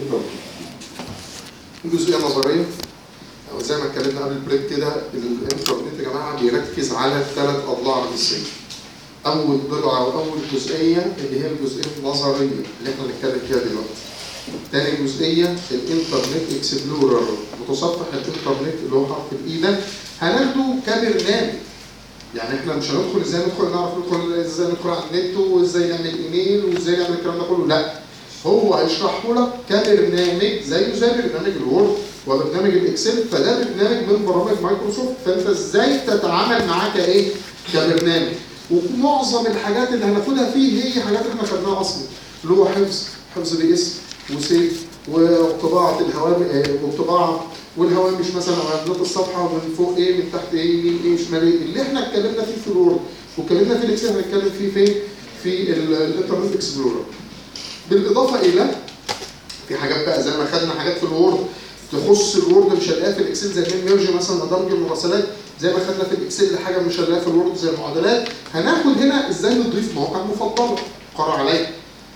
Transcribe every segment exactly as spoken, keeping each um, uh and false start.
الانترنت. الجزئيه النظريه او زي ما اتكلمنا قبل البريك كده، الانترنت يا جماعه بيركز على ثلاث اضلاع رئيسيه. اول ضلع او اول جزئيه اللي هي الجزئيه النظريه اللي احنا بنتكلم فيها دلوقتي. تاني جزئيه الانترنت اكسبلورر، متصفح الانترنت اللي هو حرف الاي ده، هناخده كبرنامج. يعني احنا مش هندخل ازاي ندخل نعرف ندخل ازاي ندخل على النت وازاي نعمل ايميل وازاي نعمل الكلام ده كله، لا. هو هيشرحه لك كبرنامج زيه زي برنامج الوورد وبرنامج الاكسل، فده برنامج من برامج مايكروسوفت، فانت ازاي تتعامل معاه كايه؟ كبرنامج. ومعظم الحاجات اللي هناخدها فيه هي حاجات احنا خدناها اصلا، اللي هو حفظ حفظ باسم وسيف وطباعه الهوامش والطباعه والهوامش مثلا على بنات الصفحه من فوق ايه من تحت ايه يمين ايه شمال ايه، اللي احنا اتكلمنا فيه في الوورد واتكلمنا في الاكسل هنتكلم فيه فين؟ في الانترنت اكسبلورر. بالاضافه الى في حاجات بقى زي ما خدنا حاجات في الوورد تخص الوورد مش هنلاقيها في الاكسل زي المين ميرج مثلا دمج المراسلات، زي ما خدنا في الاكسل حاجه مش هنلاقيها في الوورد زي المعادلات. هناخد هنا ازاي نضيف مواقع مفضله قرر عليا،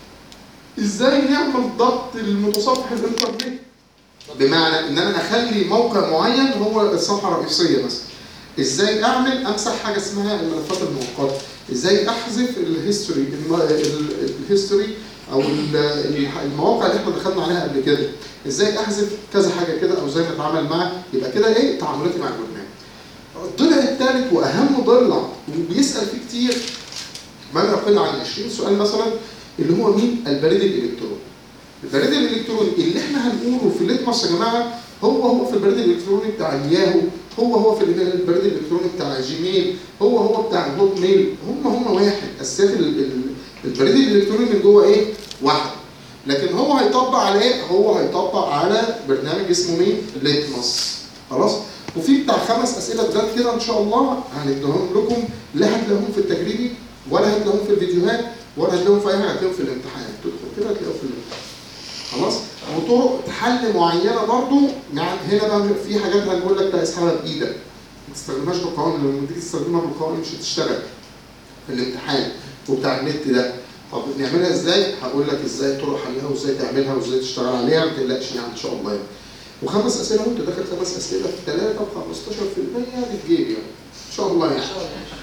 ازاي نعمل ضبط المتصفح الانترنت، بمعنى ان انا اخلي موقع معين هو الصفحه الرئيسيه مثلا. ازاي اعمل امسح حاجه اسمها الملفات المؤقته، ازاي احذف الهيستوري الهيستوري او المواقع اللي احنا دخلنا عليها قبل كده، ازاي احذف كذا حاجه كده او ازاي نتعامل معاها. يبقى كده ايه تعاملاتي مع البرنامج. الضلع الثالث واهم ضلع وبيسال فيه كتير ما لا يقل عن عشرين سؤال مثلا، اللي هو مين؟ البريد الالكتروني. البريد الالكتروني اللي احنا هنقوله في الليتمس يا جماعه هو هو في البريد الالكتروني بتاع الياهو، هو هو في البريد الالكتروني بتاع جيميل، هو هو بتاع الهوت ميل، هم هم واحد. اساسات البريد الالكتروني من جوه ايه؟ واحد. لكن هو هيطبق على ايه؟ هو هيطبق على برنامج اسمه مين؟ ليتمس. خلاص؟ وفي بتاع خمس اسئله بجد كده ان شاء الله هنديهم لكم، لا هتلاقوهم في التجريبي ولا هتلاقوهم في الفيديوهات ولا هتلاقوهم في اي حاجه، هتلاقوهم في الامتحان. تدخل كده هتلاقوهم في الامتحان. خلاص؟ وطرق حل معينه برضو، يعني هنا بقى في حاجات هنقول لك لا اسحبها بايدك. ما تستخدمهاش بالقوانين، لما تيجي تستخدمها بالقوانين مش هتشتغل في الامتحان. وبتاع النت ده طب نعملها ازاي؟ هقول لك ازاي طرق حلها وازاي تعملها وازاي تشتغل عليها، ما تقلقش يعني ان شاء الله يعني. وخمس اسئله وانت داخل خمس اسئله في ثلاثه ب خمستاشر في المية بتجيب يعني ان شاء الله يعني.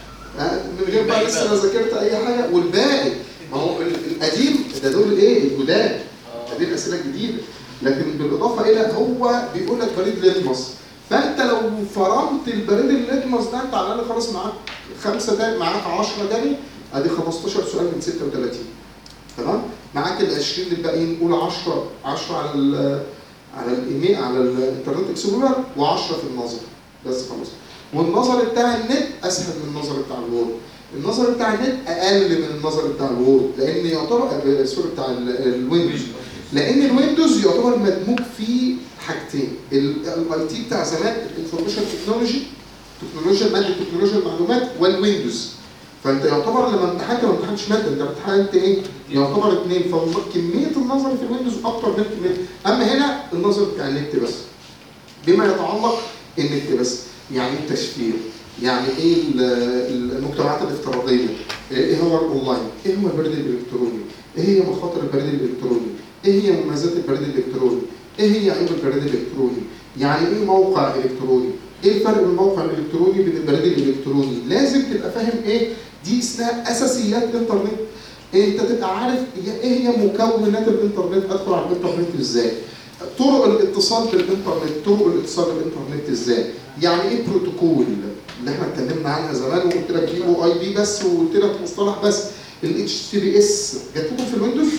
من غير بقى لسه لا ذاكرت اي حاجه، والباقي ما هو القديم ده دول ايه؟ الجداد. دي الاسئله الجديده. لكن بالاضافه الى هو بيقول لك بريد ليتمس، فانت لو فرمت البريد الليتمس ده انت على الاقل خلاص معاك خمسه تاني، معاك عشرة تاني، ادي خمستاشر سؤال من ستة وتلاتين. تمام؟ معاك ال عشرين الباقيين، قول عشرة عشرة على ال على الايميل على الانترنت اكسبلورر وعشرة في النظر بس خلاص. والنظر بتاع النت اسهل من النظر بتاع الوورد. النظر بتاع النت اقل من النظر بتاع الوورد لان يعتبر سوري بتاع الويندوز، لان الويندوز يعتبر مدموج فيه حاجتين، الاي تي بتاع زمان الانفورميشن تكنولوجي، تكنولوجيا ماده تكنولوجيا المعلومات، والويندوز. فانت يعتبر لما امتحنت ما امتحنتش ماده، انت امتحنت ايه؟ يعتبر اثنين، فكميه النظر في الويندوز اكتر من كميه، اما هنا النظر بتاع النت بس. بما يتعلق النت بس، يعني ايه التشفير؟ يعني ايه المجتمعات الافتراضيه؟ ايه هو الاونلاين؟ ايه هو البريد الالكتروني؟ ايه هي مخاطر البريد الالكتروني؟ ايه هي مميزات البريد الالكتروني؟ ايه هي عيوب البريد الالكتروني؟ يعني ايه موقع الكتروني؟ ايه الفرق بين الموقع الالكتروني وبين البريد الالكتروني؟ لازم تبقى فاهم ايه؟ دي اسمها اساسيات الانترنت. انت تبقى عارف ايه هي مكونات الانترنت، ادخل على الانترنت ازاي؟ طرق الاتصال بالانترنت، طرق الاتصال بالانترنت ازاي؟ يعني ايه بروتوكول؟ اللي احنا اتكلمنا عنها زمان وقلت لك دي او اي بي بس وقلت لك مصطلح بس. الاتش تي بي اس جات لكم في الويندوز؟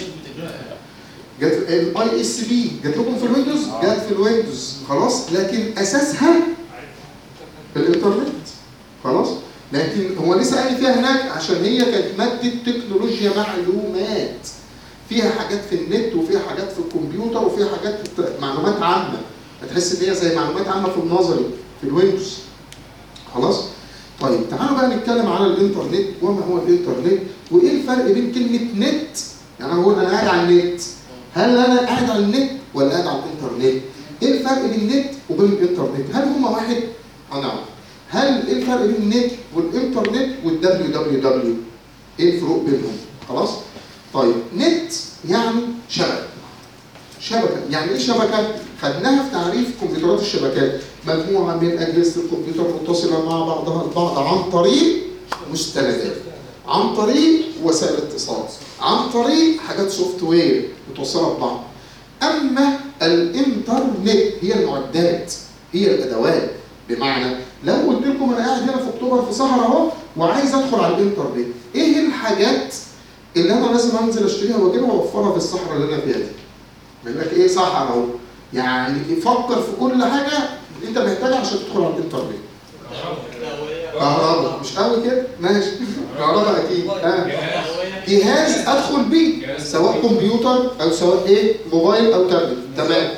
جت الاي اس بي جات لكم في الويندوز؟ جت في الويندوز خلاص، لكن اساسها في الانترنت. خلاص؟ لكن هو لسه قايل فيها هناك عشان هي كانت ماده تكنولوجيا معلومات. فيها حاجات في النت وفيها حاجات في الكمبيوتر وفيها حاجات في معلومات عامه. هتحس ان هي زي معلومات عامه في النظري في الويندوز. خلاص؟ طيب تعالوا بقى نتكلم على الانترنت وما هو الانترنت وايه الفرق بين كلمه نت؟ يعني انا بقول انا قاعد على النت. هل انا قاعد على النت ولا قاعد على الانترنت؟ ايه الفرق بين النت وبين الانترنت؟ هل هما واحد؟ هنعرف. هل ايه الفرق بين النت والانترنت والدبليو دبليو دبليو؟ ايه الفروق بينهم؟ خلاص؟ طيب نت يعني شبكه. شبكه، يعني ايه شبكه؟ خدناها في تعريف كمبيوترات الشبكات، مجموعه من اجهزه الكمبيوتر متصله مع بعضها البعض عن طريق مستندات، عن طريق وسائل اتصال، عن طريق حاجات سوفت وير متوصله ببعض. اما الانترنت هي المعدات، هي الادوات. بمعنى لو قلت لكم انا قاعد هنا في اكتوبر في صحراء اهو وعايز ادخل على الانترنت، ايه الحاجات اللي انا لازم انزل اشتريها واجيبها واوفرها في الصحراء اللي انا فيها دي؟ بيقول لك ايه صحراء اهو، يعني فكر في كل حاجه انت محتاجها عشان تدخل على الانترنت. كهرباء مش قوي كده؟ ماشي كهرباء اكيد. اه جهاز ادخل بيه سواء كمبيوتر او سواء ايه موبايل او تابلت. تمام.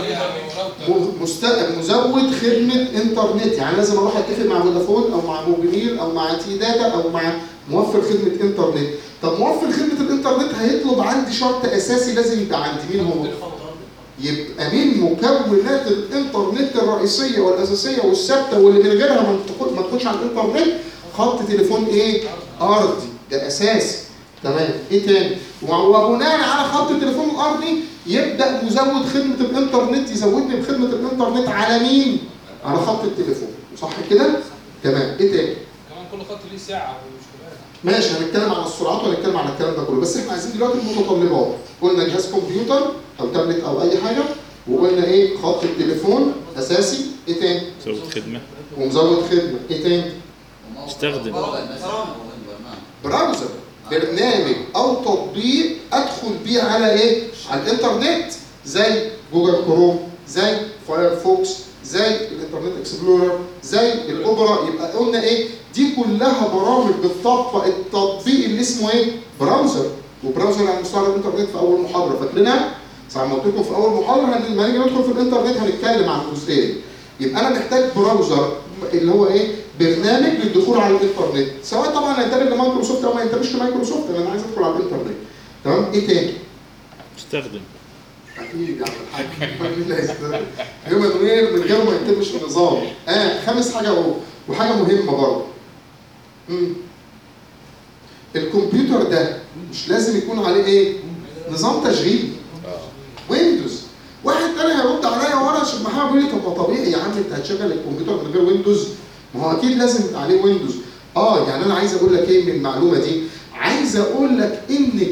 مزود خدمه انترنت، يعني لازم اروح اتفق مع فودافون او مع موبينيل او مع تي داتا او مع موفر خدمه انترنت. طب موفر خدمه الانترنت هيطلب عندي شرط اساسي لازم يبقى عندي مين هو؟ يبقى من مكونات الانترنت الرئيسيه والاساسيه والثابته واللي من غيرها ما تخش على الانترنت خط تليفون ايه؟ ارضي، ده اساسي. تمام. ايه تاني؟ وبناء على خط التليفون الارضي يبدا مزود خدمه الانترنت يزودني بخدمه الانترنت على مين؟ على خط التليفون، صح كده؟ تمام. ايه تاني؟ كمان كل خط ليه ساعه ومشكلات. ماشي هنتكلم عن السرعات وهنتكلم عن الكلام ده كله، بس احنا عايزين دلوقتي المتطلبات. قلنا جهاز كمبيوتر او تابلت او اي حاجه، وقلنا ايه؟ خط التليفون اساسي. ايه تاني؟ مزود خدمه ومزود خدمه. ايه تاني؟ استخدم براوزر، برنامج او تطبيق ادخل بيه على ايه؟ على الانترنت، زي جوجل كروم، زي فايرفوكس، زي الانترنت اكسبلورر، زي الاوبرا. يبقى قلنا ايه؟ دي كلها برامج بتطبق التطبيق اللي اسمه ايه؟ براوزر. وبراوزر على مستوى الانترنت في اول محاضره، فاكرينها؟ زي ما قلت لكم في اول محاضره لما نيجي ندخل في الانترنت هنتكلم عن الجزئيه. يبقى انا محتاج براوزر اللي هو ايه؟ برنامج للدخول على الانترنت، سواء طبعا هينتمي لمايكروسوفت او ما ينتميش لمايكروسوفت، انا عايز ادخل على الانترنت. تمام؟ ايه تاني؟ استخدم اكيد يا عم الحاج يوم غير من غير ما يتمش النظام. اه خامس حاجه اهو، وحاجه مهمه برضه. امم الكمبيوتر ده مش لازم يكون عليه ايه؟ نظام تشغيل ويندوز. واحد تاني هيرد عليا ورا عشان محمد بيقول لي طب ما طبيعي يا عم انت هتشغل الكمبيوتر من غير ويندوز؟ ما هو اكيد لازم يبقى عليه ويندوز. اه يعني انا عايز اقول لك ايه من المعلومه دي؟ عايز اقول لك ان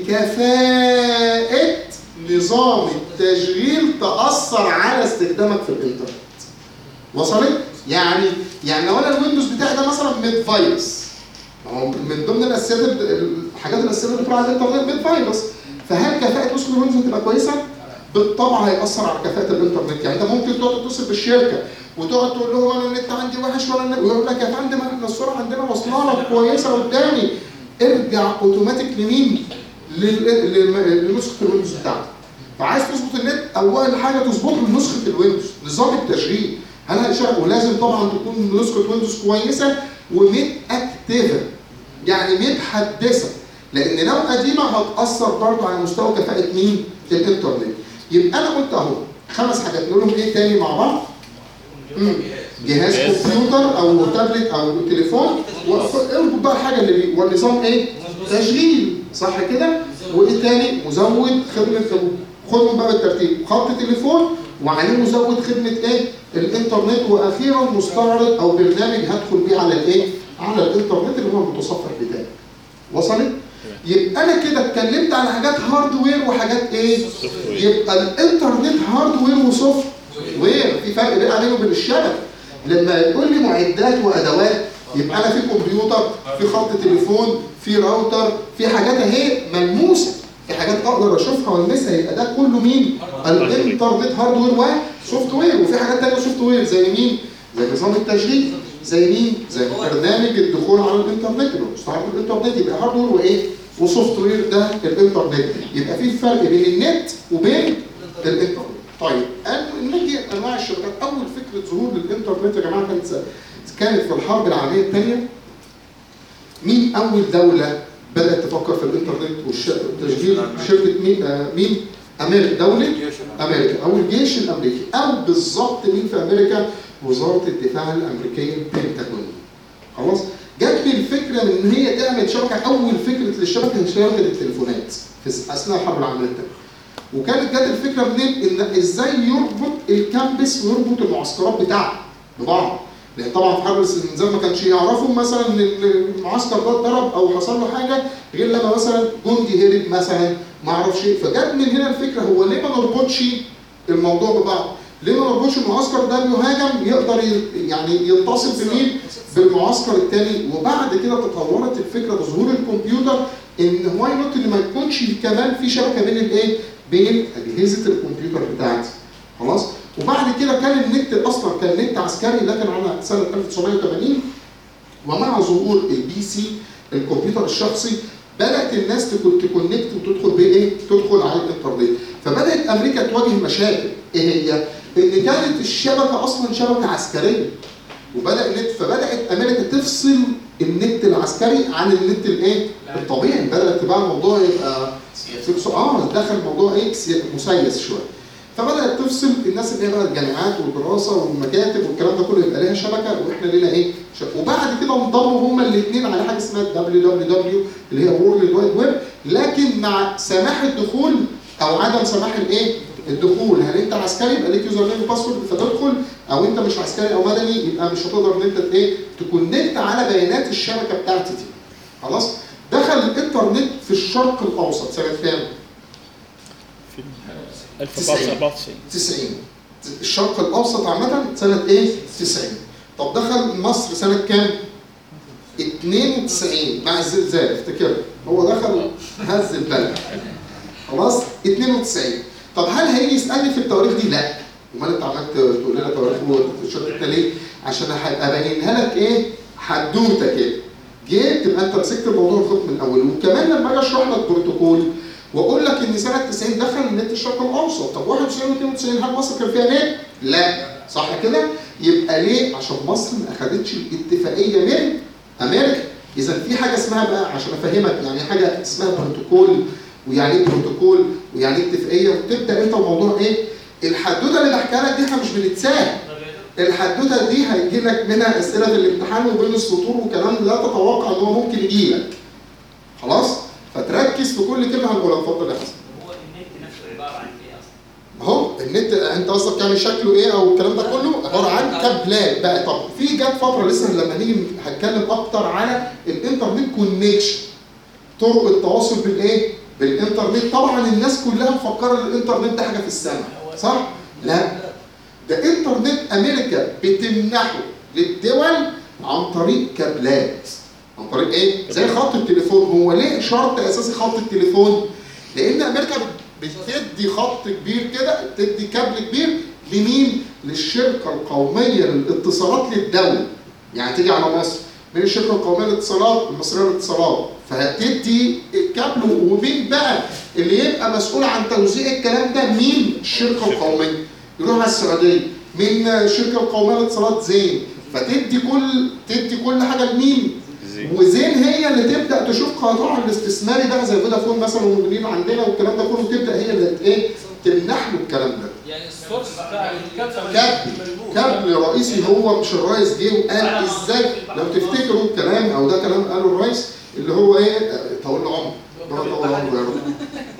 كفاءه نظام التشغيل تاثر على استخدامك في الانترنت. وصلت؟ يعني يعني لو انا الويندوز بتاعي ده مثلا ميد فيروس، هو من ضمن الاساسيات الحاجات الاساسيه اللي بتروح على الانترنت ميد فيروس، فهل كفاءه نسخه الويندوز هتبقى كويسه؟ بالطبع هيأثر على كفاءة الانترنت. يعني انت ممكن تقعد تتصل بالشركة وتقعد تقول لهم انا النت عندي وحش ولا النت، ويقول لك يا فندم احنا السرعة عندنا واصله لك كويسة قدامي. ارجع اوتوماتيك لمين؟ لنسخة الويندوز بتاعتك. فعايز تظبط النت اول حاجة تظبط له نسخة الويندوز، نظام التشغيل. هل هيشغل؟ ولازم طبعا تكون نسخة ويندوز كويسة ومتأكتفة، يعني متحدثة، لان لو قديمة هتأثر برضه على مستوى كفاءة مين؟ الانترنت. يبقى انا قلت اهو خمس حاجات، نقولهم ايه تاني مع بعض؟ امم جهاز كمبيوتر او تابلت او تليفون، واربط بقى الحاجه اللي بي والنظام ايه؟ تشغيل، صح كده؟ وايه تاني؟ مزود خدمه، خدهم بقى بالترتيب، خط تليفون وعليه مزود خدمه ايه؟ الانترنت، واخيرا مستعرض او برنامج هدخل بيه على الايه؟ على الانترنت اللي هو المتصفح بتاعي. وصلت؟ يبقى انا كده اتكلمت على حاجات هاردوير وحاجات ايه؟ يبقى الانترنت هاردوير وسوفت وير، في فرق بين عليه وبين الشبكه. لما يقول لي معدات وادوات يبقى انا في كمبيوتر، في خط تليفون، في راوتر، في حاجات اهي ملموسه، في حاجات اقدر اشوفها والمسها، يبقى ده كله مين؟ الانترنت هاردوير وسوفت وير. وفي حاجات ثانيه سوفت وير زي مين؟ زي نظام التشغيل، زي مين؟ زي برنامج الدخول على الانترنت اللي هو مستعرض الانترنت، يبقى هاردوير وايه؟ وسوفت وير. ده الانترنت. يبقى في فرق بين النت وبين الانترنت. طيب نيجي انواع الشبكات. اول فكره ظهور للانترنت يا جماعه كانت كانت في الحرب العالميه الثانيه. مين اول دوله بدات تفكر في الانترنت والتشغيل؟ شركه مين؟ آه مين؟ امريكا. دوله امريكا او الجيش الامريكي، او بالظبط مين في امريكا؟ وزاره الدفاع الامريكيه البنتاجون. خلاص؟ جات لي الفكره من ان هي تعمل شبكه. اول فكره للشبكه هي شبكه التليفونات في اثناء الحرب العالميه الثانيه. وكانت جت الفكره منين؟ ان ازاي يربط الكامبس ويربط المعسكرات بتاعته ببعض. لان طبعا في حرب الاستنزاف ما كانش يعرفوا مثلا ان المعسكر ده اتضرب او حصل له حاجه غير لما مثلا جندي هرب مثلا ما اعرفش ايه. فجت من هنا الفكره، هو ليه ما نربطش الموضوع ببعض؟ ليه ما نربطش المعسكر ده بيهاجم يقدر يعني يتصل بمين؟ بالمعسكر الثاني. وبعد كده تطورت الفكره بظهور الكمبيوتر ان واي نوت ان ما يكونش كمان في شبكه بين الايه؟ بين اجهزه الكمبيوتر بتاعتي. خلاص؟ وبعد كده كان النت اصلا كان نت عسكري، ده كان على سنه ألف وتسعمائة وثمانين. ومع ظهور البي سي الكمبيوتر الشخصي بدات الناس تكونكت وتدخل بايه؟ تدخل على الانترنت. فبدات امريكا تواجه مشاكل. ايه هي؟ ان كانت الشبكه اصلا شبكه عسكريه. وبدا النت فبدات امريكا تفصل النت العسكري عن النت الايه؟ الطبيعي. بدات بقى الموضوع يبقى اه دخل الموضوع ايه؟ مسيس شويه. فبدات تفصل الناس اللي هي بقى الجامعات والدراسه والمكاتب والكلام ده كله يبقى لها شبكه واحنا لنا ايه؟ شبكة. وبعد كده انضموا هما الاثنين على حاجه اسمها دبليو دبليو دبليو اللي هي وورلد وايد ويب، لكن مع سماح الدخول او عدم سماح الايه؟ الدخول. هل انت عسكري يبقى ليك يوزر نيم وباسورد فتدخل، او انت مش عسكري او مدني يبقى مش هتقدر ان انت ايه؟ تكونكت على بيانات الشبكه بتاعتي دي. خلاص؟ دخل الانترنت في الشرق الاوسط سنه كام؟ ألف وأربعمائة وسبعة وتسعين. تسعين. الشرق الاوسط عامه سنه ايه؟ تسعين. طب دخل مصر سنه كام؟ اثنين وتسعين مع الزلزال افتكر. هو دخل هز البلد. خلاص؟ اثنين وتسعين. طب هل هيجي يسالني في التواريخ دي؟ لا. امال انت عملت تقول لنا تواريخ وشتتنا ليه؟ عشان ابينها لك ايه؟ حدوته كده. جيت تبقى انت مسكت الموضوع الخط من الاول. وكمان لما اجي اشرح لك بروتوكول واقول لك ان سنه تسعين دخل النت الشرق الاوسط، طب واحد وتسعين واثنين وتسعين هل مصر كان فيها نت؟ لا. صح كده؟ يبقى ليه؟ عشان مصر ما اخذتش الاتفاقيه من امريكا. اذا في حاجه اسمها بقى عشان افهمك يعني حاجه اسمها بروتوكول، ويعني ايه بروتوكول، ويعني ايه اتفاقيه، وتبدا انت الموضوع ايه؟ الحدوته اللي بحكيها لك دي احنا مش بنتساهل. الحدوته دي هيجي لك منها اسئله في الامتحان وبين السطور وكلام لا تتوقع ان هو ممكن يجي لك. خلاص؟ فتركز في كل كلمه هنقولها. اتفضل يا حسن. هو النت نفسه عباره عن ايه اصلا؟ اهو النت انت قصدك يعني شكله ايه او الكلام ده كله؟ عباره عن كابلات بقى. طب في جت فتره لسه لما نيجي هتكلم اكتر على الانترنت كونكشن. طرق التواصل بالايه؟ بالانترنت. طبعا الناس كلها مفكره ان الانترنت ده حاجه في السماء، صح؟ لا. ده انترنت امريكا بتمنحه للدول عن طريق كابلات. عن طريق ايه؟ زي خط التليفون. هو ليه شرط اساسي خط التليفون؟ لان امريكا بتدي خط كبير كده، بتدي كابل كبير لمين؟ للشركه القوميه للاتصالات للدوله. يعني تيجي على مصر من الشركه القوميه للاتصالات المصريه للاتصالات، فهتدي الكابل. ومين بقى اللي يبقى مسؤول عن توزيع الكلام ده؟ مين؟ الشركه القوميه. يروح على السعوديه من الشركه القوميه للاتصالات زين، فتدي كل تدي كل حاجه لمين؟ وزين هي اللي تبدا تشوف قطاع الاستثماري بقى زي فودافون مثلا وموجودين عندنا والكلام ده كله، تبدا هي اللي ايه؟ تمنح له الكلام ده. يعني السورس بتاع الكابل كابل كابل رئيسي. هو مش الرئيس جه وقال ازاي؟ لو تفتكروا الكلام او ده كلام قاله الرئيس اللي هو ايه؟ طول عمره طول عمره يا رب.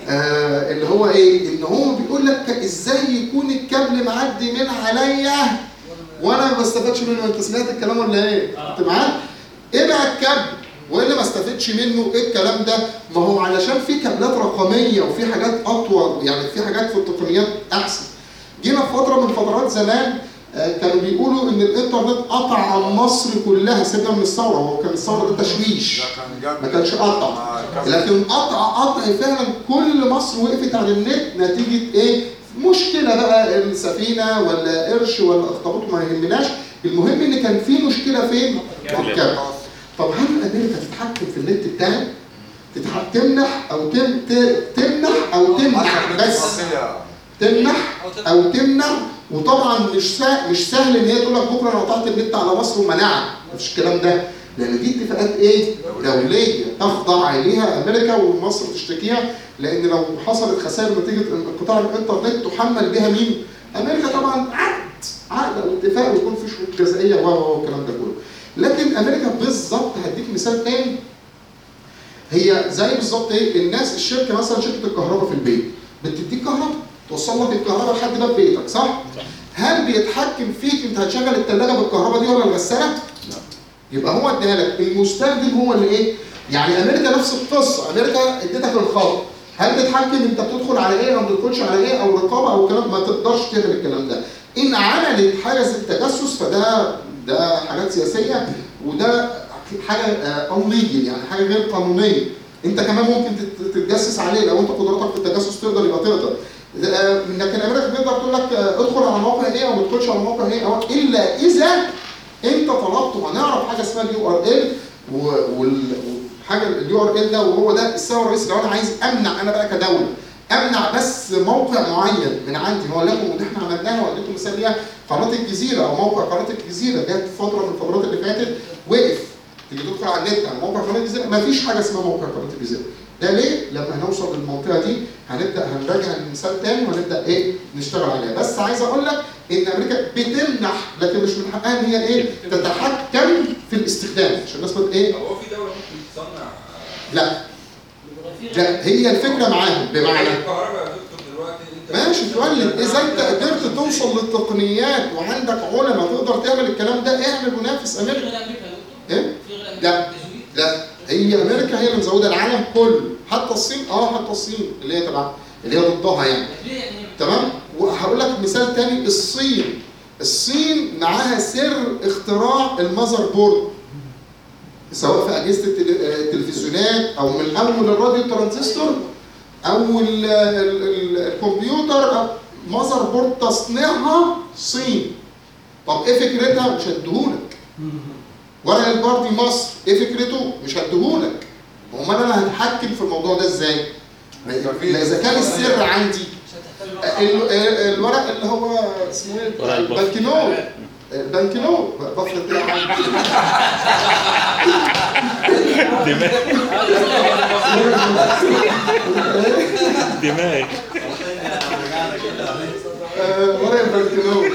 آه اللي هو ايه؟ ان هو بيقول لك ازاي يكون الكابل معدي من عليا وانا ما بستفادش منه. انت سمعت الكلام ولا ايه؟ انت معاك؟ ايه بقى الكابل؟ وايه اللي ما استفدش منه؟ ايه الكلام ده؟ ما هو علشان في كابلات رقميه وفي حاجات اطول، يعني في حاجات في التقنيات احسن. جينا في فتره من فترات زمان آه كانوا بيقولوا ان الانترنت قطع عن مصر كلها. سيبنا من الثوره، هو كان الثوره ده تشويش ما كانش قطع، لكن قطع قطع فعلا. كل مصر وقفت على النت نتيجه ايه؟ مشكله بقى السفينه ولا قرش ولا اخطبوط ما يهمناش. المهم ان كان في مشكله فين؟ في الكابل. طب هل امريكا تتحكم في النت بتاعي؟ تمنح او تم تمنح او تمنح بس تمنح او تمنع. وطبعا مش سهل مش سهل ان هي تقول لك بكره انا قطعت النت على مصر ومنعها. مفيش الكلام ده، لان دي اتفاقات ايه؟ دوليه تخضع اليها امريكا ومصر تشتكيها، لان لو حصلت خسائر نتيجه انقطاع الانترنت تحمل بها مين؟ امريكا. طبعا عقد عقد او اتفاق ويكون في شروط جزائيه و والكلام ده كله. لكن امريكا بالظبط هديك مثال تاني. هي زي بالظبط ايه؟ الناس الشركه مثلا شركه الكهرباء في البيت بتديك كهرباء، توصل لك الكهرباء لحد باب بيتك، صح؟ صح. هل بيتحكم فيك انت هتشغل الثلاجه بالكهرباء دي ولا الغساله؟ لا. يبقى هو اداها لك، المستخدم هو اللي ايه؟ يعني امريكا نفس القصه، امريكا اديتك الخط، هل تتحكم انت بتدخل على ايه او ما بتدخلش على ايه او رقابه او الكلام، ما تقدرش تعمل الكلام ده. ان عملت حاجه زي التجسس فده ده حاجات سياسيه، وده حاجه انليجل، يعني حاجه غير قانونيه. انت كمان ممكن تتجسس عليه لو انت قدراتك في التجسس تقدر يبقى تقدر. لكن امريكا تقدر تقول لك ادخل على موقع ايه او ما تدخلش على موقع ايه أو الا اذا انت طلبت. وهنعرف حاجه اسمها اليو ار ال، وحاجه اليو ار ال ده وهو ده السبب الرئيسي. لو انا عايز امنع انا بقى كدوله امنع بس موقع معين من عندي، هو لكم ودي احنا عملناها واديتكم مثال ليها قناه الجزيره او موقع قناه الجزيره، جت فتره من الفترات اللي فاتت وقف، تيجي تدخل على النت على موقع قناه الجزيره ما فيش حاجه اسمها موقع قناه الجزيره. ده ليه؟ لما هنوصل للمنطقه دي هنبدا هنراجع المثال تاني وهنبدا ايه؟ نشتغل عليها. بس عايز اقول لك ان امريكا بتمنح لكن مش من حقها ان هي ايه؟ تتحكم في الاستخدام عشان الناس بت ايه؟ هو في دوله ممكن تصنع لا لا هي الفكره معاهم بمعنى الكهرباء يا دكتور دلوقتي انت ماشي تولد. اذا انت قدرت توصل للتقنيات وعندك علماء تقدر تعمل الكلام ده اعمل ونافس في امريكا. غير امريكا يا دكتور؟ ايه؟ في غير امريكا لا. التزويد؟ لا هي امريكا هي اللي مزوده العالم كله، حتى الصين اه حتى الصين اللي هي تبع اللي هي ضدها يعني. ليه يعني؟ تمام؟ وهقول لك مثال تاني، الصين الصين معاها سر اختراع المذر بورد، سواء في اجهزه التل- التلفزيونات او من اول الراديو ترانزستور او ال- ال- ال- الكمبيوتر او مذر بورد تصنيعها صين. طب ايه فكرتها؟ مش هديهولك. ورق الباردي مصر ايه فكرته؟ مش هديهولك. امال انا هتحكم في الموضوع ده ازاي؟ لا اذا كان السر عندي ال- ال- الورق اللي هو اسمه ايه؟ ورق البف. البنكنوت البنكنوت بفرض كده عندي. دماغ. آه، ورق البنكنوت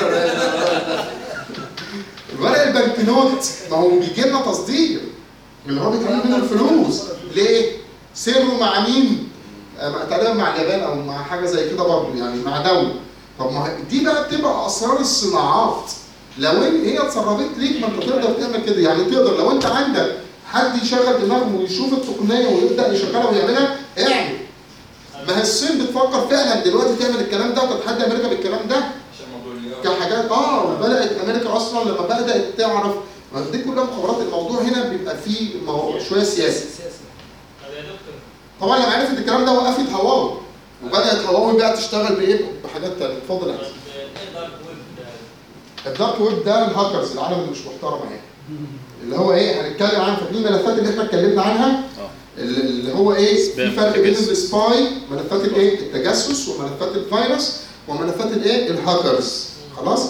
الورق البنكنوت ما هو بيجي لنا تصدير اللي هو بيتعمل منه الفلوس. ليه؟ سره مع مين؟ آه، تقريبا مع اليابان او مع حاجه زي كده برضه يعني مع دوله. طب ما دي بقى بتبقى اسرار الصناعات. لو ان هي اتصرفت ليك ما انت تقدر تعمل كده، يعني تقدر لو انت عندك حد يشغل دماغه ويشوف التقنيه ويبدا يشغلها ويعملها اعمل. ما هي الصين بتفكر فعلا دلوقتي تعمل الكلام ده وتتحدى امريكا بالكلام ده عشان موضوع اليوم كحاجات. اه وبدات امريكا اصلا لما بدات تعرف، ما دي كلها مخابرات. الموضوع هنا بيبقى فيه مو- شويه سياسي. طب يا دكتور طبعا لما عرفت الكلام ده وقفت هواوي وبدات هواوي بقى تشتغل بايه؟ بحاجات ثانيه. اتفضل يا طب حسن. ايه دارك ويب ده؟ الدارك ويب ده الهاكرز، العالم اللي مش محترم يعني. اللي هو ايه؟ هنتكلم عن فاكرين الملفات اللي احنا اتكلمنا عنها؟ اه. اللي اللي هو ايه؟ في سبام، فرق بين تجسس. السباي، ملفات الايه؟ التجسس، وملفات الفيروس، وملفات الايه؟ الهاكرز. خلاص؟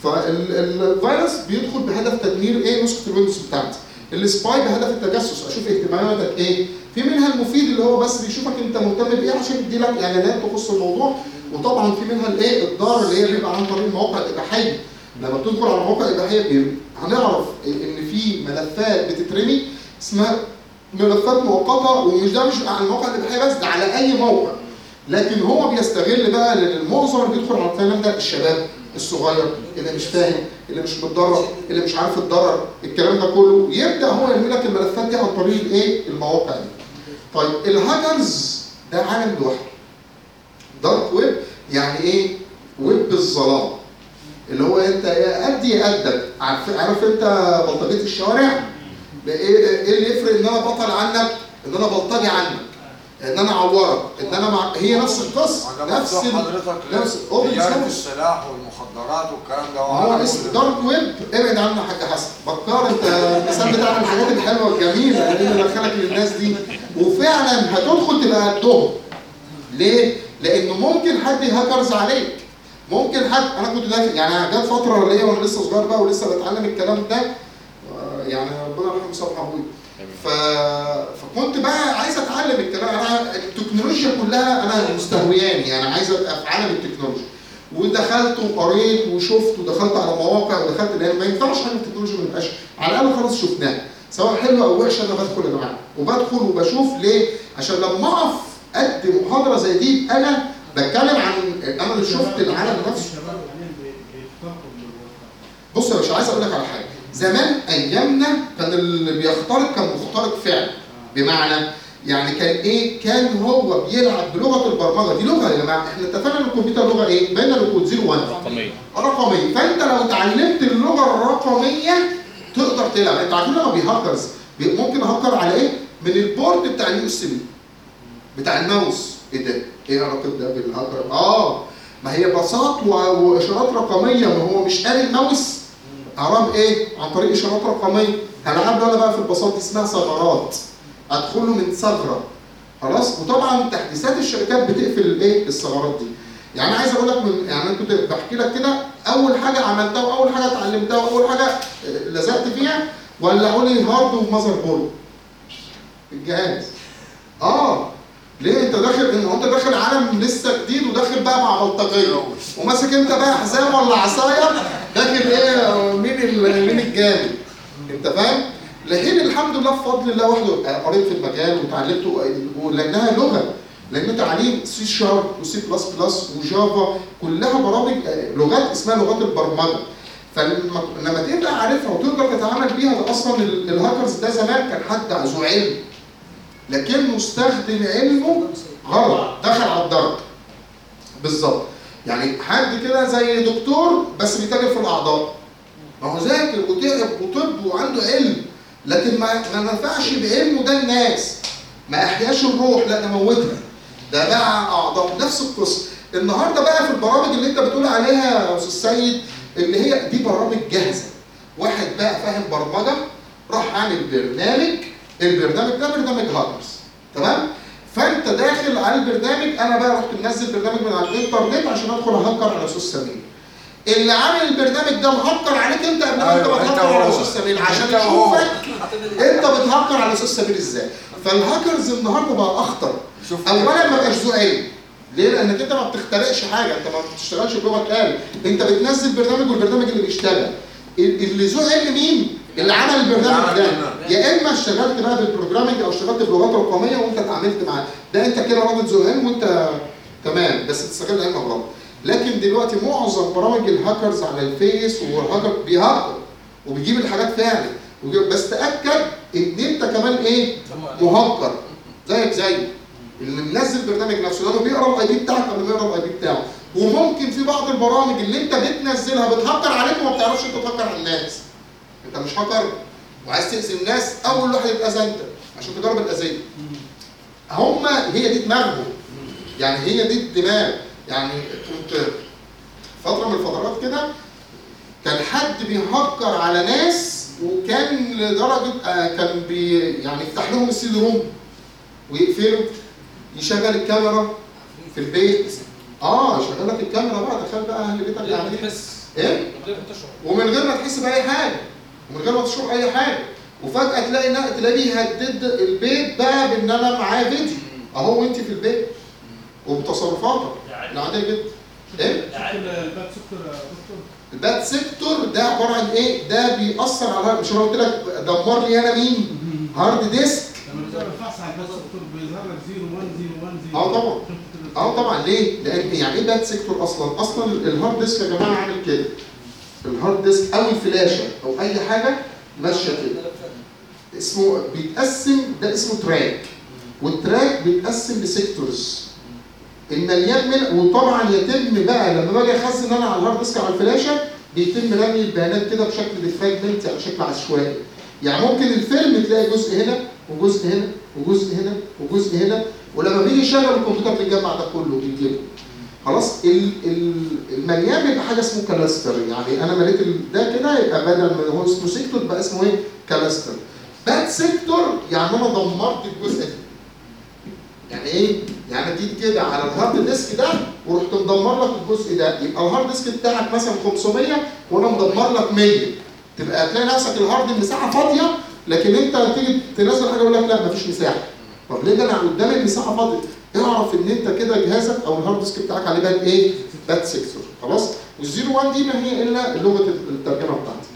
فالفيروس بيدخل بهدف تدمير ايه؟ نسخه الويندوز بتاعتي. السباي بهدف التجسس، اشوف اهتماماتك ايه؟ في منها المفيد اللي هو بس بيشوفك انت مهتم بايه عشان يدي لك اعلانات تخص الموضوع، وطبعا في منها الايه؟ الضار اللي هي بيبقى عن طريق المواقع الاباحيه. لما بتدخل على مواقع اباحيه بي- هنعرف ان في ملفات بتترمي اسمها ملفات مؤقته، ومش ده مش على المواقع الاباحيه بس، ده على اي موقع. لكن هو بيستغل بقى لان المعظم اللي بيدخل على الكلام ده الشباب الصغير اللي مش فاهم، اللي مش متدرب، اللي مش عارف يتدرب، الكلام ده كله يبدا هو يرمي لك الملفات دي عن طريق الايه؟ المواقع دي. طيب الهاكرز ده عالم لوحده. دارك ويب يعني ايه؟ ويب الظلام. اللي هو انت يا قد يا قدك. عارف عارف انت بلطجيه الشوارع؟ ايه ايه اللي يفرق ان انا بطل عنك؟ ان انا بلطجي عنك، ان انا اعورك، ان انا مع... هي نفس القصه، نفس ال... حضرتك نفس open تجارة source. السلاح والمخدرات والكلام ده. ما هو وعلى اسمه كل- دارك ويب. ابعد عنه يا حاج حسن. بكار انت المثال بتاع الحاجات الحلوه الجميله اللي دخلك للناس دي، وفعلا هتدخل تبقى قدهم. ليه؟ لانه ممكن حد يهاكرز عليك. ممكن حد، انا كنت داخل يعني جت فتره ليا وانا لسه صغير بقى ولسه بتعلم الكلام ده، آه، يعني ربنا يرحمه صبحي ابويا. ف... فكنت بقى عايز اتعلم الكلام. انا التكنولوجيا كلها انا مستهوياني، يعني عايز ابقى في عالم التكنولوجيا. ودخلت وقريت وشفت ودخلت على مواقع ودخلت، لان ما ينفعش حاجه في التكنولوجيا ما نبقاش على الاقل خلاص شفناها، سواء حلوه او وحشه. انا بدخل يا جماعه وبدخل وبشوف. ليه؟ عشان لما اقف ادي محاضره زي دي انا بتكلم عن انا اللي شفت العالم نفسه. بص يا باشا عايز اقول لك على حاجه، زمان ايامنا كان اللي بيخترق كان مخترق فعلا، بمعنى يعني كان ايه؟ كان هو بيلعب بلغه البرمجه، دي لغه يا جماعه، احنا اتفقنا ان الكمبيوتر لغه ايه؟ بين الكود صفر واحد رقمية رقميه، فانت لو اتعلمت اللغه الرقميه تقدر تلعب. انت عارفين لما بيهكرز ممكن اهكر على ايه؟ من البورد بتاع اليو اس بي بتاع الماوس. ايه ده؟ ايه علاقه ده بالهاكر؟ اه ما هي بساط واشارات رقميه، ما هو مش قاري الماوس عرام ايه؟ عن طريق اشارات رقميه. هلعب له انا بقى في البساط دي اسمها ثغرات، ادخل له من ثغره خلاص. وطبعا تحديثات الشركات بتقفل الايه؟ الثغرات دي. يعني عايز اقول لك من يعني انا كنت بحكي لك كده، اول حاجه عملتها واول حاجه اتعلمتها واول حاجه لزقت فيها ولعوا لي هارد ومذر بورد الجهاز. اه ليه؟ انت داخل انت داخل عالم لسه جديد وداخل بقى مع بلطجيه وماسك انت بقى حزام ولا عصايه، داخل ايه؟ مين مين الجامد؟ انت فاهم؟ لكن الحمد لله بفضل الله وحده قريت في المجال وتعلمته، لانها لغه، لان تعليم سي شارب وسي بلس بلس وجافا كلها برامج لغات اسمها لغات البرمجه. فلما تبقى عارفها وتقدر تتعامل بيها، ده اصلا الهاكرز ده زمان كان حد ذو علم لكن مستخدم علمه غلط، دخل على الضرب بالظبط. يعني حد كده زي دكتور بس بيتاجر في الاعضاء، ما هو ذاكر وتعب وطب وعنده علم، لكن ما ما نفعش بعلمه ده الناس، ما احياش الروح، لا ده موتها، ده باع اعضاء. نفس القصه النهارده بقى في البرامج اللي انت بتقول عليها يا استاذ سيد، اللي هي دي برامج جاهزه. واحد بقى فاهم برمجه راح عامل برنامج، البرنامج ده برنامج هاكرز، تمام؟ فانت داخل على البرنامج، انا بقى رحت منزل برنامج من على الانترنت عشان ادخل اهكر على استاذ سمير. اللي عامل البرنامج ده مهكر عليك انت قبل ما انت بتهكر على استاذ سمير، عشان يشوفك انت بتهكر على استاذ سمير ازاي. فالهاكرز النهارده بقى اخطر. اولا ما بقاش ذو علم. ليه؟ لانك انت ما بتخترقش حاجه، انت ما بتشتغلش بلغه آلة، انت بتنزل برنامج والبرنامج اللي بيشتغل. اللي ذو علم مين؟ اللي عمل البرنامج ده. يا اما اشتغلت بقى بالبروجرامنج او اشتغلت بلغات رقميه وانت اتعاملت معاه، ده انت كده راجل ذو علم وانت تمام، بس تستغل علمك غلط. لكن دلوقتي معظم برامج الهاكرز على الفيس والهاكر بيهكر وبيجيب الحاجات فعلا، بس تاكد ان انت كمان ايه؟ مهكر زيك زيه اللي منزل برنامج نفسه، لانه بيقرا الاي بي بتاعك قبل ما يقرا الاي بي بتاعه. وممكن في بعض البرامج اللي انت بتنزلها بتهكر عليك وما بتعرفش انت تهكر على الناس. انت مش هاكر وعايز تاذي الناس، اول واحد يتاذى انت عشان تجرب الاذيه. هم هي دي دماغهم، يعني هي دي الدماغ. يعني كنت فتره من الفترات كده كان حد بيهكر على ناس، وكان لدرجه آه كان بي يعني يفتح لهم السي دي روم ويقفله، يشغل الكاميرا في البيت. اه يشغل لك الكاميرا بقى، دخل بقى اهل بيتك عاملين ايه؟ ومن غير ما تحس باي حاجه، ومن غير ما تشوف اي حاجه، وفجاه تلاقي تلاقيه بيهدد البيت بقى بان انا معايا فيديو اهو وانت في البيت وبتصرفاتك العاديه جدا. ايه؟ الباد سيكتور يا دكتور؟ الباد سيكتور ده عباره عن ايه؟ ده بيأثر على، مش انا قلت لك دمر لي انا مين؟ هارد ديسك. لما بتعمل فحص على الباد سيكتور بيظهر لك صفر واحد صفر واحد صفر. اه طبعا. اه طبعا. ليه؟ لان يعني ايه باد سيكتور اصلا؟ اصلا الهارد ديسك يا جماعه عامل كده. الهارد ديسك او الفلاشه او اي حاجه ماشيه كده. اسمه بيتقسم، ده اسمه تراك. والتراك بيتقسم لسيكتورز. المليان من، وطبعا يتم بقى لما باجي اخزن انا على الهارد ديسك على الفلاشه بيتم رمي البيانات كده بشكل ديفراجمنت، يعني بشكل عشوائي. يعني ممكن الفيلم تلاقي جزء هنا وجزء هنا وجزء هنا وجزء هنا، ولما بيجي يشغل الكمبيوتر بيجمع ده كله بيجيبه. خلاص المليان بيبقى حاجه اسمه كلاستر، يعني انا مليت ده كده يبقى بدل ما هو اسمه سيكتور بقى اسمه ايه؟ كلاستر. باد سيكتور يعني انا دمرت الجزء ده. يعني ايه؟ يعني جيت كده على الهارد ديسك ده ورحت مدمر لك الجزء ده، يبقى الهارد ديسك بتاعك مثلا خمسمية وانا مدمر لك مية، تبقى هتلاقي نفسك الهارد المساحه فاضيه، لكن انت تيجي تنزل حاجه يقول لك لا مفيش مساحه. طب ليه؟ ده انا قدامي المساحه فاضيه. اعرف ان انت كده جهازك او الهارد ديسك بتاعك عليه باد ايه؟ باد سيكتور. خلاص؟ والزيرو واحد دي ما هي الا لغه الترجمه بتاعتي.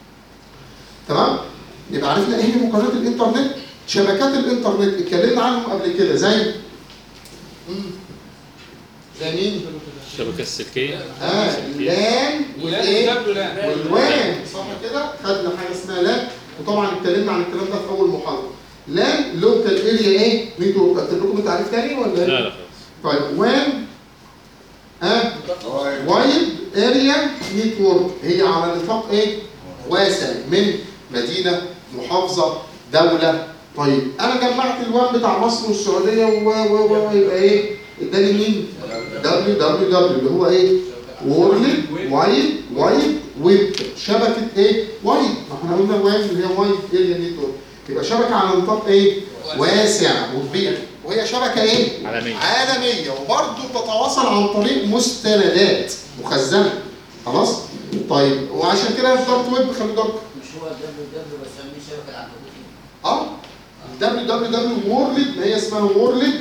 تمام؟ يبقى عرفنا ايه هي مقارنات الانترنت؟ شبكات الانترنت اتكلمنا عنهم قبل كده، زي ده مين؟ الشبكة السلكية. اه لان والايه؟ والوان صح كده؟ خدنا حاجه اسمها لان، وطبعا اتكلمنا عن الكلام ده في اول محاضره. لان لوكال اريا ايه؟ نيتورك. اكتب لكم تعريف تاني ولا لا ايه؟ لا خلاص. طيب وان اه وايد اريا نيتورك هي على نطاق ايه؟ واسع من مدينه، محافظه، دوله. طيب انا جمعت الوان بتاع مصر والسعوديه و و و يبقى ايه؟ اداني مين؟ دبليو دبليو دبليو اللي هو ايه؟ وورلد وايد وايد ويب. شبكه ايه؟ وايد. ما احنا قلنا وان اللي هي وايد اريا نيتورك. يبقى شبكه على نطاق ايه؟ واسع وكبير. وهي شبكه ايه؟ عالمية. عالميه وبرضه بتتواصل عن طريق مستندات مخزنه. خلاص؟ طيب وعشان كده الدارك ويب خلي دارك. مش هو الدبليو دبليو بسميه شبكه العنكبوت. اه دبليو دبليو دبليو وورلد ما هي اسمها وورلد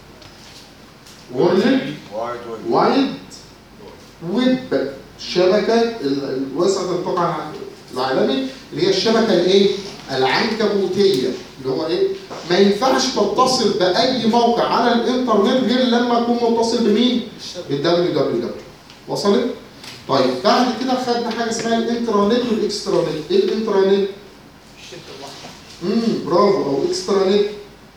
وورلد وايد ويب. وايد ويب. الشبكه الواسعه النطاق العالمي اللي هي الشبكه الايه؟ العنكبوتيه اللي هو ايه؟ ما ينفعش تتصل باي موقع على الانترنت غير لما اكون متصل بمين؟ بالدبليو دبليو دبليو. وصلت؟ طيب بعد كده خدنا حاجه اسمها الانترانت والاكسترانت. ايه الانترانت؟ امم برافو. او اكسترانت.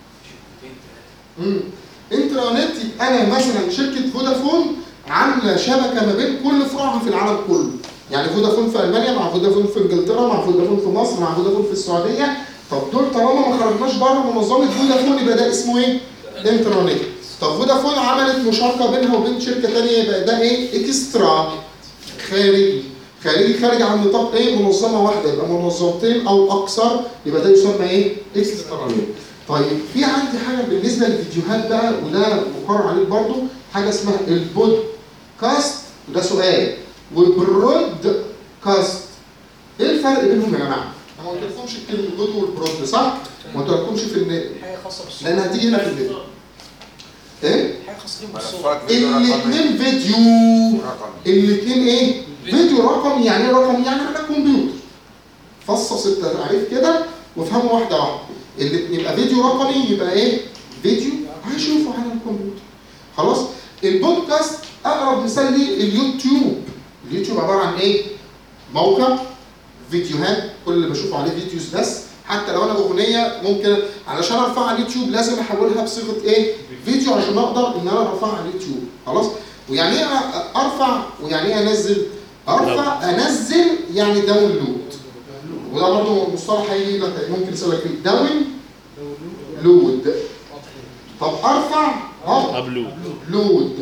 امم انترانت يبقى انا مثلا شركه فودافون عامله شبكه ما بين كل فروعها في العالم كله. يعني فودافون في المانيا مع فودافون في انجلترا مع فودافون في مصر مع فودافون في السعوديه. طب دول طالما ما خرجناش بره منظمه فودافون يبقى ده اسمه ايه؟ انترانت. طب فودافون عملت مشاركه بينها وبين شركه ثانيه يبقى ده ايه؟ اكسترا. خارجي. خارجي خارج عن نطاق ايه؟ منظمه واحده. يبقى منظمتين او اكثر يبقى ده يسمى ايه؟ اكسترا. طيب في عندي حاجه بالنسبه للفيديوهات بقى وده مقرر عليك برضو حاجه اسمها البودكاست وده سؤال والبرود كاست. ايه الفرق بينهم يا جماعه؟ انا ما قلتلكمش كلمه البود والبرود صح؟ ما قلتلكمش في النت حاجه خاصه بالصوت. لان هتيجي هنا في النت. ايه؟ حاجه خاصه بالصوت. ملفات فيديو رقمي. الاثنين فيديو. رقمي. الاثنين ايه؟ فيديو رقمي. يعني ايه رقمي؟ يعني على كمبيوتر. فصص التعريف كده وافهمه واحده واحده. اللي يبقى فيديو رقمي يبقى ايه؟ فيديو هشوفه على الكمبيوتر. خلاص؟ البودكاست اقرب مثال ليه اليوتيوب. اليوتيوب عباره عن ايه؟ موقع فيديوهات كل اللي بشوفه عليه فيديوز بس. حتى لو انا اغنيه ممكن علشان ارفعها على اليوتيوب لازم احولها بصيغه ايه؟ فيديو عشان اقدر ان انا ارفعها على اليوتيوب. خلاص؟ ويعني ايه ارفع ويعني ايه انزل؟ ارفع انزل يعني داونلود. وده برضه مصطلح هيجي لك ممكن يسالك فيه داون لود. طب ارفع اه ابلود. لود.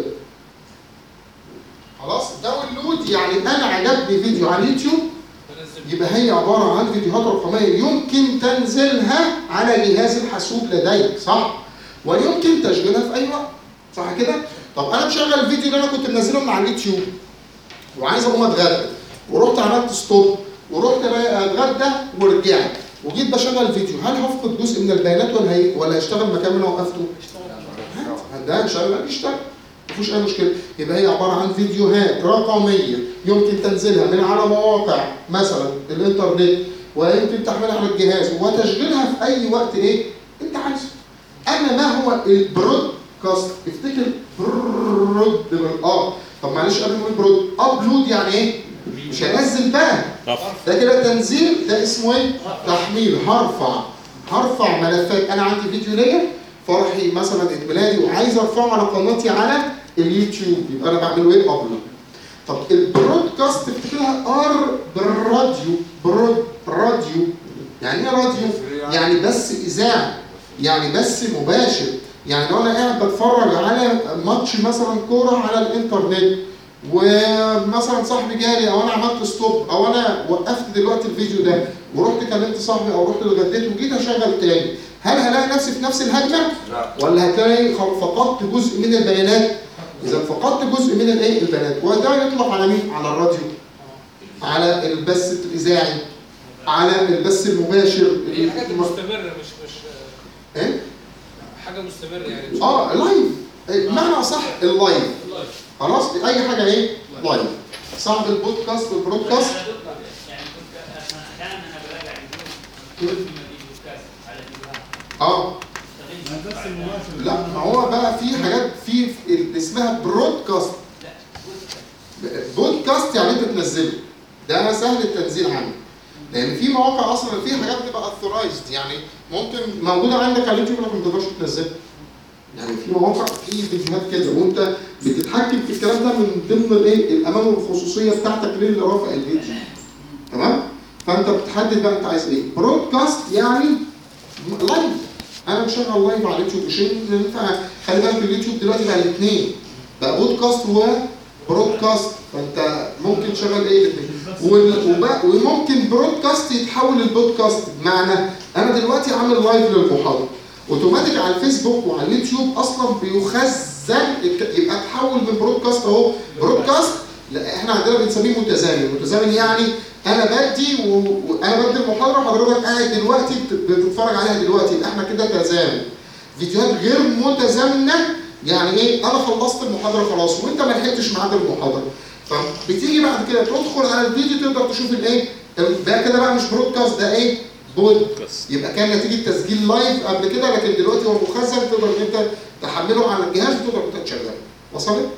خلاص؟ داونلود يعني انا عجبني فيديو على اليوتيوب يبقى هي عباره عن فيديوهات رقميه يمكن تنزيلها على جهاز الحاسوب لديك صح؟ ويمكن تشغيلها في اي وقت صح كده؟ طب انا مشغل الفيديو اللي انا كنت منزله من على اليوتيوب وعايز اقوم اتغدى ورحت عملت ستوب ورحت اتغدى ورجعت وجيت بشغل فيديو، هل هفقد جزء من البيانات ولا هي ولا هيشتغل مكان ما انا وقفته؟ ده هيشتغل يشتغل مفيش اي مشكله. يبقى هي عباره عن فيديوهات رقميه يمكن تنزيلها من على مواقع مثلا الانترنت ويمكن تحملها على الجهاز وتشغيلها في اي وقت ايه انت عايزه. اما ما هو البرودكاست؟ افتكر برود بالاه. طب معلش قبل ما نقول برود ابلود يعني ايه؟ مش هنزل بقى ده كده تنزيل. ده اسمه ايه؟ تحميل. هرفع هرفع ملفات. انا عندي فيديو ليا فرحي مثلا عيد ميلادي وعايز ارفعه على قناتي على اليوتيوب يبقى انا بعمله ايه؟ ابلود. طب البرودكاست افتكرها ار بالراديو. برود راديو يعني ايه راديو؟ يعني بس اذاعه يعني بس مباشر. يعني لو انا قاعد بتفرج على ماتش مثلا كوره على الانترنت ومثلا صاحبي جالي او انا عملت ستوب او انا وقفت دلوقتي الفيديو ده ورحت كلمت صاحبي او رحت اتغديت وجيت اشغل تاني، هل هلاقي نفسي في نفس الهجمه؟ لا. ولا هتلاقي فقدت جزء من البيانات؟ اذا فقدت جزء من الايه؟ البيانات. وده يطلق على مين؟ على الراديو، على البث الاذاعي، على البث المباشر. هي حاجات مستمره مش مش ايه؟ حاجه مستمره يعني. اه لايف. بمعنى صح اللايف. خلاص اي حاجه ايه؟ لايف. صاحب البودكاست والبرودكاست يعني كنت احيانا انا براجع الفيديو بودكاست على الفيديوهات اه البث المباشر. لا ما هو بقى في حاجات في في اسمها برودكاست. بودكاست يعني انت تنزله، ده سهل التنزيل عنه، لان في مواقع اصلا في حاجات بتبقى اثورايزد، يعني ممكن موجوده عندك على اليوتيوب لكن ما تقدرش تنزلها. يعني في مواقع في فيديوهات كده وانت بتتحكم في الكلام ده من ضمن الايه الامان والخصوصيه بتاعتك للي رافع الفيديو. تمام؟ فانت بتحدد بقى انت عايز ايه. برودكاست يعني لايف، انا مشغل لايف على اليوتيوب، مش ينفع. خلي بالك اليوتيوب دلوقتي بقى الاثنين، بقى بودكاست وبرودكاست، فانت ممكن تشغل ايه الاثنين. وممكن برودكاست يتحول للبودكاست، بمعنى انا دلوقتي عامل لايف للمحاضره، اوتوماتيك على الفيسبوك وعلى اليوتيوب اصلا بيخزن، يبقى تحول من برودكاست اهو برودكاست. لا احنا عندنا بنسميه متزامن. متزامن يعني انا بدي وانا بدي المحاضره وحضرتك قاعد دلوقتي بتتفرج عليها دلوقتي، يبقى احنا كده تزامن. فيديوهات غير متزامنه يعني ايه؟ انا خلصت المحاضره خلاص وانت ما لحقتش ميعاد المحاضره، فبتيجي بعد كده تدخل على الفيديو تقدر تشوف الايه؟ ده كده بقى مش برودكاست، ده ايه؟ بودكاست. يبقى كان نتيجه تسجيل لايف قبل كده، لكن دلوقتي هو مخزن تقدر ان انت تحمله على الجهاز وتقدر انت تشغله. وصلت؟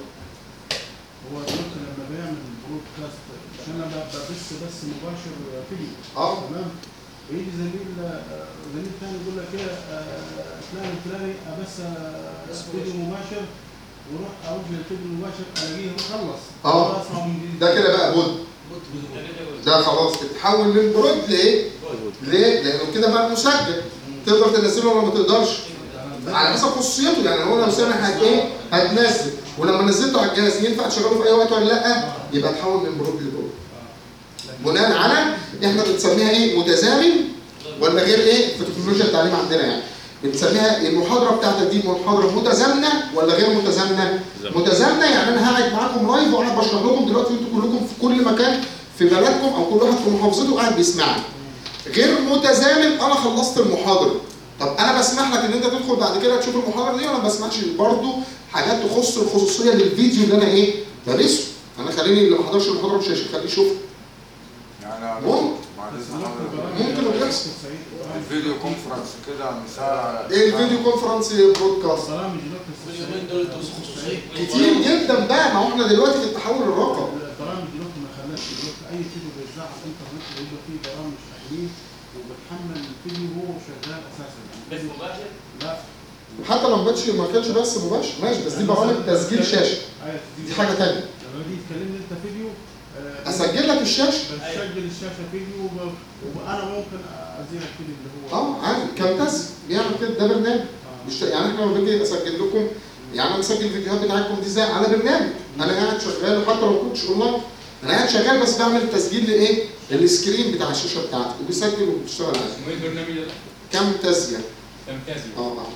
هو دلوقتي لما بيعمل البرودكاست عشان انا ببث بس مباشر فيديو. اه تمام؟ ويجي زميل زميل ثاني يقول لك ايه فلان الفلاني ابث فيديو مباشر، وروح اروح للفيديو المباشر الاقيه خلص. اه ده كده بقى بود. ده خلاص اتحول من برود لايه؟ ليه؟ لانه كده بقى مسجل، تقدر تنزله ولا ما تقدرش؟ على حسب خصوصيته، يعني هو لو سامح هت ايه؟ هتنزل، ولما نزلته على الجهاز ينفع تشغله في اي وقت ولا لا؟ يبقى اتحول من برود لبرود. بناء على احنا بنسميها ايه؟ متزامن ولا غير ايه؟ في تكنولوجيا التعليم عندنا يعني بنسميها المحاضره بتاعتك دي محاضره متزامنه ولا غير متزامنه؟ متزامنه يعني انا قاعد معاكم لايف وانا بشرح لكم دلوقتي وانتم كلكم في كل مكان في بلدكم او كل واحد في محافظته قاعد بيسمعني. غير متزامن انا خلصت المحاضره، طب انا بسمح لك ان انت تدخل بعد كده تشوف المحاضره دي ولا ما بسمحش؟ برضه حاجات تخص الخصوصيه للفيديو اللي انا ايه؟ بدرسه. انا خليني اللي ما حضرش المحاضره مش هخليه يشوفها. يعني ممكن ممكن اللي بيحصل. الفيديو كونفرنس كده مثال. ايه الفيديو كونفرنس برودكاست؟ برامج دلوقتي كتير جدا بقى، ما هو احنا دلوقتي في التحول الرقمي. البرامج دلوقتي ما خلاش دلوقتي اي فيديو بيتذاع على الانترنت بيبقى فيه برامج تحليل وبتحمل الفيديو وهو شغال اساسا. بث مباشر؟ لا حتى لو ما كانش ما كانش بس مباشر ماشي، بس دي برامج تسجيل شاشه، دي حاجه ثانيه. لما تيجي تكلمني انت فيديو اسجل لك الشاشه، بسجل الشاشه فيديو وب- وانا ممكن ازيلك فيديو اللي هو اه عادي. كامتاز بيعمل كده، ده برنامج. مش يعني احنا لما باجي اسجل لكم، يعني انا بسجل الفيديوهات بتاعتكم دي ازاي؟ على برنامج انا قاعد شغال، وحتى لو ما كنتش اونلاين انا قاعد شغال بس بعمل تسجيل لايه؟ للسكرين بتاع الشاشه بتاعتي وبيسجل وبتشتغل عادي. اسمه ايه البرنامج ده؟ كامتازيا. تمتازي. اه اه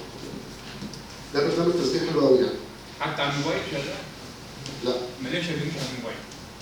ده برنامج تسجيل حلو قوي يعني. حتى على الموبايل شغال؟ لا ماليش شغال على الموبايل.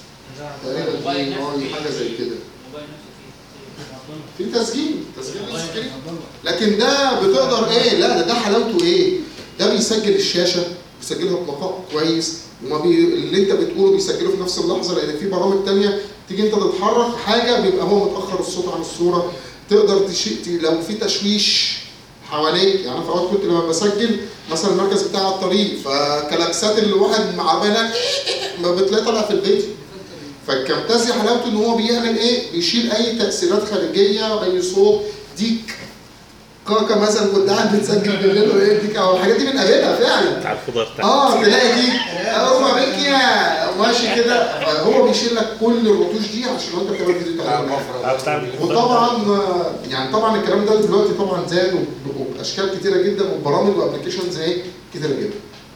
تقريبا دي حاجه زي كده. موبايل نفسه في تسجيل تسجيل للسكرين، لكن ده بتقدر ايه؟ لا ده ده حلاوته ايه؟ ده بيسجل الشاشه، بيسجلها بنقاء كويس، وما بي... اللي انت بتقوله بيسجله في نفس اللحظه، لان في برامج ثانيه تيجي انت تتحرك حاجه بيبقى هو متاخر الصوت عن الصوره، تقدر تشي... لو في تشويش حواليك. يعني في اوقات كنت لما بسجل مثلا المركز بتاع الطريق، فكلاكسات الواحد مع عربيه ما بتلاقي طالع في الفيديو. فالكامتازيا حلاوته ان هو بيعمل ايه؟ بيشيل اي تاثيرات خارجيه، اي صوت ديك كاكا مثلا كنت قاعد بتسجل بالليل وايه ديك او الحاجات دي بنقابلها فعلا. بتاع الخضار بتاعك. اه تلاقي دي ربع بنكيا ماشي كده، هو بيشيل لك كل الرطوش دي عشان انت بتعمل فيديو تعمل. وطبعا يعني طبعا الكلام ده دلوقتي طبعا زاد وباشكال كتيره جدا وبرامج وابلكيشنز ايه كتيره جدا.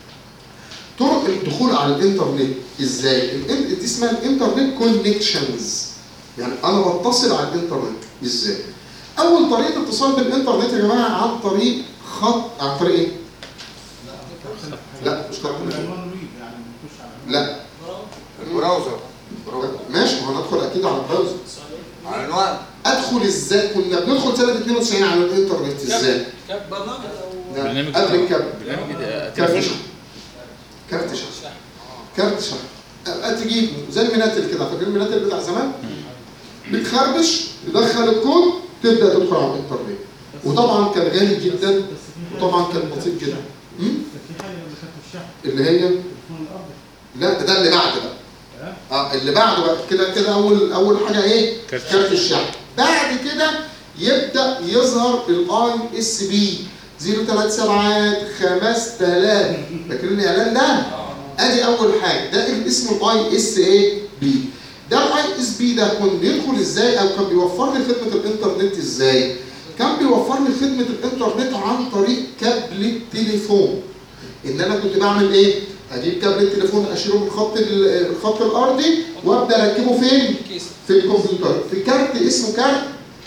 طرق الدخول على الانترنت ازاي؟ دي اسمها الانترنت كونكشنز، يعني انا بتصل على الانترنت ازاي؟ اول طريقه اتصال بالانترنت يا جماعه عن طريق خط، عن طريق ايه؟ لا مش طريق لا البراوزر. ماشي، ما هندخل اكيد على البراوزر. على عنوان. ادخل ازاي؟ كنا بندخل سنه اثنين وتسعين على الانترنت ازاي؟ برنامج قبل الكاب برنامج كارت شحن كارت شحن كارت شحن تجيب زي المناتل كده، فاكرين المناتل بتاع زمان؟ بتخربش تدخل الكود تبدا تدخل على الانترنت. وطبعا كان غالي جدا وطبعا كان بسيط جدا. امم في حاجه اللي كانت في الشحن اللي هي التليفون الارضي. لا ده, ده اللي بعد بقى. اه اللي بعده بقى كده كده اول اول حاجه ايه؟ كارت الشحن. بعد كده يبدا يظهر الاي اس بي صفر ثلاثة سبعة خمسة آلاف. فاكرين الاعلان ده؟ ادي اول حاجه، ده اللي اسمه الاي اس اي بي. ده الاي اس بي ده كان بيدخل ازاي او كان بيوفر لي خدمه الانترنت ازاي؟ كان بيوفر لي خدمه الانترنت عن طريق كابل التليفون. ان انا كنت بعمل ايه؟ اجيب كابل التليفون اشيله من خط الخط الارضي وابدا اركبه فين؟ في الكمبيوتر، في كارت اسمه كارت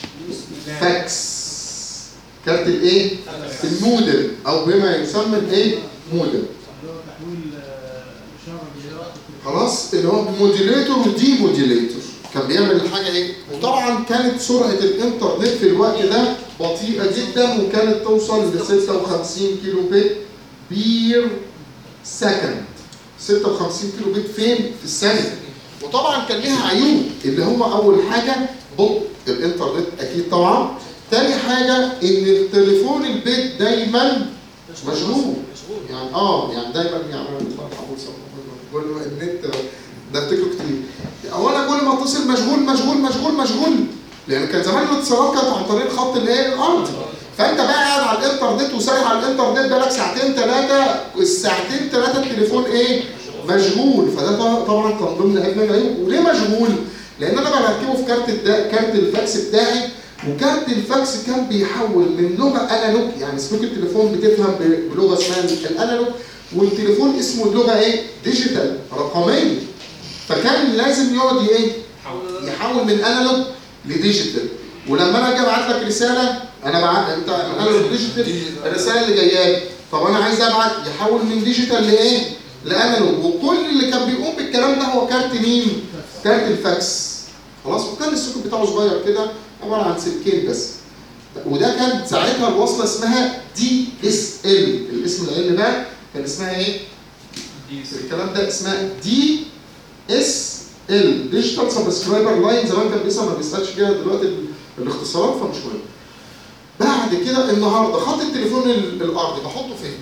فاكس. كارت الايه؟ المودم او بما يسمى الايه؟ مودم. اللي هو تحويل الاشاره بالاشارات. خلاص اللي هو موديليتور ودي موديليتور. كان بيعمل الحاجه ايه؟ وطبعا كانت سرعه الانترنت في الوقت ده بطيئه جدا وكانت توصل ل ستة وخمسين كيلو بت بير سكند. ستة وخمسين كيلو بت فين؟ في الثانيه. وطبعا كان ليها عيوب اللي هو اول حاجه بطء الانترنت اكيد طبعا. تاني حاجه ان التليفون البيت دايما مشغول. يعني اه يعني دايما يعني بقول له النت ده افتكره كتير. هو انا كل ما اتصل مشغول مشغول مشغول مشغول لان كان زمان الاتصالات كانت عن طريق الخط الايه؟ الارضي. فانت بقى قاعد على الانترنت وسايح على الانترنت بقالك ساعتين ثلاثه، الساعتين ثلاثه التليفون ايه؟ مشغول. فده طبعا كان ضمن اجمل العيوب. وليه مشغول؟ لان انا بركبه في كارت كارت الفاكس بتاعي، وكارت الفاكس كان بيحول من لغه انالوج، يعني سلوك التليفون بتفهم بلغه اسمها الانالوج، والتليفون اسمه اللغه ايه؟ ديجيتال رقميه. فكان لازم يقعد ايه؟ يحول من انالوج لديجيتال. ولما انا اجي ابعت لك رساله انا بعت انت من انالوج لديجيتال الرساله اللي جايه لي، طب انا عايز ابعت يحول من ديجيتال لايه؟ لانالوج. وكل اللي كان بيقوم بالكلام ده هو كارت مين؟ كارت الفاكس. خلاص. وكان السلوك بتاعه صغير كده عباره عن سلكين بس. وده كان ساعتها الوصله اسمها دي اس ال. الاسم العلمي بقى كان اسمها ايه؟ الكلام ده اسمها دي اس ال ديجيتال سبسكرايبر لاين. زمان كان بيسمى ما بيسالش كده دلوقتي الاختصارات فمش مهم. بعد كده النهارده خط التليفون الارضي بحطه فين؟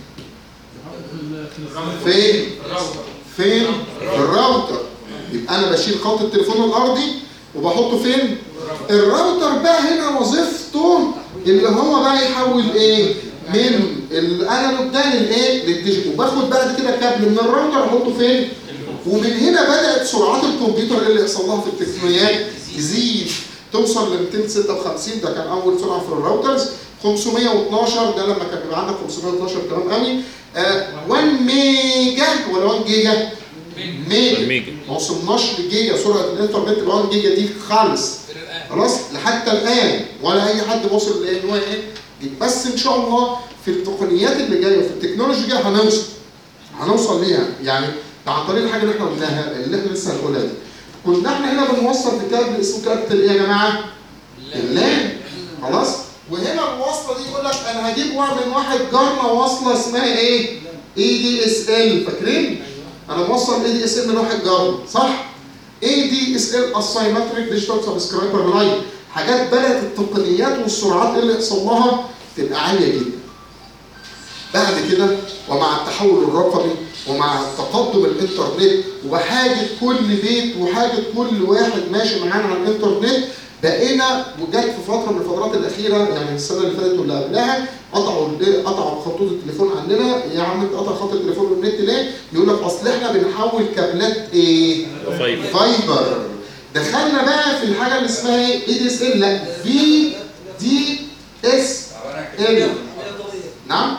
فين؟ فين؟ في الراوتر. يبقى انا بشيل خط التليفون الارضي وبحطه فين؟ الراوتر بقى هنا وظيفته اللي هو بقى يحول ايه؟ من الانالوج ده للايه؟ للديجيتال. وباخد بعد كده كابل من الراوتر احطه فين؟ ومن هنا بدات سرعات الكمبيوتر اللي يحصل لها في التقنيات تزيد توصل ل مئتين وستة وخمسين. ده كان اول سرعه في الراوترز. خمسمية واثناشر ده لما كان بيبقى عندك خمسمية واثناشر تمام قوي. آه واحد ميجا ولا واحد جيجا؟ ميجا. ما وصلناش لجيجا. سرعه الانترنت ال واحد جيجا دي خالص خلاص لحتى الان ولا اي حد وصل لان هو ايه؟ بس ان شاء الله في التقنيات اللي جايه وفي التكنولوجيا الجايه هنوصل هنوصل ليها. يعني عن طريق الحاجه اللي احنا قلناها اللي احنا لسه هنقولها دي. كنا احنا هنا بنوصل في كابل اسمه كابل ايه يا جماعه؟ اللان. خلاص. وهنا الوصله دي يقول لك انا هجيب واحد من واحد جارنا وصله اسمها ايه؟ اي دي اس ال. فاكرين؟ انا موصل اي دي اس ال من واحد جارنا صح؟ اي دي اس ال اسايمتريك ديجيتال سبسكرايبر لاين. حاجات بدات التقنيات والسرعات اللي يحصل لها تبقى عاليه جدا. بعد كده ومع التحول الرقمي ومع تقدم الانترنت وحاجه كل بيت وحاجه كل واحد ماشي معانا على الانترنت بقينا. وجت في فتره من الفترات الاخيره يعني السنه اللي فاتت واللي قبلها قطعوا قطعوا خطوط التليفون عندنا. يا عم قطع خط التليفون والنت ليه؟ يقول لك اصل احنا بنحول كابلات ايه؟ فايبر. فايبر. دخلنا بقى في الحاجه اللي اسمها ايه؟ اي دي اس ال. لا في دي اس ال. نعم؟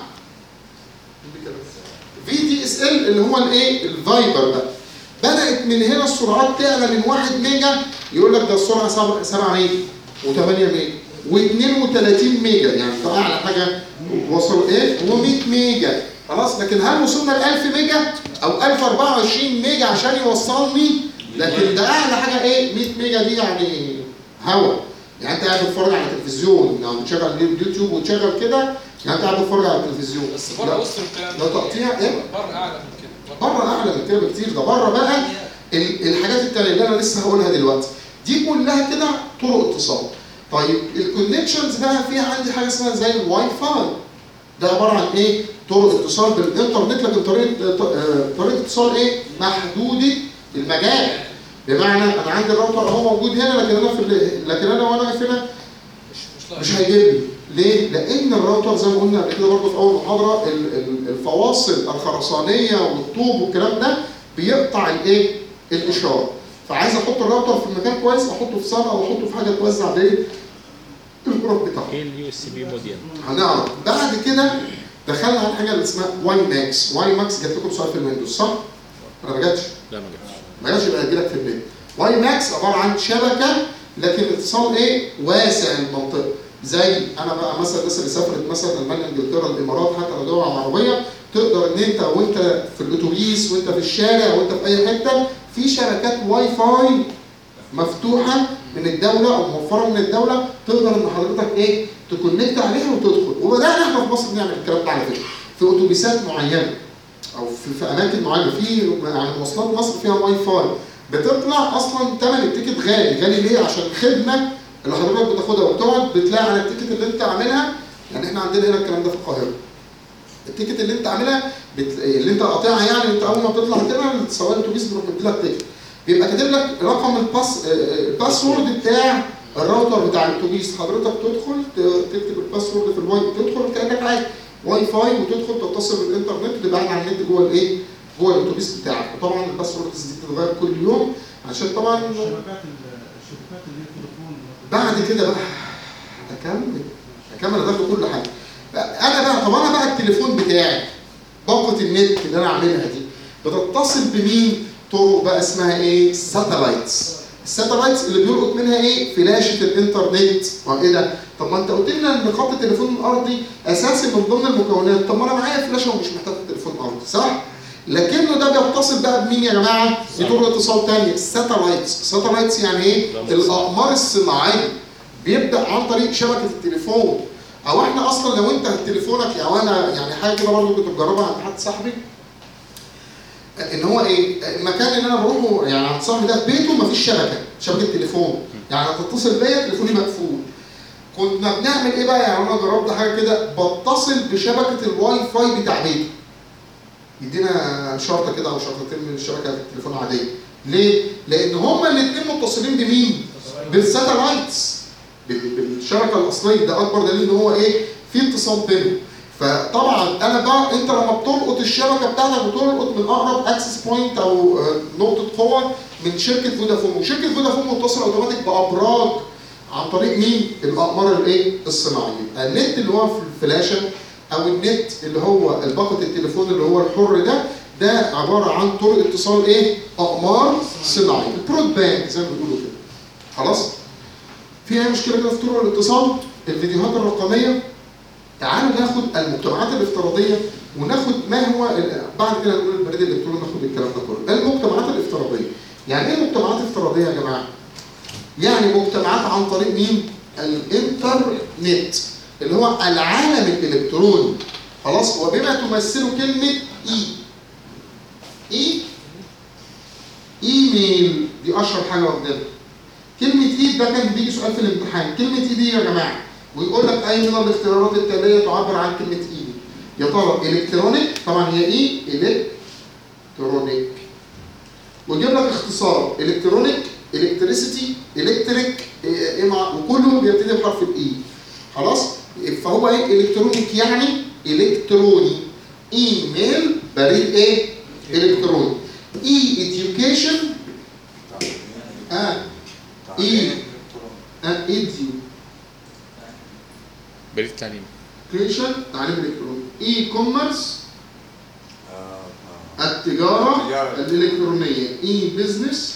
في دي اس ال اللي هو الايه؟ الفايبر بقى. بدات من هنا السرعات تعلى من واحد ميجا يقول لك ده السرعه سبعة ميجا وثمانية ميجا واثنين وثلاثين ميجا. يعني ده اعلى حاجه وصل ايه؟ هو مية ميجا. خلاص. لكن هل وصلنا ل ألف ميجا او ألف وأربعة وعشرين ميجا عشان يوصلني؟ لكن ده اعلى حاجه ايه؟ مية ميجا دي يعني هوا. يعني انت قاعد بتتفرج على التلفزيون يعني بتشغل اليوتيوب وتشغل كده يعني انت قاعد بتتفرج على التلفزيون. بس بره وصل الكلام ده تقطيع ايه؟ بره اعلى من كده. بره اعلى من كده بكتير. ده بره بقى الحاجات التانية اللي انا لسه هقولها دلوقتي دي كلها كده طرق اتصال. طيب الكونكشنز بقى فيها عندي حاجه اسمها زي الواي فاي. ده عباره عن ايه؟ طرق اتصال بالانترنت، لكن طريقه طريقه اتصال ايه؟ محدوده المجال. بمعنى انا عندي الراوتر اهو موجود هنا، لكن انا في لكن انا وانا واقف هنا مش هيجيب لي. ليه؟ لان الراوتر زي ما قلنا قبل كده برضه في اول محاضره، الفواصل الخرسانيه والطوب والكلام ده بيقطع الايه؟ الاشاره. فعايز احط الراوتر في مكان كويس، احطه في صاله او احطه في حاجه توزع بايه؟ الجروب بتاعه. ايه اليو اس بي موديل؟ هنعرف بعد كده. دخلنا على حاجه اللي اسمها واي ماكس. واي ماكس جات لكم سؤال في الويندوز صح؟ انا ما جاتش؟ لا ما جاتش. ما جاتش يبقى هتجي لك في النت. واي ماكس عباره عن شبكه لكن اتصال ايه؟ واسع المنطقه. زي انا بقى مثلا الناس اللي سافرت مثلا المانيا انجلترا الامارات حتى لو دول عربيه، تقدر ان انت وانت في الاتوبيس وانت في الشارع وانت في اي حته في شبكات واي فاي مفتوحه من الدوله او موفره من الدوله، تقدر ان حضرتك ايه؟ تكونكت عليها وتدخل. وبدانا احنا في مصر نعمل الكلام ده على فكره في اتوبيسات معينه او في, في اماكن معينه. في يعني مواصلات مصر فيها واي فاي بتطلع اصلا ثمن التيكت غالي. غالي ليه؟ عشان الخدمه اللي حضرتك بتاخدها وبتقعد بتلاقي على التيكت اللي انت عاملها. يعني احنا عندنا هنا الكلام ده في القاهره. التيكت اللي انت عاملها بت... اللي انت قاطعها، يعني انت اول ما بتطلع كده سواق الاتوبيس بيروح مديلك تيكت، بيبقى كاتب لك رقم الباس الباسورد بتاع الراوتر بتاع الاتوبيس. حضرتك تدخل تكتب الباسورد في الواي، تدخل كانك عايز واي فاي وتدخل تتصل بالانترنت وتبقى قاعد على النت جوه الايه؟ جوه الاتوبيس بتاعك. وطبعا الباسورد دي بتتغير كل يوم عشان طبعا الشبكات الشبكات اللي هي التليفون. بعد كده بقى اكمل اكمل ادخل كل حاجه. انا بقى طب انا بقى التليفون بتاعي باقه النت اللي انا عاملها دي بتتصل بمين؟ طرق بقى اسمها ايه؟ ساتلايتس. الساتلايتس اللي بيلقط منها ايه؟ فلاشه الانترنت. وايه ده؟ طب ما انت قلت لنا ان خط التليفون الارضي اساسي من ضمن المكونات. طب ما انا معايا فلاشه ومش محتاج تليفون ارضي صح؟ لكنه ده بيتصل بقى بمين يا جماعه؟ بطرق اتصال ثانيه الساتلايتس. الساتلايتس يعني ايه؟ الاقمار الصناعيه. بيبدا عن طريق شبكه التليفون. او احنا اصلا لو انت تليفونك او انا يعني حاجه كده برضه كنت بجربها عند حد صاحبي، ان هو ايه؟ المكان اللي انا بروحه يعني عند صاحبي ده بيته مفيش شبكه، شبكه تليفون. يعني هتتصل بيا تليفوني مقفول. كنا بنعمل ايه بقى؟ يعني انا جربت حاجه كده، بتصل بشبكه الواي فاي بتاع بيته. يدينا شرطه كده او شرطتين من الشبكه التليفون العاديه. ليه؟ لان هما الاثنين متصلين بمين؟ بالساتلايتس، بالشبكه الاصليه. ده اكبر دليل ان هو ايه؟ في اتصال بينهم. فطبعا انا بقى انت لما بتلقط الشبكه بتاعتك بتلقط من اقرب اكسس بوينت او نقطه قوه من شركه فودافون، وشركه فودافون متصله اوتوماتيك بابراج عن طريق مين؟ الاقمار الايه؟ الصناعيه. النت اللي هو في الفلاشه او النت اللي هو باقه التليفون اللي هو الحر ده، ده عباره عن طرق اتصال ايه؟ اقمار صناعيه، البرود باند زي ما بيقولوا كده. خلاص؟ في اي مشكله كده في طرق الاتصال؟ الفيديوهات الرقميه. تعالوا ناخد المجتمعات الافتراضيه وناخد ما هو بعد كده نقول البريد الالكتروني، ناخد الكلام ده كله. المجتمعات الافتراضيه. يعني ايه مجتمعات افتراضيه يا جماعه؟ يعني مجتمعات عن طريق مين؟ الانترنت اللي هو العالم الالكتروني. خلاص؟ وبما تمثله كلمه اي. اي ايميل دي اشهر حاجه قدامنا. كلمه اي ده كان بيجي سؤال في الامتحان. كلمه اي دي يا جماعه ويقول لك اي من الاختيارات التاليه تعبر عن كلمه اي. يا ترى الكترونيك؟ طبعا هي اي الكترونيك. ويجيب لك اختصار الكترونيك، الكتريسيتي، الكتريك، وكله بيبتدي بحرف الاي. خلاص؟ فهو ايه؟ الكترونيك يعني الكتروني. ايميل بريد ايه؟ الكتروني. اي اديوكيشن اه اي اه اديو بريد تعليم. كريشن تعليم الكتروني. اي كوميرس التجاره الالكترونيه. اي بزنس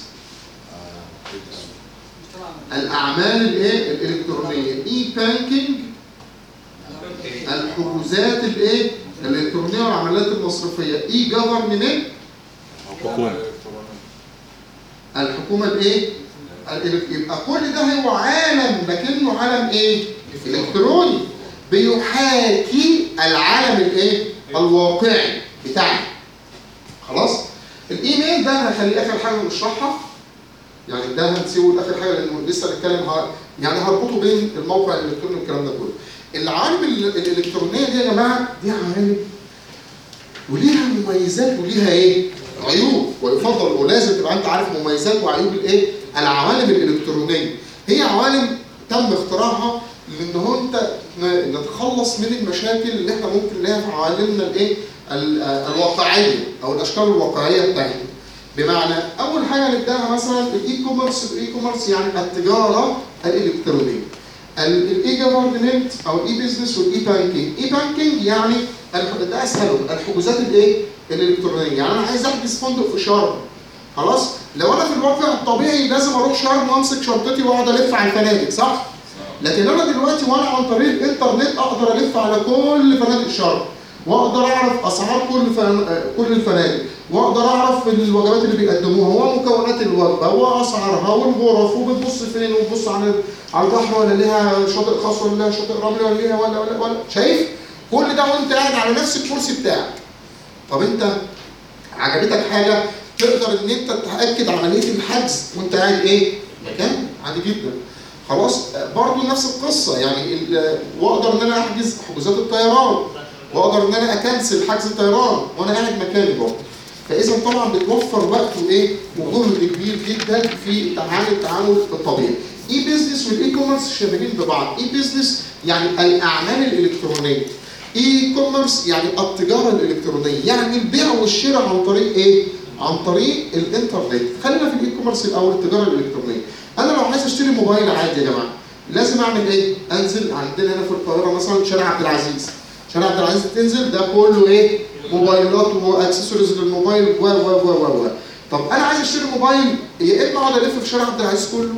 الاعمال الايه؟ الالكترونيه. اي بانكينج الحجوزات الايه؟ الالكترونيه والعمليات المصرفيه. اي جفرمنت حكومه الحكومه الايه؟ يبقى كل ده هو عالم لكنه عالم ايه؟ الكتروني بيحاكي العالم الايه؟ الواقعي بتاعنا. خلاص؟ الايميل ده انا هخليه اخر حاجه نشرحها يعني ده هنسيبه لاخر حاجه لانه لسه هنتكلم يعني هربطه بين الموقع الالكتروني والكلام ده كله. العوالم الالكترونيه دي يا جماعه دي عوالم وليها مميزات وليها ايه؟ عيوب، ويفضل ولازم تبقى انت عارف مميزات وعيوب الايه؟ العوالم الالكترونيه. هي عوالم تم اختراعها لان هو انت نتخلص من المشاكل اللي احنا ممكن نلاقيها في عوالمنا الايه؟ الواقعيه او الاشكال الواقعيه بتاعتنا. بمعنى اول حاجه نبداها مثلا الاي كوميرس، الاي كوميرس يعني التجاره الالكترونيه. الاي جفرمنت او الاي بزنس والاي بانكينج. اي بانكينج يعني ده اسهل الحجوزات الايه؟ الالكترونيه، يعني انا عايز احجز فندق في شرم. خلاص؟ لو انا في الواقع الطبيعي لازم اروح شرم وامسك شنطتي واقعد الف على الفنادق، صح؟ لكن انا دلوقتي وانا عن طريق الانترنت اقدر الف على كل فنادق شرم، واقدر اعرف اسعار كل فن... كل الفنادق، واقدر اعرف الوجبات اللي بيقدموها ومكونات الوجبه واسعارها والغرف وبتبص فين وبتبص على على البحر ولا ليها شاطئ خاص ولا ليها شاطئ رملي ولا ليها ولا ولا ولا شايف؟ كل ده وانت قاعد على نفس الكرسي بتاعك. طب انت عجبتك حاجه تقدر ان انت تاكد عمليه الحجز وانت قاعد ايه؟ مكان عادي جدا. خلاص؟ برضه نفس القصه يعني واقدر ان انا احجز حجوزات الطيران، واقدر ان انا اكنسل حجز الطيران وانا قاعد مكاني برضه. فاذا طبعا بتوفر وقت وايه؟ وجهد كبير جدا في تعامل التعامل الطبيعي. اي بزنس والاي كوميرس شبيهين ببعض. اي بزنس يعني الاعمال الالكترونيه. اي كوميرس يعني التجاره الالكترونيه، يعني البيع والشراء عن طريق ايه؟ عن طريق الانترنت. خلينا في الاي كوميرس الاول، التجاره الالكترونيه. انا لو عايز اشتري موبايل عادي يا جماعه لازم اعمل ايه؟ انزل عندنا هنا في القاهره مثلا شارع عبد العزيز. شارع عبد العزيز تنزل ده كله ايه؟ موبايلات واكسسوارز للموبايل و و و و طب انا عايز اشتري موبايل يا اما اقعد الف في شارع عبد العزيز كله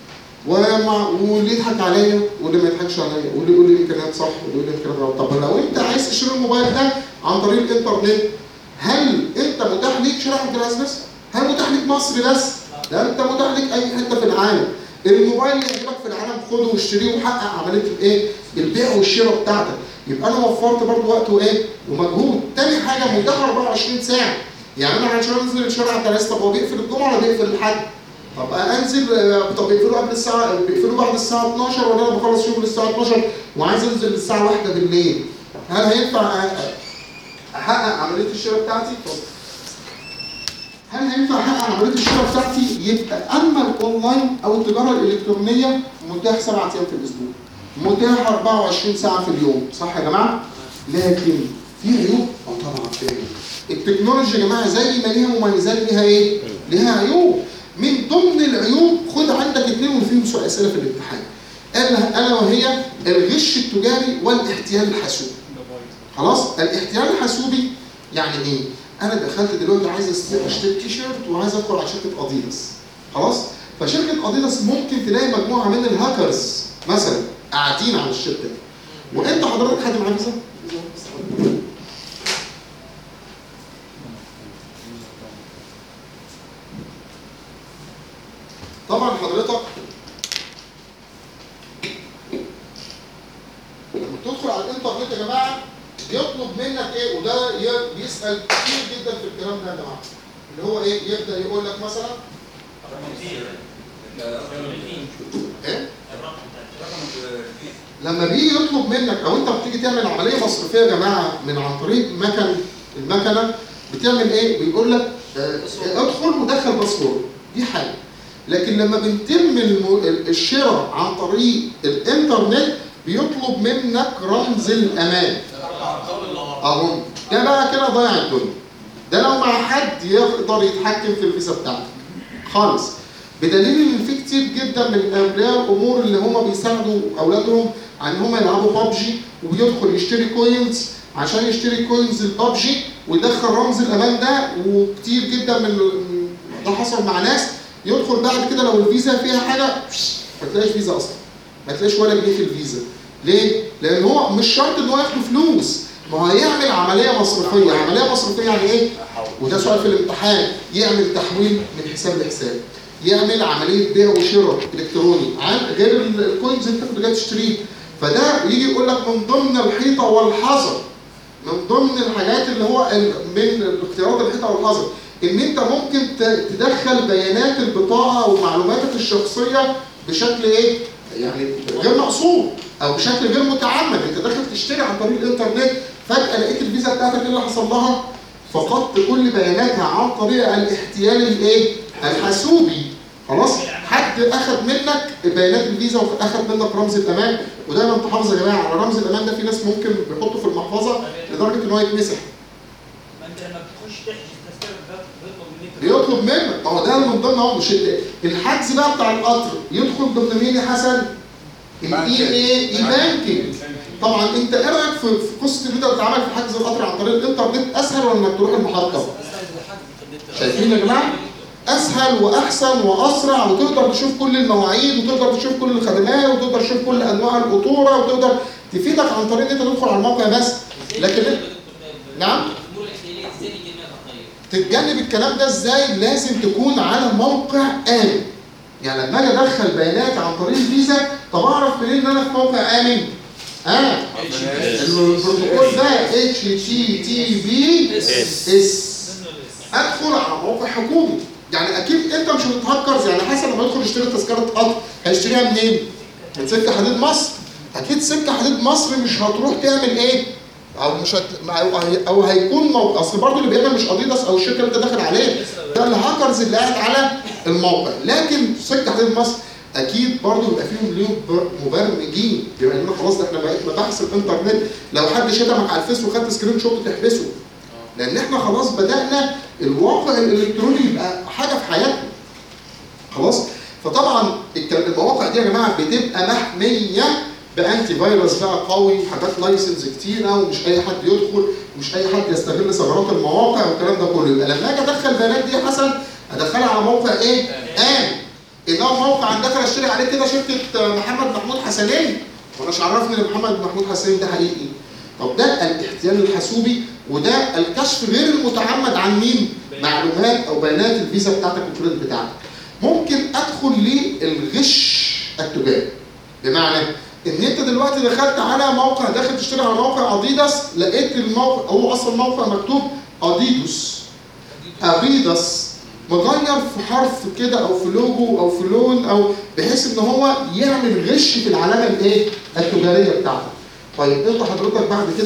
ومع واللي يضحك عليا واللي ما يضحكش عليا واللي يقول لي الامكانيات صح واللي يقول لي الامكانيات غلط. طب لو انت عايز تشتري الموبايل ده عن طريق الانترنت هل انت متاح ليك شارع عبد العزيز بس؟ هل متاح ليك مصر بس؟ لا انت متاح ليك اي حته في العالم. الموبايل اللي يعجبك في العالم خده واشتريه وحقق عمليه الايه؟ البيع والشراء بتاعتك. يبقى انا وفرت برضه وقت وايه؟ ومجهود. تاني حاجه متاح أربعة وعشرين ساعه. يعني انا عشان انزل الشارع عبد العزيز طب هو بيقفل الجمعه ولا بيقفل الحد؟ طب انزل طب بيقفلوا قبل الساعه بيقفلوا بعد الساعه اتناشر ولا انا بخلص شغل الساعه اتناشر وعايز انزل الساعه واحدة بالليل. هل هينفع احقق عمليه الشراء بتاعتي؟ طب هل هينفع احقق عمليه الشراء بتاعتي؟ يبقى اما الاونلاين او التجاره الالكترونيه متاح سبعة ايام في الاسبوع. متاح أربعة وعشرين ساعه في اليوم، صح يا جماعه؟ لكن في عيوب؟ اه طبعا في عيوب. التكنولوجيا يا جماعه زي ما ليها مميزات ليها ايه؟ ليها عيوب. من ضمن العيوب خد عندك اثنين وفيهم سؤال اسئله في الامتحان. الا وهي الغش التجاري والاحتيال الحاسوبي. خلاص؟ الاحتيال الحاسوبي يعني ايه؟ انا دخلت دلوقتي عايز اشتري تي شيرت وعايز ادخل على شركه اديداس. خلاص؟ فشركه اديداس ممكن تلاقي مجموعه من الهاكرز مثلا قاعدين على الشركه دي. وانت حضرتك حد معاه فيزا؟ طبعا حضرتك لما تدخل على الانترنت يا جماعه يطلب منك ايه؟ وده بيسال كتير جدا في الكلام ده يا جماعه. اللي هو ايه؟ يبدا يقول لك مثلا ايه؟ لما بيجي يطلب منك او انت بتيجي تعمل عمليه مصرفيه يا جماعه من عن طريق مكن المكنه بتعمل ايه؟ بيقول لك اه ادخل ودخل باسورد. دي حاجه. لكن لما بنتم الشراء عن طريق الانترنت بيطلب منك رمز الامان. اهو ده بقى كده ضيع الدنيا. ده لو مع حد يقدر يتحكم في الفيزا بتاعتك خالص. بدليل ان في كتير جدا من اولياء الامور اللي هم بيساعدوا اولادهم ان هم يلعبوا بابجي وبيدخل يشتري كوينز عشان يشتري كوينز البابجي ويدخل رمز الامان ده. وكتير جدا من ده حصل مع ناس يدخل بعد كده لو الفيزا فيها حاجه ما تلاقيش فيزا اصلا، ما تلاقيش ولا جنيه في الفيزا. ليه؟ لان هو مش شرط ان هو ياخد فلوس، ما هو هيعمل عمليه مصرفيه. عمليه مصرفيه يعني ايه؟ وده سؤال في الامتحان. يعمل تحويل من حساب لحساب، يعمل عمليه بيع وشراء الكتروني عن غير الكوينز انت كنت جاي تشتريه. فده يجي يقول لك من ضمن الحيطه والحذر، من ضمن الحاجات اللي هو من اختيارات الحيطه والحذر ان انت ممكن ت- تدخل بيانات البطاقه ومعلوماتك الشخصيه بشكل ايه؟ يعني غير مقصود او بشكل غير متعمد. انت داخل تشتري عن طريق الانترنت، فجاه لقيت الفيزا بتاعتك ايه اللي حصل لها؟ فقدت كل بياناتها عن طريق الاحتيال الايه؟ الحاسوبي. خلاص؟ حد اخذ منك بيانات الفيزا واخذ منك رمز الامان، ودايما تحافظ يا جماعه على رمز الامان ده. في ناس ممكن بيحطه في المحفظه لدرجه ان هو يتمسح. ما انت لما بتخش تحجز تذكره بيطلب منك بيطلب منك، ما هو ده من ضمن اهو. مش الحجز بقى بتاع القطر يدخل ضمن مين يا حسن؟ الاي ايه؟ اي بانكينج. طبعا انت ايه رايك في في قصه ان انت بتتعامل في حجز القطر عن طريق الانترنت اسهل ولا انك تروح المحطه؟ شايفين يا جماعه؟ اسهل واحسن واسرع، وتقدر تشوف كل المواعيد وتقدر تشوف كل الخدمات وتقدر تشوف كل انواع القطوره وتقدر تفيدك عن طريق ان انت تدخل على الموقع بس. لكن نعم؟ تتجنب الكلام ده ازاي؟ لازم تكون على موقع آمن. يعني لما اجي ادخل بيانات عن طريق الفيزا، طب اعرف منين ان انا في موقع آمن؟ اه البروتوكول ده اتش تي تي بي اس. ادخل على موقع حكومي. يعني اكيد انت مش هتتهكرز. يعني حسن لما يدخل يشتري تذكره قطر هيشتريها منين؟ من سكه حديد مصر. اكيد سكه حديد مصر مش هتروح تعمل ايه؟ او مش هت... او هيكون موقع. اصل برضه اللي بيعمل مش اديداس او الشركه اللي انت داخل عليها، ده الهاكرز اللي قاعد على الموقع. لكن سكه حديد مصر اكيد برضه بيبقى فيهم ليهم مبرمجين، بما ان خلاص ده احنا بقيت مباحث الانترنت. لو حد شتمك على الفيس وخدت سكرين شوت تحبسه. لان احنا خلاص بدانا الواقع الالكتروني يبقى حاجه في حياتنا. خلاص؟ فطبعا المواقع دي يا جماعه بتبقى محميه بانتي فيروس بقى قوي، حاجات لايسنس كتيره، ومش اي حد يدخل، ومش اي حد يستغل ثغرات المواقع والكلام ده كله. يبقى لما اجي ادخل البيانات دي يا حسن ادخلها على موقع ايه؟ امن. انما موقع انا داخل اشتري عليه كده شركه محمد محمود حسنين، وانا عرفني ان محمد محمود حسنين ده حقيقي. طب ده الاحتيال الحاسوبي، وده الكشف غير المتعمد عن مين؟ معلومات او بيانات الفيزا بتاعتك والكريدت بتاعتك. ممكن ادخل للغش التجاري. بمعنى ان انت دلوقتي دخلت على موقع، داخل تشتري على موقع اديداس، لقيت الموقع هو اصلا موقع مكتوب اديدوس اديداس، مغير في حرف كده او في لوجو او في لون، او بحيث ان هو يعمل غش في العلامه الايه؟ التجاريه بتاعتك. طيب انت حضرتك بعد كده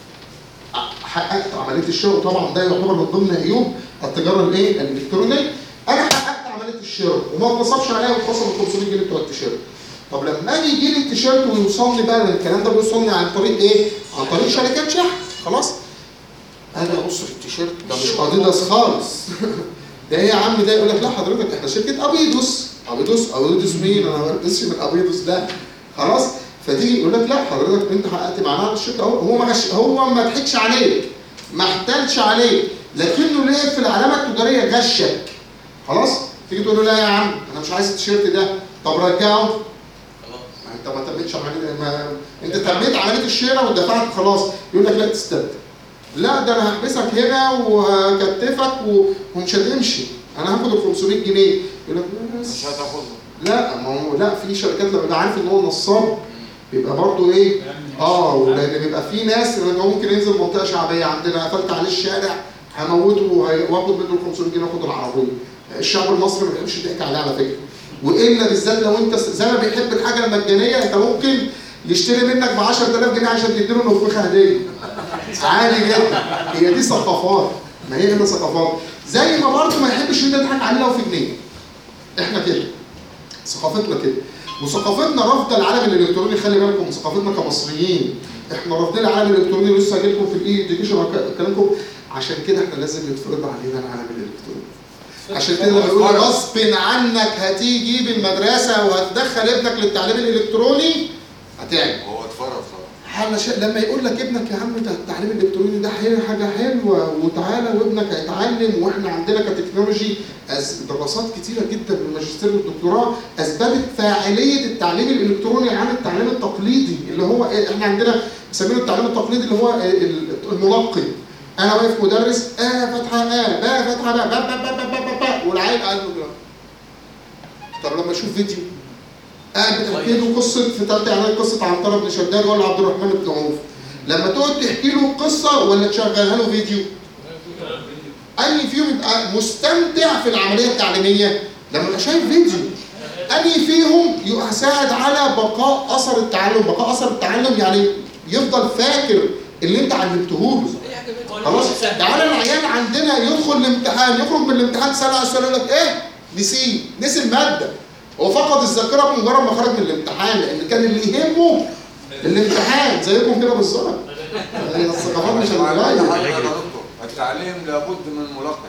حققت عمليه الشراء، طبعا ده يعتبر من ضمن عيوب التجاره الايه؟ الالكترونيه. انا حققت عمليه الشراء وما اتنصبش عليا واتخصم ال خمسمية جنيه بتوع التيشيرت. طب لما اجي يجي لي التيشيرت ويوصلني بقى، الكلام ده بيوصلني عن طريق ايه؟ عن طريق شركات شحن. خلاص؟ انا ابص في التيشيرت ده مش اديداس خالص. ده ايه يا عم ده؟ يقول لك لا حضرتك احنا شركه ابيدوس. ابيدوس ابيدوس مين؟ انا ما بركزش من ابيدوس ده. خلاص؟ فتيجي يقول لك لا حضرتك انت حققت معانا الشركه اهو. هو ما غش... هو ما ضحكش عليك، ما احتالش عليك، لكنه ليه في العلامه التجاريه غشك. خلاص؟ تيجي تقول له لا يا عم انا مش عايز التيشيرت ده، طب رجعه. ما انت ما تميتش عمليه، ما انت تميت عمليه الشراء ودفعت خلاص. يقول لك لا تستبدل. لا ده انا هحبسك هنا وهكتفك ومش هتمشي، انا هاخد ال خمسمية جنيه. يقول لك مش هتاخدهم. لا ما هو لا، في شركات لما بيبقى عارف ان هو نصاب بيبقى برضه ايه؟ اه ولان بيبقى في ناس اللي ممكن ينزل منطقه شعبيه عندنا، قفلت عليه الشارع هموته واخد منه ال خمسمية جنيه واخد العربيه. الشعب المصري ما بيحبش يضحك عليه على فكره. والا بالذات لو انت زي ما بيحب الحاجه المجانيه، انت ممكن يشتري منك ب عشرة آلاف جنيه عشان تديله نفوخه هديه. عادي جدا. هي دي ثقافات. ما هي هنا ثقافات. زي ما برضه ما يحبش انت تضحك عليه لو في جنيه. احنا كده. ثقافتنا كده. وثقافتنا رافضه العالم الالكتروني. خلي بالكم من ثقافتنا كمصريين. احنا رافضين العالم الالكتروني، لسه هاجي لكم في الاي اديوكيشن كلامكم. عشان كده احنا لازم يتفرض علينا العالم الالكتروني. عشان كده لما يقول غصب عنك هتيجي بالمدرسه وهتدخل ابنك للتعليم الالكتروني هتعمل. هو اتفرض طبعا. حل لما يقول لك ابنك يا عم ده التعليم الالكتروني ده حاجه حلوه وتعالى وابنك هيتعلم، واحنا عندنا كتكنولوجي دراسات كتيره جدا من الماجستير والدكتوراه اثبتت فاعليه التعليم الالكتروني عن التعليم التقليدي اللي هو احنا عندنا بنسميه التعليم التقليدي اللي هو الملقن. انا واقف مدرس اه فتحه اه با فتحه با با با با با با والعيل قاعد له كده. طب لما اشوف فيديو قاعد بتحكي له قصه في ثالثه اعدادي قصه عنتره بن شداد ولا عبد الرحمن بن عوف، لما تقعد تحكي له قصه ولا تشغلها له فيديو؟ اي فيهم يبقى مستمتع في العمليه التعليميه؟ لما يبقى شايف فيديو. انهي فيهم يساعد على بقاء اثر التعلم؟ بقاء اثر التعلم يعني يفضل فاكر اللي انت علمته له. خلاص؟ تعالى العيال عندنا يدخل الامتحان، يخرج من الامتحان سأل على السؤال يقول لك ايه؟ نسيه، نسي الماده. هو فقد الذاكره بمجرد ما خرج من الامتحان، لان كان اللي يهمه الامتحان زيكم كده بالظبط. هي الثقافات مش هتتغير. التعليم لابد من ملقن.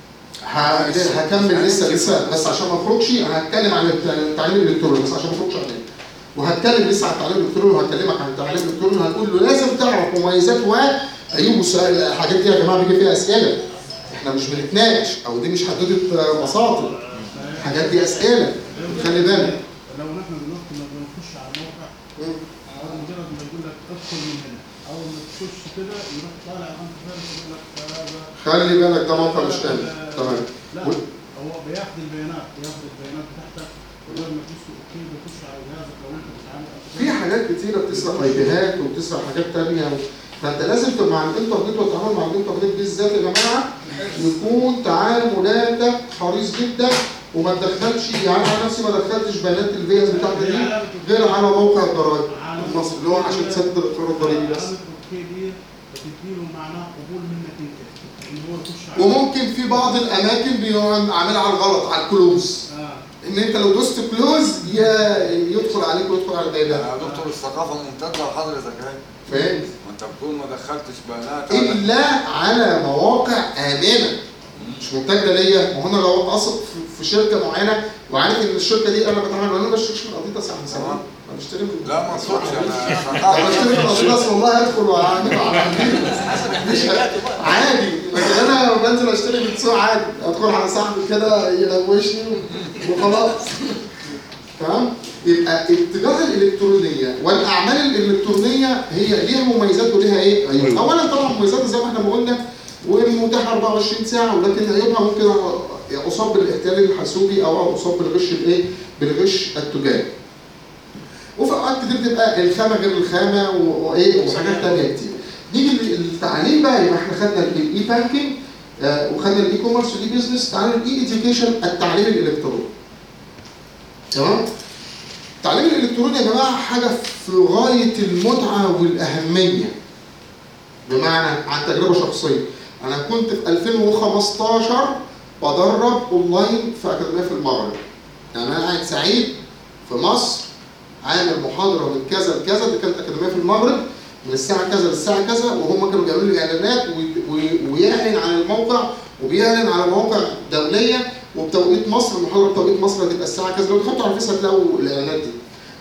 هكمل لسه لسه بس عشان ما اخرجش، انا هتكلم عن التعليم الالكتروني بس عشان ما اخرجش عليه. وهتكلم لسه عن التعليم الالكتروني وهكلمك عن التعليم الالكتروني، هنقول له لازم تعرف مميزات و عيوب الحاجات دي يا جماعه بيجي فيها اسئله. احنا مش بنتناقش او دي مش حدوده مصادر. الحاجات دي اسئله خلي بالك. لو نحن دلوقتي لما بنخش على الموقع او مجرد ما يقول لك ادخل من هنا، اول ما تخش كده يروح طالع انت فارس يقول لك خلي بالك ده موقع مش تاني. تمام. لا هو بياخد البيانات، بياخد البيانات بتاعتك ولما ما تدوس اوكي بيخش على جهازك لو انت بتتعامل. في حاجات كتيره بتسرق ايبيهات وبتسرق حاجات ثانيه، فانت لازم تبقى مع الانترنت والتعامل مع الانترنت بالذات يا جماعه يكون تعاملاتك حريص جدا وما تدخلش. يعني انا نفسي ما دخلتش بيانات الفيز بتاعتي دي غير على موقع الضرايب المصري اللي هو عشان تسدد الاقرار الضريبي بس. اوكي دي بتديله معناه قبول منك انت ان هو يخش. وممكن في بعض الاماكن بيعمل عاملها على الغلط على الكلوز. آه. ان انت لو دوست كلوز يدخل عليك ويدخل على البيانات. يا دكتور الثقافه ممتده لحضرتك اهي. فاهم؟ وانت بتقول ما دخلتش بيانات الا على مواقع امنه. مش ممتده ليا، ما هو انا لو اثق في شركه معينه وعارف ان الشركه دي انا بتعامل معاها، انا ما بشتريش من اديداس احسن سنه. انا بشتري من لا ما تروحش انا انا بشتري من اديداس والله ادخل واعمل مش عادي. لكن انا بنزل اشتري من سوق عادي، ادخل على صاحبي كده يلوشني وخلاص. تمام؟ يبقى التجاره الالكترونيه والاعمال الالكترونيه هي ليها مميزات وليها ايه؟ عيوب. اولا طبعا مميزاتها زي ما احنا ما قلنا ومتاحه أربعة وعشرين ساعه، ولكن عيوبها ممكن اصاب بالاحتيال الحاسوبي او اصاب بالغش الايه؟ بالغش التجاري. وفي اوقات كتير تبقى الخامه غير الخامه وايه وحاجات ثانيه كتير. نيجي للتعليم بقى، يبقى احنا خدنا الاي بانكينج آه وخدنا الاي كوميرس والاي بزنس. تعالى الاي اديوكيشن التعليم الالكتروني. تمام؟ التعليم الالكتروني يا جماعه حاجه في غايه المتعه والاهميه. بمعنى عن تجربه شخصيه، انا كنت في ألفين وخمستاشر بدرب اونلاين في اكاديميه في المغرب. يعني انا قاعد سعيد في مصر عامل محاضره من كذا لكذا، دي كانت اكاديميه في المغرب من الساعه كذا للساعه كذا، وهم كانوا بيعملوا لي اعلانات ويعلن عن الموقع وبيعلن على مواقع دوليه وبتوقيت مصر. المحاضره بتوقيت مصر هتبقى الساعه كذا، لو دخلتوا على الفيس هتلاقوا الاعلانات دي.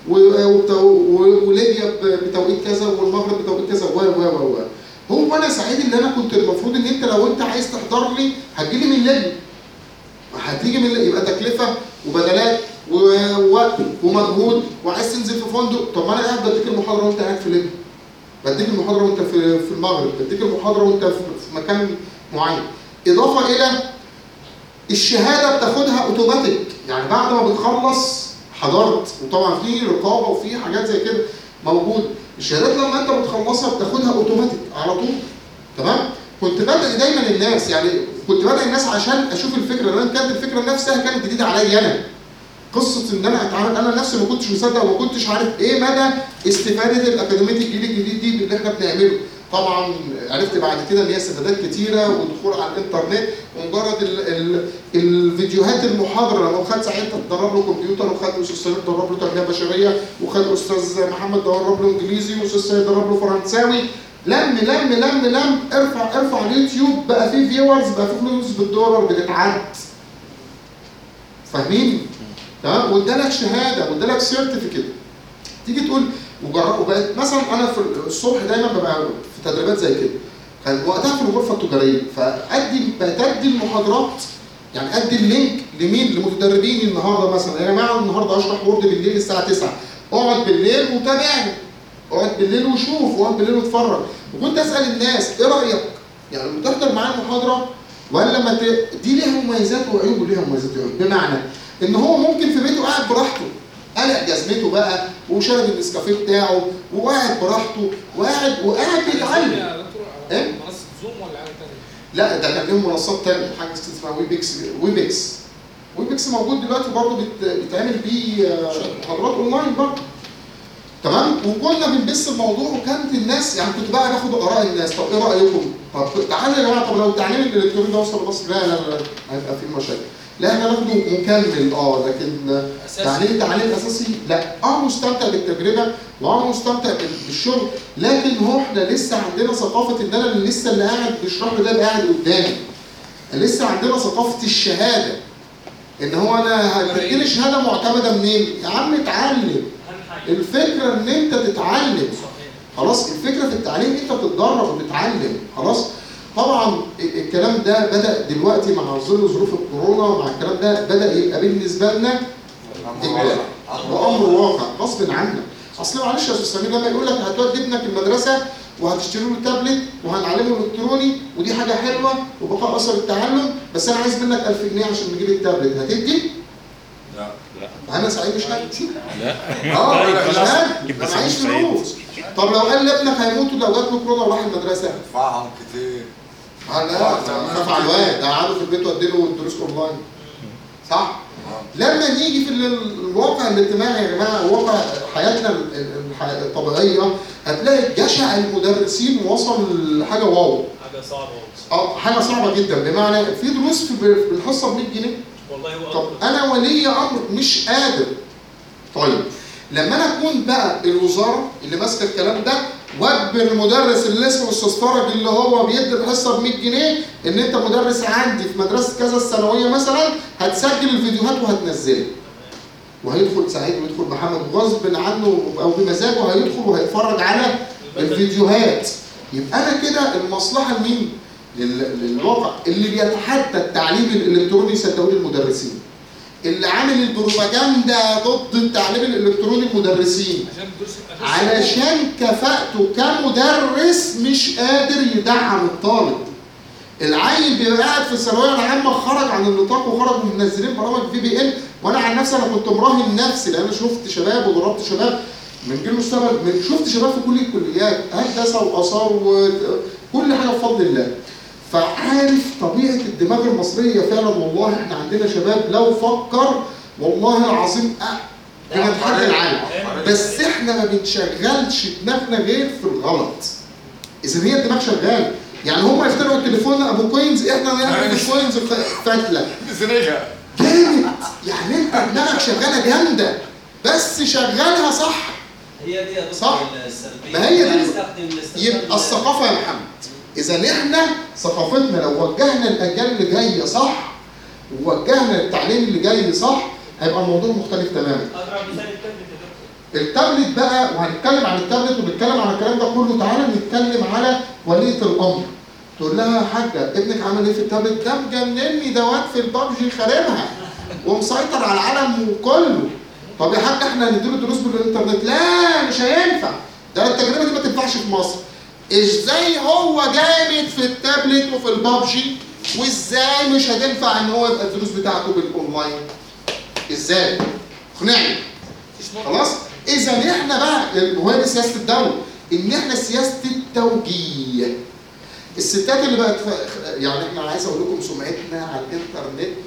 وليبيا بتوقيت كذا والمغرب بتوقيت كذا و و و هو انا سعيد ان انا كنت المفروض ان انت لو انت عايز تحضر لي هتجي لي من ليبيا. هتيجي من يبقى تكلفه وبدلات ووقت ومجهود وعايز تنزل في فندق. طب ما انا قاعد بديك المحاضره وانت قاعد في ليبيا، بديك المحاضره وانت في في المغرب، بديك المحاضره وانت في مكان معين. اضافه الى الشهاده بتاخدها اوتوماتيك، يعني بعد ما بتخلص حضرت، وطبعا في رقابه وفي حاجات زي كده موجوده. الشهادات لما انت بتخلصها بتاخدها اوتوماتيك على طول. تمام؟ كنت بدعي دايما الناس، يعني كنت بدعي الناس عشان اشوف الفكره، لان كانت الفكره نفسها كانت جديده عليا انا. قصه ان انا اتعامل انا نفسي ما كنتش مصدق وما كنتش عارف ايه مدى استفاده الاكاديميه الجيل الجديد دي باللي احنا بنعمله. طبعا عرفت بعد كده ان هي استفادات كتيره ودخول على الانترنت ومجرد ال ال الفيديوهات المحاضره. لو خد ساعتها تدرب له كمبيوتر، وخد استاذ سيد درب له تربيه بشريه، وخد استاذ محمد درب له انجليزي، واستاذ سيد درب له فرنساوي. لم لم لم لم ارفع ارفع اليوتيوب بقى فيه فيورز، بقى فيه فلوس بالدولار بتتعد. فاهمين؟ تمام؟ وادالك شهاده وادالك سيرتيفيكت. تيجي تقول وبقت مثلا انا في الصبح دايما ببقى في تدريبات زي كده. كان وقتها في الغرفه التجاريه، فادي بتدي المحاضرات، يعني ادي اللينك لمين؟ لمتدربين النهارده مثلا، يا جماعه النهارده هشرح وورد بالليل الساعه تسعة، اقعد بالليل وتابعني. اقعد بالليل وشوف، اقعد بالليل واتفرج. وكنت اسال الناس ايه رايك؟ يعني لما تحضر معايا المحاضره ولا ما ت... دي ليها مميزات وعيوب وليها مميزات وعيوب. بمعنى ان هو ممكن في بيته قاعد براحته، قلع جزمته بقى وشرب النسكافيه بتاعه وقاعد براحته وقاعد وقاعد بيتعلم. ايه؟ منصه زوم ولا حاجه ثانيه؟ لا ده كان لهم منصات تانية، حاجه اسمها ويبكس. ويبكس ويبكس موجود دلوقتي برضه بيتعمل بيه محاضرات اونلاين برضه. تمام؟ وكنا بنبث الموضوع وكانت الناس يعني كنت بقى باخد اراء الناس، طب ايه رايكم؟ طب تعالوا يا جماعه، طب لو التعليم الالكتروني ده وصل لمصر، لا لا لا هيبقى في مشاكل. لا احنا ناخده مكمل اه لكن تعليم التعليم الاساسي لا، اه مستمتع بالتجربه واه مستمتع بالشغل، لكن هو احنا لسه عندنا ثقافه ان انا اللي لسه اللي قاعد بيشرح له ده اللي قاعد قدامي. لسه عندنا ثقافه الشهاده. ان هو انا هتديني شهاده معتمده منين؟ يا عم اتعلم. الفكره ان انت تتعلم. خلاص الفكره في التعليم انت بتتدرب وتتعلم. خلاص طبعا الكلام ده بدا دلوقتي مع ظل ظروف الكورونا ومع الكلام ده بدا يبقى بالنسبه لنا امر واقع غصب عنك. اصل معلش يا استاذ سمير لما يقول لك هتودي ابنك المدرسه وهتشتري له تابلت وهنعلمه الكتروني ودي حاجه حلوه وبقاء اثر التعلم، بس انا عايز منك ألف جنيه عشان نجيب التابلت، هتدي؟ لا لا انا سعيد مش هدي. لا اه مش هدي، انا معيش فلوس. طب لو قال لابنك هيموت لو جات له كورونا وراح المدرسه؟ ادفعهم كتير. اه لا خاف على الواد، ده قعدوا في البيت وادي له الدروس اونلاين. صح؟ لما نيجي في الواقع الاجتماعي يا جماعه، واقع حياتنا الطبيعيه، هتلاقي جشع المدرسين وصل لحاجه واو. حاجه صعبه. اه حاجه صعبه جدا، بمعنى في دروس في الحصه ب مية جنيه. والله هو طب انا ولي امر مش قادر. طيب لما انا اكون بقى الوزاره اللي ماسكه الكلام ده واجبر المدرس اللي اسمه استاذ فرج اللي هو بيدي الحصه ب مية جنيه ان انت مدرس عندي في مدرسه كذا الثانويه مثلا هتسجل الفيديوهات وهتنزلها. وهيدخل سعيد ويدخل محمد غصب عنه او بمزاجه هيدخل وهيتفرج على الفيديوهات. يبقى انا كده المصلحه لمين؟ للواقع اللي بيتحدى التعليم الالكتروني صدقوني المدرسين. اللي عامل البروباجندا ضد التعليم الالكتروني المدرسين. علشان كفاءته كمدرس مش قادر يدعم الطالب. العيل بيبقى قاعد في الثانويه العامه خرج عن النطاق وخرج منزلين برامج في بي ان، وانا عن نفسي انا كنت مراهن نفسي لان انا شفت شباب وضربت شباب من جيل مستقبل، من شفت شباب في كل الكليات هندسه واثار وكل حاجه بفضل الله. فعارف طبيعه الدماغ المصريه فعلا. والله احنا عندنا شباب لو فكر والله العظيم بنتحدى العالم، بس احنا ما بنشغلش دماغنا غير في الغلط. اذا هي الدماغ شغال، يعني هم يخترعوا التليفون ابو كوينز، احنا نعمل الكوينز فتله جامد. يعني انت دماغك شغاله جامده بس شغالها صح. هي دي صح؟ السلبيه. ما هي دي يبقى الثقافه يا محمد. اذا احنا ثقافتنا لو وجهنا الاجيال اللي جايه صح ووجهنا التعليم اللي جاي صح هيبقى الموضوع مختلف تماما. اضرب مثال التابلت يا دكتور. التابلت بقى، وهنتكلم عن التابلت ونتكلم عن الكلام ده كله. تعالى نتكلم على ولية الامر. تقول لها يا حاجه ابنك عمل ايه في التابلت؟ ده مجنني ده واد في البابجي خاربها ومسيطر على العالم وكله. طب يا حاج احنا نديله دروس بالانترنت؟ لا مش هينفع، ده التجربه دي ما تنفعش في مصر. ازاي هو جامد في التابلت وفي البابجي وازاي مش هتنفع ان هو يبقى الدروس بتاعته بالاونلاين؟ ازاي؟ اقنعني. خلاص؟ اذا احنا بقى وهي دي سياسه الدوله، ان احنا سياسه التوجيه. الستات اللي بقت يعني احنا عايز اقول لكم سمعتنا على الانترنت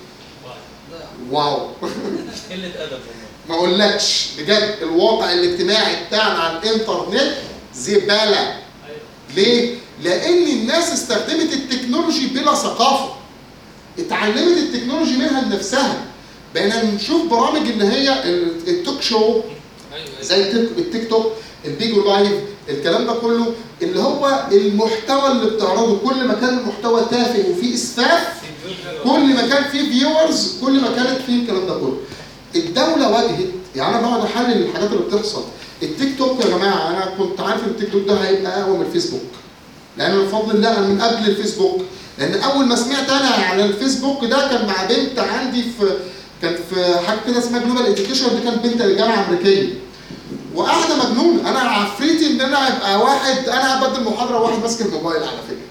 واو قله ادب ما اقولكش بجد. الواقع الاجتماعي بتاعنا على الانترنت زباله. ليه؟ لان الناس استخدمت التكنولوجي بلا ثقافه. اتعلمت التكنولوجي منها لنفسها. بقينا نشوف برامج اللي هي التوك شو زي التيك توك، البيجو لايف، الكلام ده كله اللي هو المحتوى اللي بتعرضه. كل ما كان المحتوى تافه وفيه اسفاف كل ما كان فيه فيورز كل ما كانت فيه الكلام ده كله. الدوله واجهت، يعني انا بقعد احلل الحاجات اللي بتحصل. التيك توك يا جماعه انا كنت عارف ان التيك توك ده هيبقى اقوى من الفيسبوك. لان بفضل الله من قبل الفيسبوك، لان اول ما سمعت انا على الفيسبوك ده كان مع بنت عندي في كانت في حاجه كده اسمها جلوبال اديوكيشن، دي كانت بنت جامعه امريكيه. وقاعده مجنونه، انا عفريتي ان انا ابقى واحد انا بدل محاضره واحد ماسك الموبايل على فكره.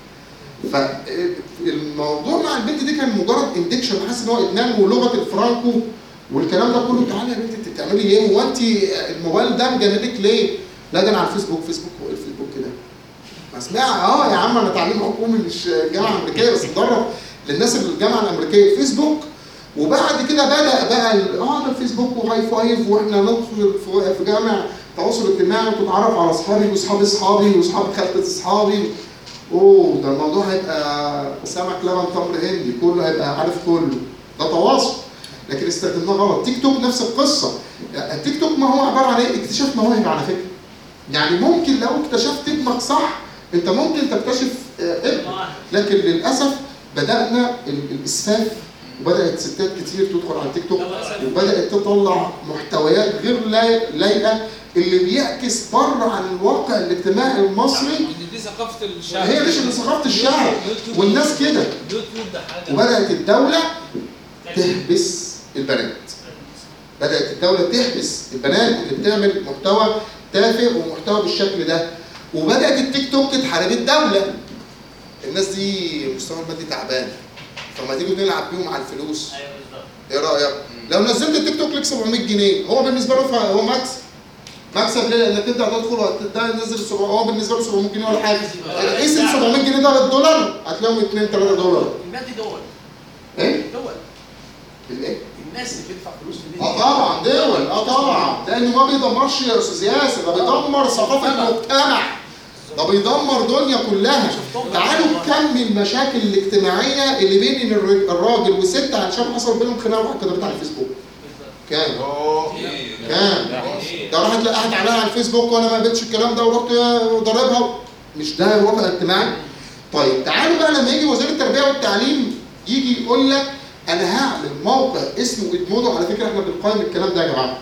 فالموضوع مع البنت دي كان مجرد اندكشن، حاسس ان هو ادمان ولغه الفرانكو والكلام ده كله. تعالي يا بنتي انت بتعملي ايه؟ هو انت الموبايل ده مجندك ليه؟ لا ده انا على الفيسبوك. فيسبوك هو الفيسبوك كده اسمع اه يا عم انا تعليم حكومي مش جامعه امريكيه بس بدرب للناس اللي الجامعه الامريكيه فيسبوك. وبعد كده بدا بقى ال- اه ده الفيسبوك وهاي فايف واحنا ندخل في- في جامع تواصل اجتماعي وتتعرف على اصحابي واصحاب اصحابي واصحاب خالة اصحابي. اوه ده الموضوع هيبقى سمك لبن تمر هندي، كله هيبقى عارف كله، ده تواصل. لكن استخدمناه غلط. تيك توك نفس القصه. التيك توك ما هو عباره عن ايه؟ اكتشاف مواهب على فكره. يعني ممكن لو اكتشفت ابنك صح انت ممكن تكتشف آه، ابنك، لكن للاسف بدانا ال- الاسفاف وبدات ستات كتير تدخل على التيك توك وبدات تطلع محتويات غير لا- لايقه اللي بيعكس بره عن الواقع الاجتماعي المصري. إن دي ثقافه الشعب. هي مش اللي ثقافه الشعب والناس كده. اليوتيوب ده حاجه وبدات الدوله تحبس البنات. بدات الدوله تحبس البنات اللي بتعمل محتوى تافه ومحتوى بالشكل ده. وبدات التيك توك تحارب الدوله. الناس دي مستوى المادي تعبان، فما تيجوا نلعب بيهم على الفلوس. ايوه بالظبط. ايه رايك؟ لو نزلت التيك توك لك سبعمية جنيه هو بالنسبه له ف- هو مكسب. مكسب ليه؟ لانك انت هتدخل وهتنزل سبعمية، هو بالنسبه له سبعمية جنيه ولا حاجه. قيس ال سبعمية جنيه ده بالدولار هتلاقيهم اتنين تلاتة دولار. المادي دول ايه؟ دول الايه؟ الناس اللي بتدفع فلوس في دي اه طبعا دول، اه طبعا، لانه ما بيدمرش يا استاذ ياسر، ده بيدمر ثقافه المجتمع، ده بيدمر دنيا كلها. تعالوا كم المشاكل الاجتماعيه اللي بين الر- الراجل والست عشان حصل بينهم خناقه واحد كتبتها على الفيسبوك. كام؟ كام؟ ده راحت لقيت عليها على الفيسبوك وانا ما قبلتش الكلام ده ورحت ضاربها. مش ده الواقع الاجتماعي؟ طيب تعالوا بقى لما يجي وزير التربيه والتعليم يجي يقول لك انا هعمل موقع اسمه ادمودو. على فكره احنا بنقيم الكلام ده يا جماعه.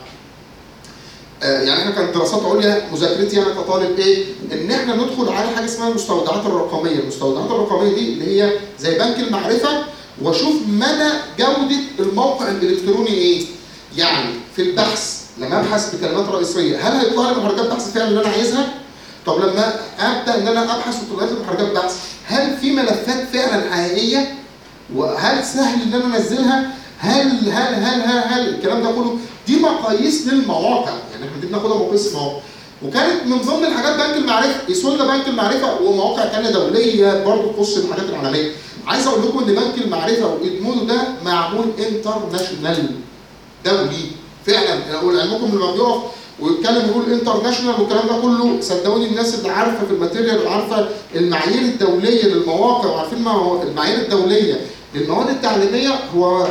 آه يعني انا كانت دراسات عليا مذاكرتي انا كطالب ايه؟ ان احنا ندخل على حاجه اسمها المستودعات الرقميه، المستودعات الرقميه دي اللي هي زي بنك المعرفه، واشوف مدى جوده الموقع الالكتروني ايه؟ يعني في البحث لما ابحث بكلمات رئيسيه هل هيطلع لي محركات بحث فعلا اللي انا عايزها؟ طب لما ابدا ان انا ابحث وطلعت لي محركات بحث هل في ملفات فعلا حقيقيه؟ وهل سهل ان انا انزلها؟ هل هل هل هل هل الكلام ده كله دي مقاييس للمواقع، يعني احنا دي بناخدها مقاييس المواقع. وكانت من ضمن الحاجات بنك المعرفه، يسولنا بنك المعرفه ومواقع ثانيه دوليه برضه تخص الحاجات العالميه. عايز اقول لكم ان بنك المعرفه وادمودو ده معمول انترناشونال دولي فعلا. ولعلمكم لما بيقف ويتكلم يقول انترناشونال والكلام ده كله صدقوني الناس اللي عارفه في الماتيريال وعارفه المعايير الدوليه للمواقع وعارفين ما المعايير الدوليه للمواد التعليميه هو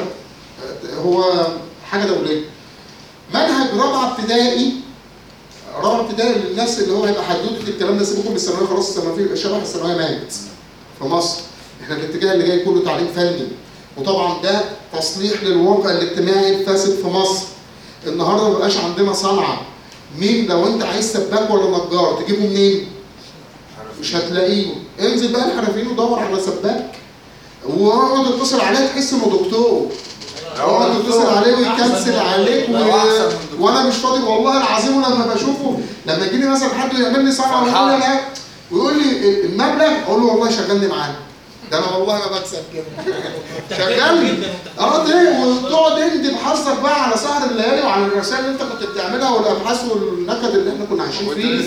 هو حاجه دوليه. منهج رابعه ابتدائي، رابعه ابتدائي للناس اللي هو هيبقى حدوته الكلام ده سيبكم من الثانويه خلاص الثانويه شبه الثانويه مات في مصر. احنا الاتجاه اللي جاي كله تعليم فني، وطبعا ده تصليح للواقع الاجتماعي الفاسد في مصر. النهارده ما بقاش عندنا صنعه. مين لو انت عايز سباك ولا نجار تجيبه منين؟ مش هتلاقيه. انزل بقى الحرفيين ودور على سباك واقعد اتصل عليه تحس انه دكتور. اقعد اتصل عليه ويكنسل عليك و... وانا مش فاضي والله العظيم. ولما بشوفه لما يجي لي مثلا حد يعمل لي صنعه ويقول لي لا ويقول لي المبلغ اقول له والله شغلني معاه. ده انا والله ما بكسب كده. شغلني. اه ليه؟ وتقعد انت بحظك بقى على سهر الليالي وعلى الرسائل اللي انت كنت بتعملها والابحاث والنكد اللي احنا كنا عايشين فيه.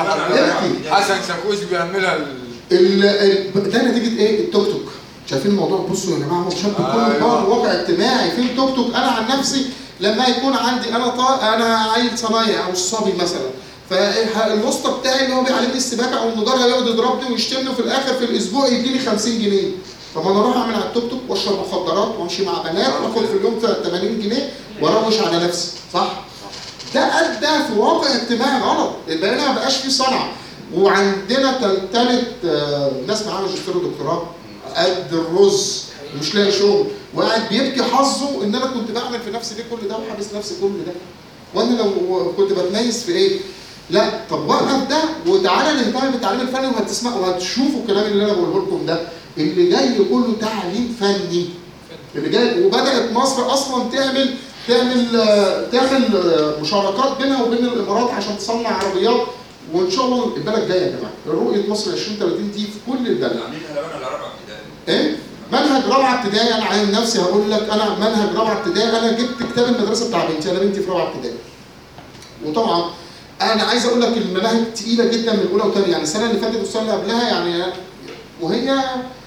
حسن شاكوش بيعملها ال... ال... ده نتيجه ايه؟ التوك توك. شايفين الموضوع؟ بصوا يا جماعه هو شاب كله طار واقع اجتماعي. فين توك توك؟ انا عن نفسي لما يكون عندي انا طا... انا عيل صنايع او الصبي مثلا، فالوسطى بتاعي اللي هو بيعلمني السباكه او النجار هيقعد يضربني ويشتمني وفي الاخر في الاسبوع يديني خمسين جنيه. طب انا اروح اعمل على التوك توك واشرب مخدرات وامشي مع بنات واخد في اليوم ثمانين جنيه واروش على نفسي، صح؟ ده ادى في واقع اجتماعي غلط، البقينا ما بقاش فيه صنعه. وعندنا تلت ناس معاها ماجستير ودكتوراه قد الرز ومش لاقي شغل وقاعد بيبكي حظه ان انا كنت بعمل في نفسي ليه كل ده وحابس نفسي كل ده. وانا لو كنت بتميز في ايه؟ لا طب وقف ده وتعالى نهتم بالتعليم الفني وهتسمعوا وهتشوفوا الكلام اللي انا بقوله لكم ده اللي جاي كله تعليم فني. اللي جاي وبدات مصر اصلا تعمل تعمل تعمل مشاركات بينها وبين الامارات عشان تصنع عربيات. وان شاء الله البلد جايه يا جماعه. رؤيه مصر عشرين ثلاثين دي في كل البلد. عاملينها لو انا رابعه ابتدائي. ايه؟ منهج رابعه ابتدائي. انا عن نفسي هقول لك انا منهج رابعه ابتدائي انا جبت كتاب المدرسه بتاع بنتي، انا بنتي في رابعه ابتدائي. وطبعا انا عايز اقول لك المناهج تقيله جدا من اولى وثانيه، يعني السنه اللي فاتت والسنه اللي قبلها يعني، وهي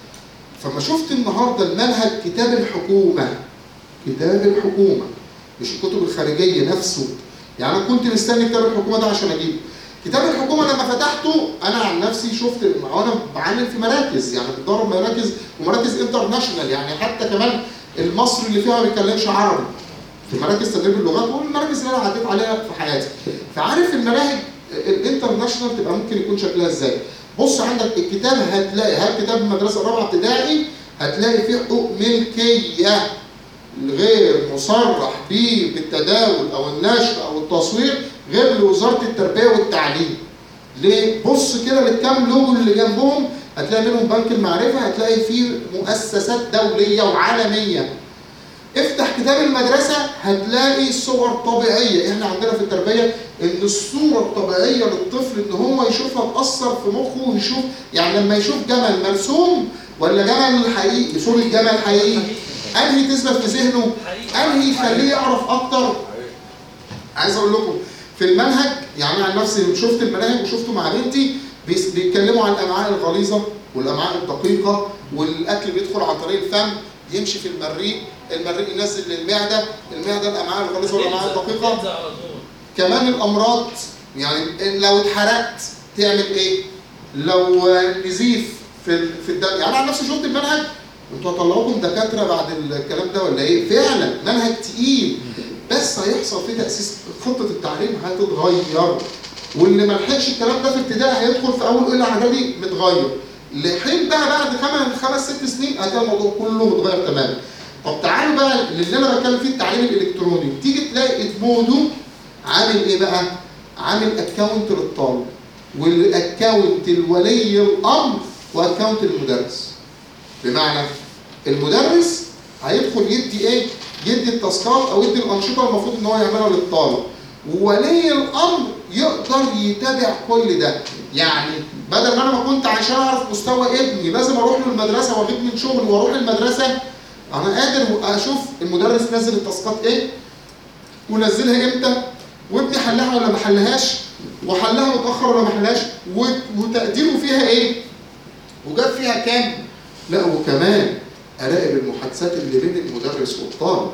فما شفت النهارده المنهج كتاب الحكومه، كتاب الحكومه مش الكتب الخارجيه نفسه. يعني انا كنت مستني كتاب الحكومه ده عشان اجيبه. كتاب الحكومه لما فتحته انا عن نفسي شفت، وانا بعلم في مراكز يعني بتدرب مراكز ومراكز انترناشونال، يعني حتى كمان المصري اللي فيها ما بيتكلمش عربي في مراكز تدريب اللغات، والمراكز اللي انا عديت عليها في حياتي. فعارف المناهج الانترناشونال تبقى ممكن يكون شكلها ازاي. بص عندك الكتاب هتلاقي، هات كتاب المدرسه الرابعه ابتدائي هتلاقي فيه حقوق ملكيه غير مصرح به بالتداول او النشر او التصوير غير لوزاره التربيه والتعليم. ليه؟ بص كده للكام لوجو اللي جنبهم هتلاقي منهم بنك المعرفه، هتلاقي فيه مؤسسات دوليه وعالميه. افتح كتاب المدرسه هتلاقي صور طبيعيه، احنا عندنا في التربيه ان الصوره الطبيعيه للطفل ان هو يشوفها تاثر في مخه ويشوف، يعني لما يشوف جمل مرسوم ولا جمل حقيقي، صوره جمل حقيقي، انهي تثبت في ذهنه؟ انهي يخليه يعرف اكتر؟ عايز اقول لكم في المنهج، يعني عن نفسي شفت المناهج وشفته مع بنتي بيتكلموا عن الامعاء الغليظه والامعاء الدقيقه، والاكل بيدخل عن طريق الفم يمشي في المريء، المريء ينزل للمعده، المعده الامعاء الغليظه والامعاء الدقيقه. كمان الامراض، يعني لو اتحرقت تعمل ايه؟ لو نزيف في في الدم، يعني انا عن نفسي شفت المنهج. انتوا هطلعوكم دكاتره بعد الكلام ده ولا ايه؟ فعلا منهج تقيل، بس هيحصل فيه تاسيس، خطه التعليم هتتغير، واللي ما لحقش الكلام ده في ابتدائي هيدخل في اول اولى اعدادي متغير، لحين بقى بعد خمس خمس ست سنين هتلاقي الموضوع كله متغير تماما. طب تعالوا بقى اللي انا بتكلم فيه التعليم الالكتروني، تيجي تلاقي ادمودو عامل ايه بقى؟ عامل اكونت للطالب، والاكونت الولي الامر، واكونت المدرس. بمعنى المدرس هيدخل يدي ايه؟ يدي التاسكات او يدي الانشطه المفروض ان هو يعملها للطالب، وولي الامر يقدر يتابع كل ده. يعني بدل ما انا ما كنت عشان اعرف مستوى ابني لازم اروح له المدرسه واغيب من شغلي واروح المدرسه، انا قادر اشوف المدرس نزل التاسكات ايه ونزلها امتى، وابني حلها ولا ما حلهاش، وحلها متاخر ولا ما حلهاش، وتقديره فيها ايه، وجاب فيها كام. لا وكمان اراقب المحادثات اللي بين المدرس والطالب.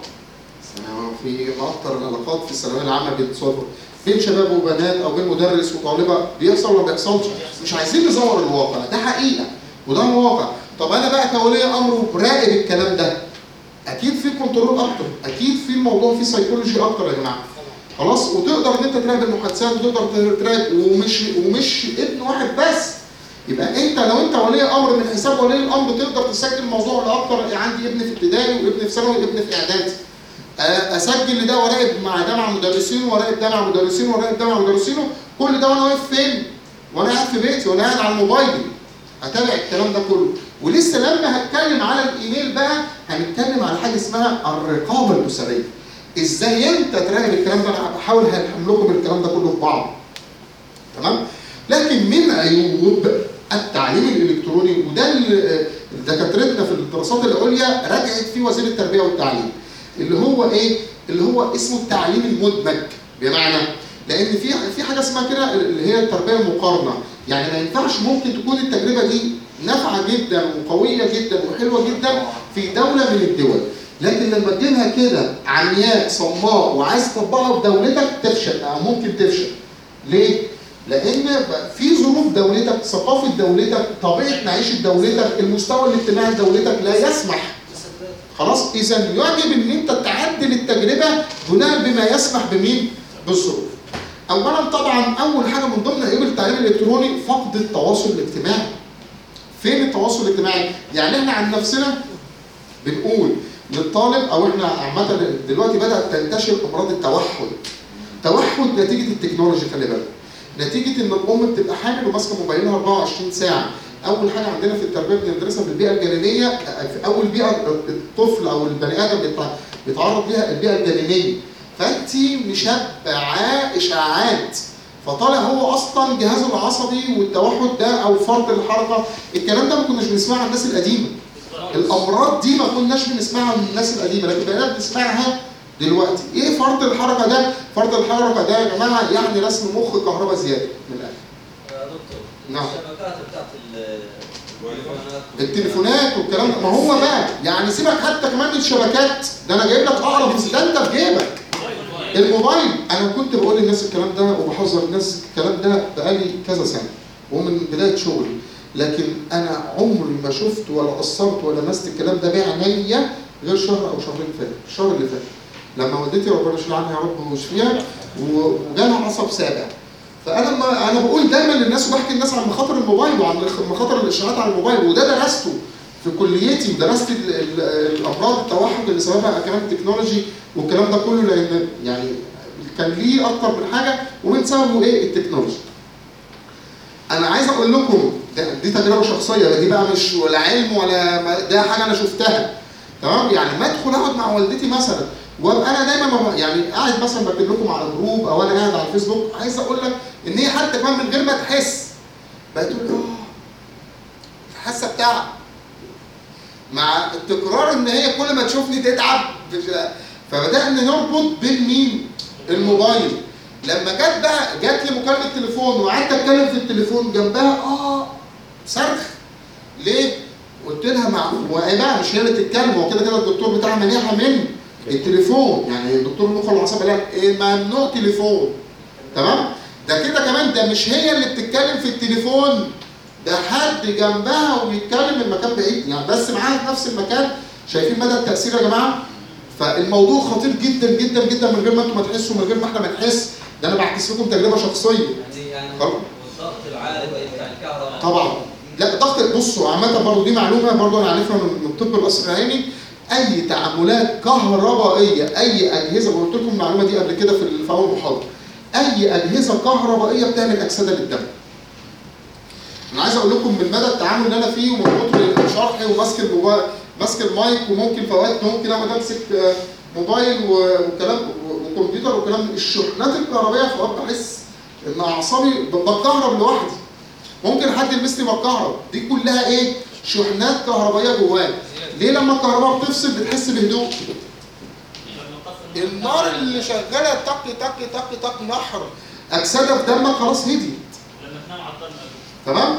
في اكتر العلاقات في الثانويه العامه بيتصادف بين شباب وبنات او بين مدرس وطالبه، بيحصل ولا ما بيحصلش؟ مش عايزين نزور الواقع، ده حقيقه وده واقع. طب انا بقى كولي امر براقب الكلام ده، اكيد في كنترول اكتر، اكيد في الموضوع فيه سيكولوجي اكتر يا جماعه. خلاص، وتقدر ان انت تراقب المحادثات وتقدر تراقب، ومش ومش ابن واحد بس. يبقى انت لو انت ولي امر من حساب ولي الامر تقدر تسجل الموضوع لاكتر، عندي ابن في ابتدائي وابن في ثانوي وابن في اعدادي، اسجل لده وراقب مع ده مع مدرسين وراقب ده مع مدرسين وراقب ده مع مدرسينه، كل ده وانا واقف فين؟ وانا قاعد في بيتي وانا قاعد على موبايلي هتابع الكلام ده كله. ولسه لما هتكلم على الايميل بقى هنتكلم على حاجه اسمها الرقابه الاسريه. ازاي انت تراقب الكلام ده؟ انا بحاول هلحم لكم الكلام ده كله في بعض. تمام؟ لكن من عيوب التعليم الالكتروني، وده اللي دكاترتنا في الدراسات العليا رجعت فيه وزير التربيه والتعليم، اللي هو ايه؟ اللي هو اسمه التعليم المدمج. بمعنى لان في في حاجه اسمها كده اللي هي التربيه المقارنه، يعني ما ينفعش ممكن تكون التجربه دي نافعه جدا وقويه جدا وحلوه جدا في دوله من الدول، لكن لما تجيبها كده عمياء صماء وعايز تطبقها في دولتك تفشل او ممكن تفشل. ليه؟ لان في ظروف دولتك، ثقافه دولتك، طبيعه معيشه دولتك، المستوى الاجتماعي لدولتك لا يسمح. خلاص، اذا يجب ان انت تعدل التجربه بناء بما يسمح بمين؟ بالظروف. اولا طبعا اول حاجه من ضمن عيوب التعليم الالكتروني فقد التواصل الاجتماعي. فين التواصل الاجتماعي؟ يعني احنا عن نفسنا بنقول للطالب، او احنا عامه دلوقتي بدات تنتشر امراض التوحد. توحد نتيجه التكنولوجيا، خلي بالك. نتيجه ان الام بتبقى حامل وماسكه موبايلها أربعة وعشرين ساعه. اول حاجه عندنا في التربيه بندرسها في البيئه الجنينيه، في اول بيئه الطفل او البني ادم بيتعرض ليها البيئه الجنينيه. فانت مشبعه اشاعات، فطالع هو اصلا جهازه العصبي والتوحد ده او فرط الحركه. الكلام ده ما كناش بنسمعه عن الناس القديمه. الامراض دي ما كناش بنسمعها من الناس القديمه، لكن بقينا بنسمعها دلوقتي ايه فرط الحركه ده؟ فرط الحركه ده يا جماعه يعني رسم مخ كهرباء زياده من الاخر. يا دكتور نعم. الشبكات بتاعت التليفونات التليفونات والكلام ده، ما هو بقى يعني سيبك حتى كمان من الشبكات، ده انا جايب لك اقرب مثال، ده انت في جيبك. الموبايل، انا كنت بقول للناس الكلام ده وبحذر الناس الكلام ده بقالي كذا سنه ومن بدايه شغلي، لكن انا عمري ما شفت ولا قصرت ولا لمست الكلام ده بعينيا غير شهر او شهرين فاتوا، الشهر اللي فات لما والدتي ربنا يشفيها عنها يا رب ويشفيها وجالها عصب سابع. فانا ما انا بقول دايما للناس وبحكي للناس عن مخاطر الموبايل وعن مخاطر الاشعاعات على الموبايل، وده درسته في كليتي ودرست ال- ال- الامراض التوحد اللي سببها كمان التكنولوجي والكلام ده كله، لان يعني كان ليه اكتر من حاجه ومن سببه ايه؟ التكنولوجي. انا عايز اقول لكم ده دي تجربه شخصيه، دي بقى مش ولا علم ولا ما- ده حاجه انا شفتها. تمام؟ يعني ما ادخل اقعد مع والدتي مثلا وابقى انا دايما ما- يعني قاعد مثلا بكتب لكم على جروب او انا قاعد على الفيسبوك، عايز اقول لك ان هي حتى كمان من غير ما تحس بقت تقول اه حاسه بتاع مع التكرار ان هي كل ما تشوفني تتعب. فبدانا نربط بين مين؟ الموبايل. لما جت بقى جات لي مكالمه تليفون وقعدت اتكلم في التليفون جنبها اه صرخ. ليه؟ قلت لها مع وهي بقى مش هي اللي تتكلم، هو كده كده الدكتور بتاعها مانعها من التليفون، يعني الدكتور المخ والعصب قال لها إيه ممنوع تليفون. تمام؟ ده كده كمان ده مش هي اللي بتتكلم في التليفون، ده حد جنبها وبيتكلم من مكان بعيد، يعني بس معاها في نفس المكان. شايفين مدى التأثير يا جماعة؟ فالموضوع خطير جدا جدا جدا من غير ما انتم ما تحسوا، من غير ما احنا ما نحس. ده انا بعكس لكم تجربة شخصية. يعني يعني خلاص. والضغط العالي بتاع الكهرباء طبعا. لا ضغط، بصوا عامة برضه دي معلومة برضه انا عارفها من من طب القصر العيني، أي تعاملات كهربائية، أي أجهزة، وقلت لكم المعلومة دي قبل كده في في أول محاضرة، أي أجهزة كهربائية بتعمل أكسدة للدم. أنا عايز أقول لكم من مدى التعامل اللي أنا فيه ومن كتر شرحي وماسك الموبايل، ماسك المايك، وممكن في أوقات ممكن أقعد أمسك موبايل وكلام وكمبيوتر وكلام، الشحنات الكهربائية في أوقات بحس إن أعصابي بتكهرب لوحدي. ممكن حد يلمسني بتكهرب، دي كلها إيه؟ شحنات كهربائية جواك. ليه لما الكهرباء بتفصل بتحس بهدوء؟ النار اللي شغالة طق طق طق طق نحر أكسدة في دمك خلاص هديت. لما تنام على الضلمه تمام؟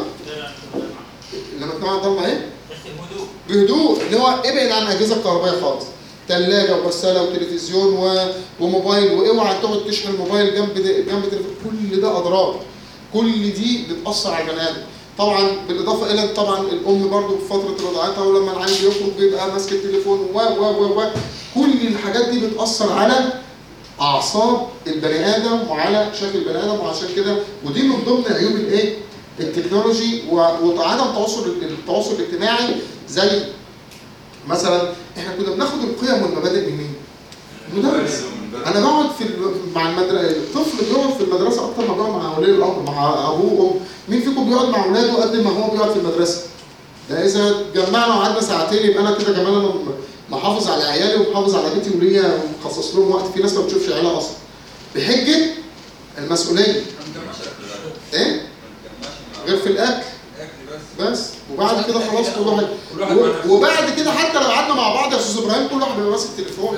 لما تنام على الضلمه ايه؟ بهدوء، اللي هو ابعد عن الاجهزه الكهربائيه خالص. ثلاجه وغساله وتلفزيون و... وموبايل، واوعى تقعد تشحن الموبايل جنب جنب تلفزيون، كل ده اضرار. كل دي بتاثر على البني ادم. طبعا بالاضافه الى طبعا الام برضو في فتره رضاعتها ولما العيل بيخرج بيبقى ماسك التليفون و و و و كل الحاجات دي بتاثر على اعصاب البني ادم وعلى شكل البني ادم، وعشان كده ودي من ضمن عيوب الايه؟ التكنولوجي وعدم التواصل التواصل الاجتماعي. زي مثلا احنا كنا بناخد القيم والمبادئ من مين؟ مدرس. انا بقعد في مع المدرسه، الطفل بيقعد في المدرسه اكتر ما بيقعد مع ولي الامر مع ابوه وامه. مين فيكم بيقعد مع اولاده قد ما هو بيقعد في المدرسه؟ ده اذا جمعنا وقعدنا ساعتين يبقى انا كده كمان انا محافظ على عيالي ومحافظ على بيتي وليا مخصص لهم وقت. في ناس ما بتشوفش عيالها اصلا بحجه المسؤوليه. ايه؟ غير في الاكل بس، وبعد كده خلاص كل واحد، وبعد كده حتى لو قعدنا مع بعض يا استاذ ابراهيم كل واحد بيبقى ماسك التليفون.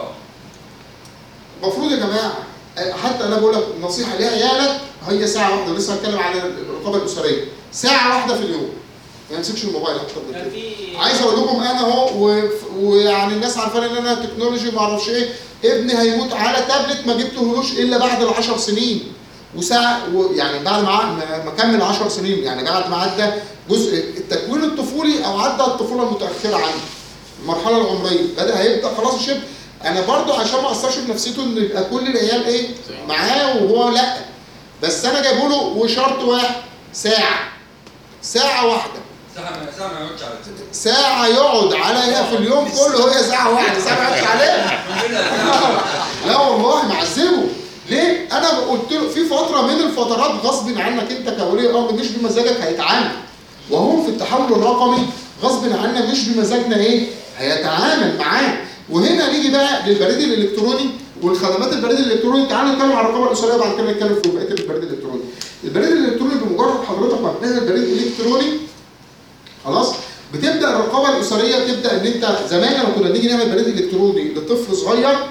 المفروض يا جماعه حتى انا بقول لك نصيحه لعيالك، هي ساعه واحده، لسه هتكلم على الرقابه الاسريه، ساعه واحده في اليوم ما يمسكش الموبايل اكتر من كده. عايز اقول لكم انا اهو، ويعني الناس عارفين ان انا تكنولوجي ما اعرفش ايه، ابني هيموت على تابلت ما جبتهولوش الا بعد العشر سنين وساعه، يعني بعد ما ما كمل عشر سنين، يعني بعد ما عدى جزء التكوين الطفولي او عدى الطفوله المتاخره عنه، المرحله العمريه بدا هيبدا خلاص الشبه. انا برضو عشان ما اثرش في نفسيته ان يبقى كل العيال ايه معاه وهو لا، بس انا جايبه له وشرط واحد، ساعه ساعه واحده، ساعه ساعه ما يقعدش على التليفون، ساعه يقعد عليها في اليوم كله، هي ساعه واحده، ساعه ما يقعدش عليها. لا والله معذبه. ليه؟ انا قلت له في فتره من الفترات غصب عنك انت كولي امر مش بمزاجك هيتعامل، وهو في التحول الرقمي غصب عننا مش بمزاجنا ايه؟ هيتعامل معاه. وهنا نيجي بقى للبريد الالكتروني والخدمات البريد الالكتروني. تعالوا نتكلم عن الرقابه الاسريه وبعد كده نتكلم في بقيه البريد الالكتروني. البريد الالكتروني بمجرد حضرتك ما بتنقل البريد الالكتروني خلاص بتبدا الرقابه الاسريه تبدا ان انت زمان لما كنا نيجي نعمل بريد الكتروني لطفل صغير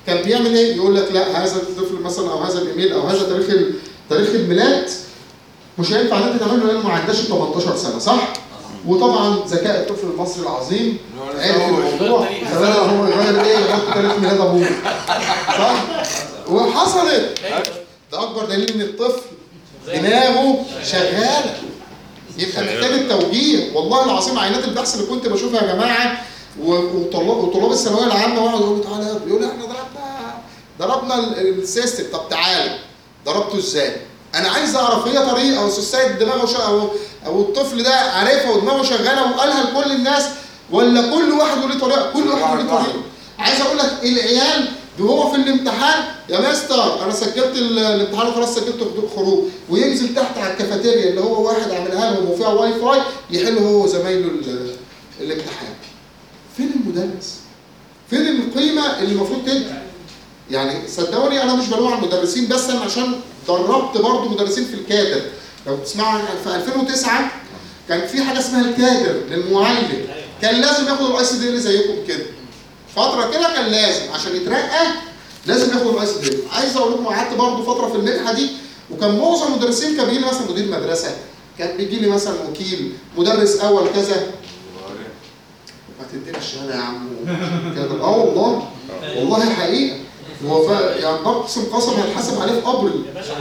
كان بيعمل ايه؟ يقول لك لا هذا الطفل مثلا او هذا الايميل او هذا تاريخ تاريخ الميلاد مش هينفع ان انت تعمله لانه ما عندهاش تمنتاشر سنه، صح؟ وطبعا ذكاء الطفل المصري العظيم عرف الموضوع فبدا هو يغير ايه؟ يحط تاريخ ميلاد ابوه، صح؟ وحصلت ده اكبر دليل ان الطفل دماغه شغاله، يبقى محتاج التوجيه. والله العظيم عينات البحث اللي كنت بشوفها يا جماعه وطلاب وطلاب الثانويه العامه واحد يقول لي تعالى يا بيقول لي احنا ضربنا ضربنا السيستم. طب تعالى ضربته ازاي؟ انا عايز اعرف هي طريقه او السيستم دماغه شا او او الطفل ده عارفها ودماغه شغاله وقالها لكل الناس ولا كل واحد له طريقه؟ كل واحد له طريقه. عايز اقول لك العيال وهو في الامتحان يا مستر انا سجلت الامتحان وخلاص سجلت خروج وينزل تحت على الكافيتيريا اللي هو واحد عاملها لهم وفيها واي فاي يحل هو وزمايله الامتحان. فين المدرس؟ فين القيمه اللي المفروض تدي؟ يعني صدقوني انا مش بلوم على المدرسين بس انا عشان دربت برضه مدرسين في الكادر. لو تسمعوا في ألفين وتسعة كان في حاجه اسمها الكادر للمعلم، كان لازم ياخد الاي سي دي ال زيكم كده. فتره كده كان لازم عشان يترقى لازم ياخد الاي سي دي ال. عايز اقول لكم قعدت برضه فتره في المنحه دي وكان معظم المدرسين كان بيجي لي مثلا مدير مدرسه، كان بيجي لي مثلا وكيل، مدرس اول كذا. ما تدينا الشهاده يا عم كده. اه والله والله حقيقه هو يعني بقسم قسم هيتحاسب عليه في قبر. يا باشا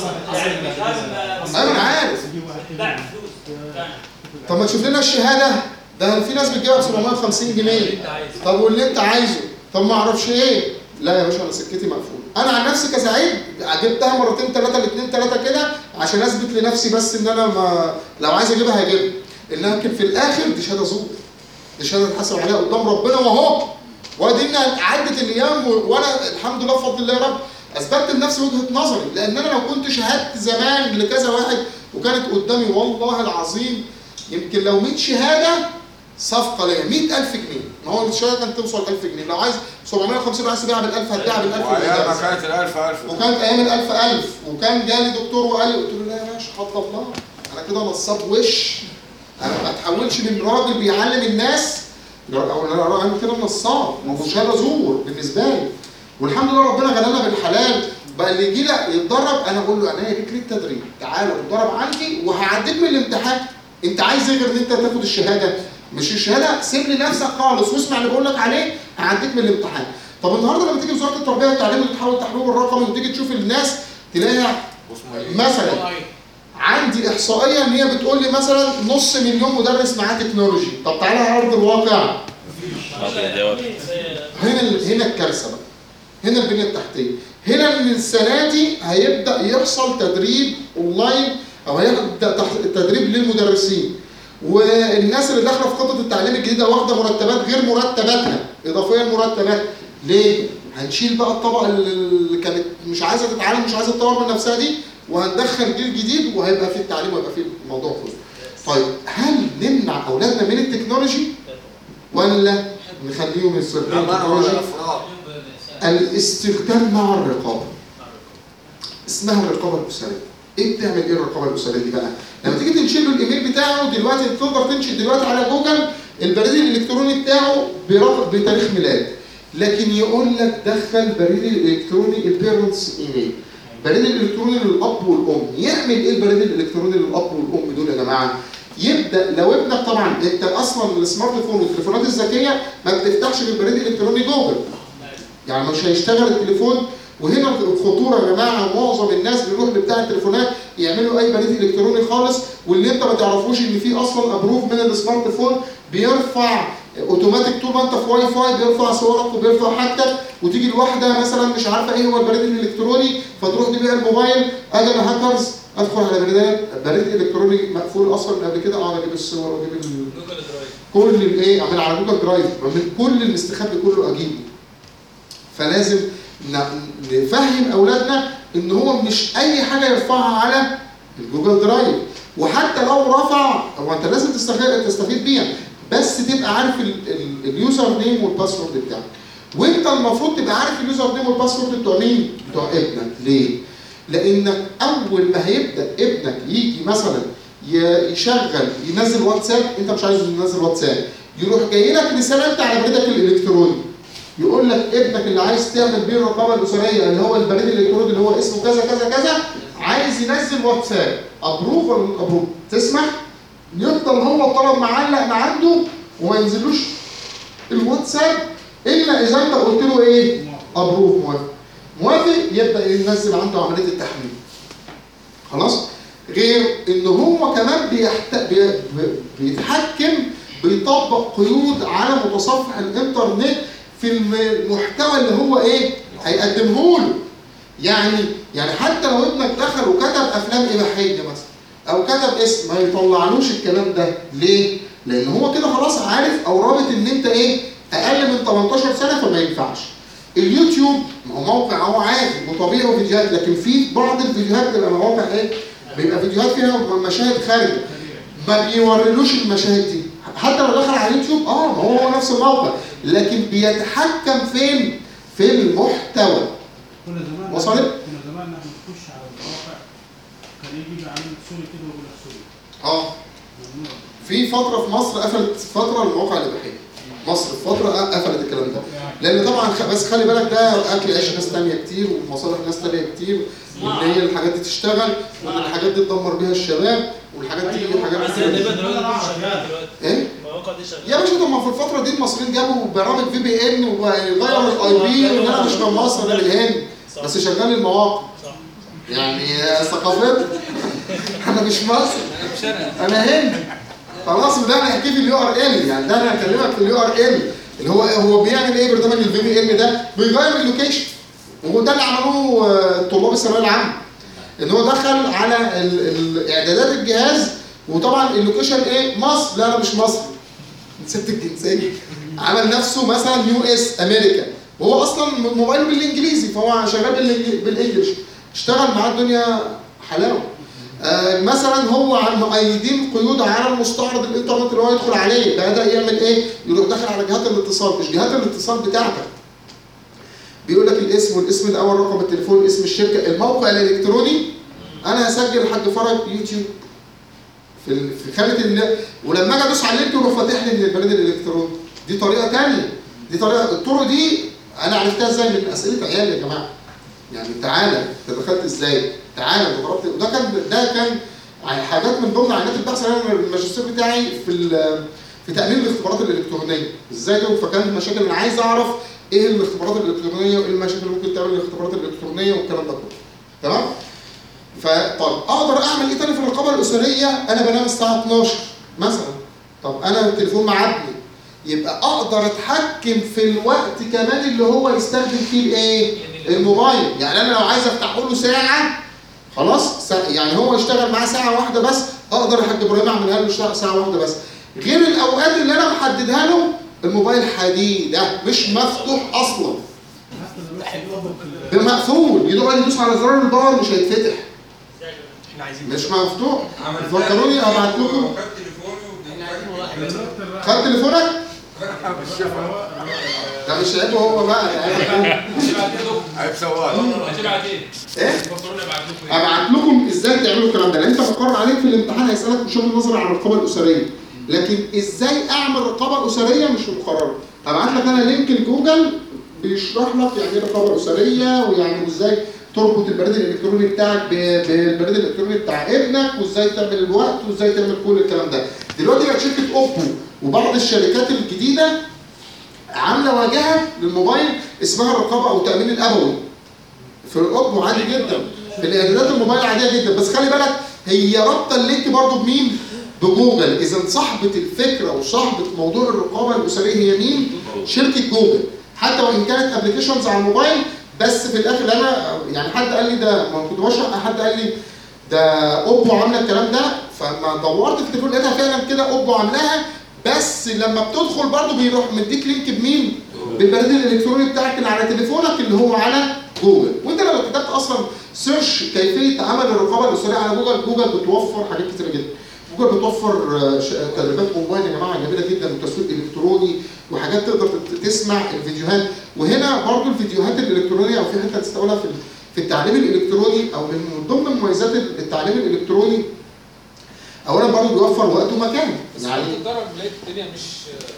انا عارف. لا فلوس. طب ما تشوف لنا الشهاده ده في ناس بتجيبها ب سبعمية وخمسين جنيه. طب واللي انت عايزه؟ طب ما اعرفش ايه؟ لا يا باشا انا سكتي مقفوله. انا عن نفسي كسعيد جبتها مرتين ثلاثه الاثنين ثلاثه كده عشان اثبت لنفسي بس ان انا ما لو عايز اجيبها هجيبها. لكن في الاخر دي شهاده زور. دي شهاده اتحاسب عليها قدام ربنا وهو. وادينا عدت الايام وانا الحمد لله بفضل الله يا رب اثبتت لنفسي وجهه نظري، لان انا لو كنت شهدت زمان لكذا واحد وكانت قدامي والله العظيم يمكن لو مية شهاده صفقه ليا مية ألف جنيه. ما هو الشهاده كانت توصل ألف جنيه، لو عايز سبعمية وخمسين عايز تبيعها بالألف هتبيعها بالألف. وايام ما كانت الألف ألف وكانت ايام الألف ألف. وكان جالي دكتور وقال لي قلت له لا يا باشا حط الله انا كده نصاب وش. انا ما اتحولش من راجل بيعلم الناس او انا كده نصاب، ما هو شهاده زور بالنسبه لي. والحمد لله ربنا غنانا بالحلال. بقى اللي يجي لك يتدرب انا اقول له انا ليك ليه التدريب؟ تعالى اتدرب عندي وهعديك من الامتحان. انت عايز ايه غير ان انت تاخد الشهاده؟ مش الشهاده سيب لي نفسك خالص واسمع اللي بقول لك عليه هعديك من الامتحان. طب النهارده لما تيجي وزاره التربيه والتعليم وتحاول تحويل الرقمي وتيجي تشوف الناس تلاقيها مثلا عندي احصائيه ان هي بتقول لي مثلا نص مليون مدرس معاه تكنولوجي. طب تعالى على ارض الواقع. هنا هنا الكارثه بقى. هنا البنيه التحتيه. هنا ان السنه دي هيبدا يحصل تدريب اونلاين او هيبدا تدريب للمدرسين. والناس اللي داخله في خطه التعليم الجديده واخده مرتبات غير مرتباتها اضافيه لمرتبات. ليه؟ هنشيل بقى الطبقه اللي كانت مش عايزه تتعلم مش عايزه تطور من نفسها دي وهندخل جيل جديد وهيبقى في التعليم وهيبقى في الموضوع كله. طيب هل نمنع اولادنا من التكنولوجي ولا نخليهم يستخدموا التكنولوجي؟ الاستخدام مع الرقابه. اسمها الرقابه الاسريه. ايه بتعمل ايه الرقابه الاسريه دي بقى؟ لما تيجي تنشئ له الايميل بتاعه دلوقتي تقدر تنشئ دلوقتي على جوجل البريد الالكتروني بتاعه بتاريخ ميلاد. لكن يقول لك دخل بريد الالكتروني البيرنتس ايميل. البريد الالكتروني للاب والام. يعمل ايه البريد الالكتروني للاب والام دول يا جماعه؟ يبدا لو ابنك طبعا انت اصلا السمارت فون والتليفونات الذكيه ما بتفتحش بالبريد الالكتروني جوجل. يعني مش هيشتغل التليفون. وهنا الخطوره يا جماعه معظم الناس بيروح لبتاع التليفونات يعملوا اي بريد الكتروني خالص واللي انت ما تعرفوش ان في اصلا ابروف من السمارت فون بيرفع اوتوماتيك طول ما انت في واي فاي بيرفع صورك وبيرفع حاجتك وتيجي الواحده مثلا مش عارفه ايه هو البريد الالكتروني فتروح تبيع الموبايل اجي انا هاكرز ادخل على بريد بريد الكتروني مقفول اصلا من قبل كده اقعد اجيب الصور واجيب كل الايه اعمل على جوجل درايف من كل المستخبي كله اجيبه. فلازم نفهم اولادنا ان هو مش اي حاجه يرفعها على الجوجل درايف. وحتى لو رفع هو انت لازم تستفيد بيها بس تبقى عارف اليوزر نيم والباسورد بتاعك. وانت المفروض تبقى عارف اليوزر نيم والباسورد بتوع مين؟ بتوع ابنك. ليه؟ لانك اول ما هيبدا ابنك يجي مثلا يشغل ينزل واتساب انت مش عايزه ينزل واتساب يروح جاي لك رساله انت على بريدك الالكتروني يقول لك ابنك اللي عايز تعمل بيه الرقابه الاسريه اللي هو البريد الالكتروني اللي هو اسمه كذا كذا كذا، عايز ينزل واتساب، ابروف ولا مش ابروف؟ تسمح؟ يفضل هو الطلب معلق ما عنده وما ينزلوش الواتساب الا اذا انت قلت له ايه؟ ابروف، موافق. موافق يبدا ينزل عنده عمليه التحميل. خلاص؟ غير ان هو كمان بيحت... بي... بيتحكم، بيطبق قيود على متصفح الانترنت في المحتوى اللي هو ايه؟ هيقدمه له. يعني يعني حتى لو ابنك دخل وكتب افلام اباحيه مثلا او كتب اسم، ما يطلعلوش الكلام ده. ليه؟ لان هو كده خلاص عارف او رابط ان انت ايه؟ اقل من ثمانية عشر سنه فما ينفعش. اليوتيوب ما هو موقع هو عادي وطبيعي وفيديوهات، لكن في بعض الفيديوهات بتبقى مواقع ايه؟ بيبقى فيديوهات فيها مشاهد خارجه، ما بيوريلوش المشاهد دي. حتى لو دخل على اليوتيوب اه ما هو نفس الموقع، لكن بيتحكم فين؟ في المحتوى. كنا زمان وصلت؟ كنا زمان نحن نخش على المواقع كان يجي عامل سوري كده ويقول لك سوري. اه في فتره في مصر قفلت فتره المواقع الاباحيه. مصر في فتره قفلت الكلام ده، لان طبعا بس خلي بالك ده اكل عيش ناس ثانيه كتير ومصالح ناس ثانيه كتير، وان هي الحاجات دي تشتغل وان الحاجات دي تدمر بيها الشباب والحاجات دي حاجات بس ده بقى دلوقتي شغال دلوقتي. ايه؟ المواقع دي شغاله. يا باشا طب ما في الفتره دي المصريين جابوا برامج في بي ان وغيروا الاي بي وان انا مش من مصر انا من الهند بس شغال المواقع. يعني ثقافتنا انا مش مصر انا هند. خلاص وده انا هحكي في اليو ار ال، يعني ده انا هكلمك في اليو ار ال اللي هو هو بيعمل ايه برنامج الفي بي ان ده؟ بيغير اللوكيشن. وده اللي عملوه طلاب الثانويه العامه. ان هو دخل على اعدادات الجهاز وطبعا اللوكيشن ايه؟ مصر. لا انا مش مصري. نسيت الجنسيه. عمل نفسه مثلا يو اس امريكا وهو اصلا موبايله بالانجليزي فهو شغال بالانجلش. اشتغل معاه الدنيا حلاوه. آه مثلا هو عن مؤيدين قيود على المستعرض الانترنت اللي هو يدخل عليه، بدا يعمل ايه؟ يروح داخل على جهات الاتصال، مش جهات الاتصال بتاعتك. بيقول لك الاسم والاسم الاول، رقم التليفون، اسم الشركه، الموقع الالكتروني. انا هسجل حاج فرج يوتيوب في في خانه ال... ولما اجي ادوس على اللينك يروح فاتح لي من البريد الالكتروني. دي طريقه ثانيه. دي طريقه، الطرق دي انا عرفتها ازاي؟ من اسئله عيال يا جماعه. يعني تعالى انت دخلت ازاي؟ تعالى انت ضربت. وده كان ده كان حاجات من ضمن عينات البحث. انا الماجستير بتاعي في في تامين الاختبارات الالكترونيه. ازاي ده؟ فكان المشاكل انا عايز اعرف ايه الاختبارات الالكترونيه وايه المشاكل اللي ممكن تعمل الاختبارات الالكترونيه والكلام ده كله. تمام؟ فطب اقدر اعمل ايه تاني في الرقابه الاسريه؟ انا بنام الساعه اتناشر مثلا. طب انا التليفون معدني، يبقى اقدر اتحكم في الوقت كمان اللي هو يستخدم فيه الايه؟ الموبايل. يعني انا لو عايز افتحه له ساعه خلاص، يعني هو يشتغل معاه ساعه واحده بس، اقدر يا حاج ابراهيم اعملها له ساعه واحده بس. غير الاوقات اللي انا محددها له الموبايل حديده مش مفتوح اصلا. ده مقفول، يقعد يدوس على زرار الباور مش هيتفتح. مش مفتوح. فكروني ابعت لكم. خدت تليفوني خدت تليفونك؟ ده مش عيبه هو بقى. عيب سواق. هتبعت ايه؟ ايه؟ فكرونا ابعت لكم ايه؟ ابعت لكم ازاي تعملوا الكلام ده، لان انت مقرر عليك في الامتحان هيسالك بشكل نظري عن الرقابه الاسريه، لكن ازاي اعمل رقابه اسريه مش مقرره. ابعت لك انا لينك لجوجل بيشرح لك يعني ايه رقابه اسريه، ويعني ازاي تربط البريد الالكتروني بتاعك بالبريد الالكتروني بتاع ابنك، وازاي تعمل الوقت، وازاي تعمل كل الكلام ده. دلوقتي بقت شركه اوبو وبعض الشركات الجديده عامله واجهه للموبايل اسمها الرقابه او التامين الابوي. في الاوبو عادي جدا، في الاعدادات الموبايل عاديه جدا، بس خلي بالك هي رابطه اللينك برضه بمين؟ بجوجل. اذا صاحبه الفكره وصاحبه موضوع الرقابه الاسريه هي مين؟ شركه جوجل. حتى وان كانت ابلكيشنز على الموبايل، بس في الاخر انا يعني حد قال لي ده، ما كنت بشرح حد قال لي ده اوبو عامله الكلام ده، فلما دورت في التليفون لقيتها فعلا كده اوبو عاملاها، بس لما بتدخل برضه بيروح مديك لينك بمين؟ بالبريد الالكتروني بتاعك اللي على تليفونك اللي هو على جوجل. وانت لو كتبت اصلا سيرش كيفيه عمل الرقابه الاسريه على جوجل، جوجل بتوفر حاجات كتيره جدا. جوجل بتوفر تدريبات اونلاين يا جماعه جميله جدا، وتسويق الكتروني وحاجات تقدر تسمع الفيديوهات. وهنا برضه الفيديوهات الالكترونيه او في حته هتستخدمها في في التعليم الالكتروني، او من ضمن مميزات التعليم الالكتروني اولا برضه بيوفر وقت ومكان. يعني تتدرب لقيت الدنيا مش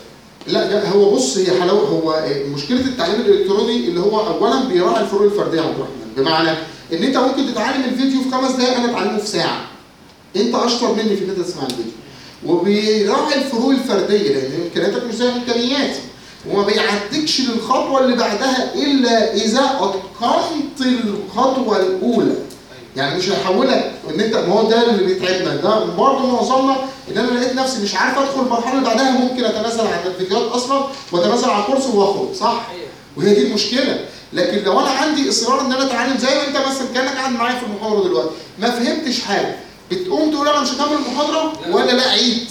لا ده هو بص هي حلاوه هو مشكله التعليم الالكتروني اللي هو اولا بيراعي الفروق الفرديه يا عبد الرحمن، بمعنى ان انت ممكن تتعلم الفيديو في خمس دقائق انا اتعلمه في ساعه. انت اشطر مني في ان انت تسمع الفيديو. وبيراعي الفروق الفرديه لان امكانياتك مش زي امكانياتي. وما بيعدكش للخطوه اللي بعدها الا اذا اتقنت الخطوه الاولى. يعني مش هيحولك ان انت ما هو ده اللي بيتعبنا، ده برضه معظمنا ان انا لقيت نفسي مش عارف ادخل المرحله اللي بعدها ممكن اتنازل عن الفيديوهات اصلا واتنازل عن الكورس واخرج، صح؟ وهي دي المشكله. لكن لو انا عندي اصرار ان انا اتعلم زي ما انت مثلا كانك قاعد معايا في المحاضره دلوقتي، ما فهمتش حاجه، بتقوم تقول انا مش هكمل المحاضره ولا لا عيد؟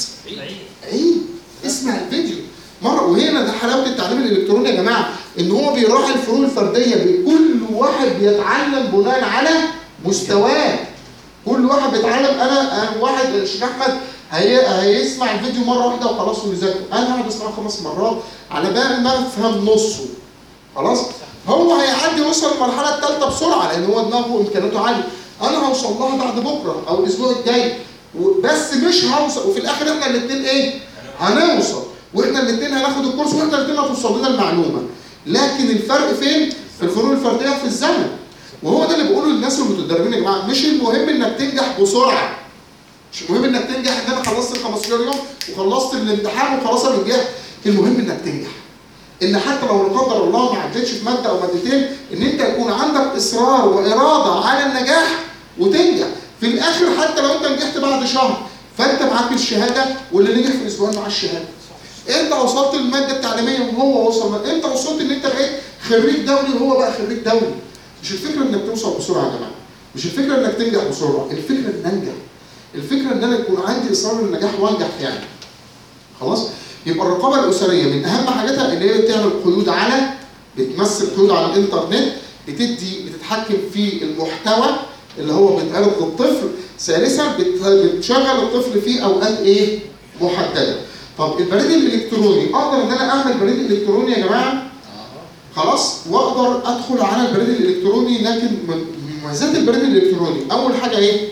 عيد اسمع الفيديو مره. وهنا ده حلاوه التعليم الالكتروني يا جماعه، ان هو بيراعي الفروق الفرديه، كل واحد بيتعلم بناء على مستواه. كل واحد بيتعلم. انا انا واحد الشيخ احمد هي هيسمع الفيديو مره واحده وخلاص ويذاكره، انا هقعد اسمعه خمس مرات على بال ما افهم نصه. خلاص؟ هو هيعدي يوصل للمرحله الثالثه بسرعه لان هو دماغه وامكانياته عاليه. انا هوصل لها بعد بكره او الاسبوع الجاي، بس مش هوصل. وفي الاخر احنا الاثنين ايه؟ هنوصل، واحنا الاثنين هناخد الكورس، واحنا الاثنين هتوصل لنا المعلومه. لكن الفرق فين؟ في الفروق الفرديه في الزمن. وهو ده اللي بقوله للناس المتدربين يا جماعه، مش المهم انك تنجح بسرعه. مش المهم انك تنجح ان انا خلصت ال خمستاشر يوم وخلصت الامتحان وخلاص انا نجحت. المهم انك تنجح. ان حتى لو لا قدر الله ما عدتش في ماده او مادتين، ان انت يكون عندك اصرار واراده على النجاح وتنجح. في الاخر حتى لو انت نجحت بعد شهر فانت معاك الشهاده، واللي نجح في اسبوعين معاه الشهاده. انت وصلت للماده التعليميه وهو وصل، انت وصلت ان انت بقيت خريج دولي وهو بقى خريج دولي. مش الفكره انك توصل بسرعه يا جماعه. مش الفكره انك تنجح بسرعه، الفكره ان انجح. الفكره ان انا يكون عندي اصرار للنجاح وانجح يعني. خلاص؟ يبقى الرقابه الاسريه من اهم حاجاتها ان هي بتعمل قيود على، بتمثل قيود على الانترنت، بتدي بتتحكم في المحتوى اللي هو بيتعرض للطفل. ثالثا بتشغل الطفل في اوقات ايه؟ محدده. طب البريد الالكتروني، اقدر ان انا اعمل بريد الكتروني يا جماعه؟ خلاص؟ واقدر ادخل على البريد الالكتروني. لكن من مميزات البريد الالكتروني اول حاجه ايه؟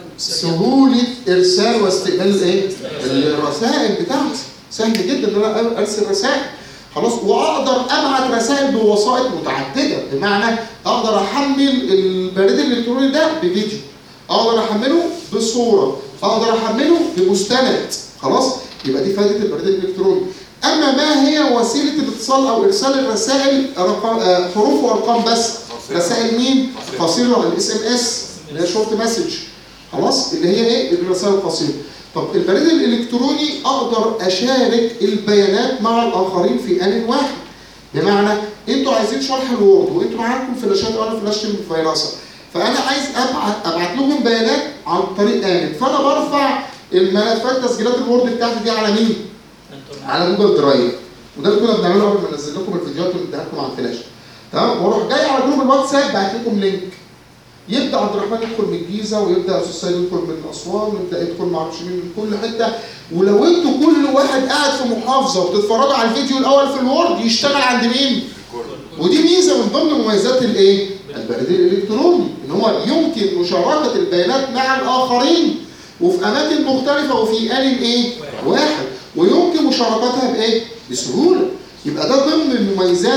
سهوله ارسال واستقبال الايه؟ الرسائل بتاعتي. سهل جدا ان انا ارسل رسائل. خلاص؟ واقدر ابعت رسائل بوسائط متعدده، بمعنى اقدر احمل البريد الالكتروني ده بفيديو، اقدر احمله بصوره، اقدر احمله بمستند. خلاص؟ يبقى دي فائده البريد الالكتروني. اما ما هي وسيله الاتصال او ارسال الرسائل حروف وارقام بس. رسائل مين؟ قصيره، الاس ام اس اللي هي شورت مسج. خلاص؟ اللي هي ايه؟ الرسائل القصيره. طب البريد الالكتروني اقدر اشارك البيانات مع الاخرين في ان واحد. بمعنى انتوا عايزين شرح الوورد وانتوا معاكم فلاشات وانا فلاشه الفيروسه، فانا عايز ابعت ابعت لهم بيانات عن طريق امن، فانا برفع الملفات تسجيلات الوورد بتاعتي دي على مين؟ على جوجل درايف. وده اللي كنا بنعمله قبل ما ننزل لكم الفيديوهات ونديها لكم على الفلاشه. تمام؟ واروح جاي على جروب الواتساب بعت لكم لينك. يبدا عبد الرحمن يدخل من الجيزه، ويبدا استاذ سيد يدخل من اسوان، ويبدا يدخل ما اعرفش مين من كل حته. ولو انتوا كل واحد قاعد في محافظه وبتتفرجوا على الفيديو الاول في الوورد يشتغل عند مين؟ ودي ميزه من ضمن مميزات الايه؟ البريد الالكتروني، ان هو يمكن مشاركه البيانات مع الاخرين وفي اماكن مختلفه وفي آن ايه؟ واحد، ويمكن مشاركتها بايه؟ بسهوله. يبقى ده ضمن مميزات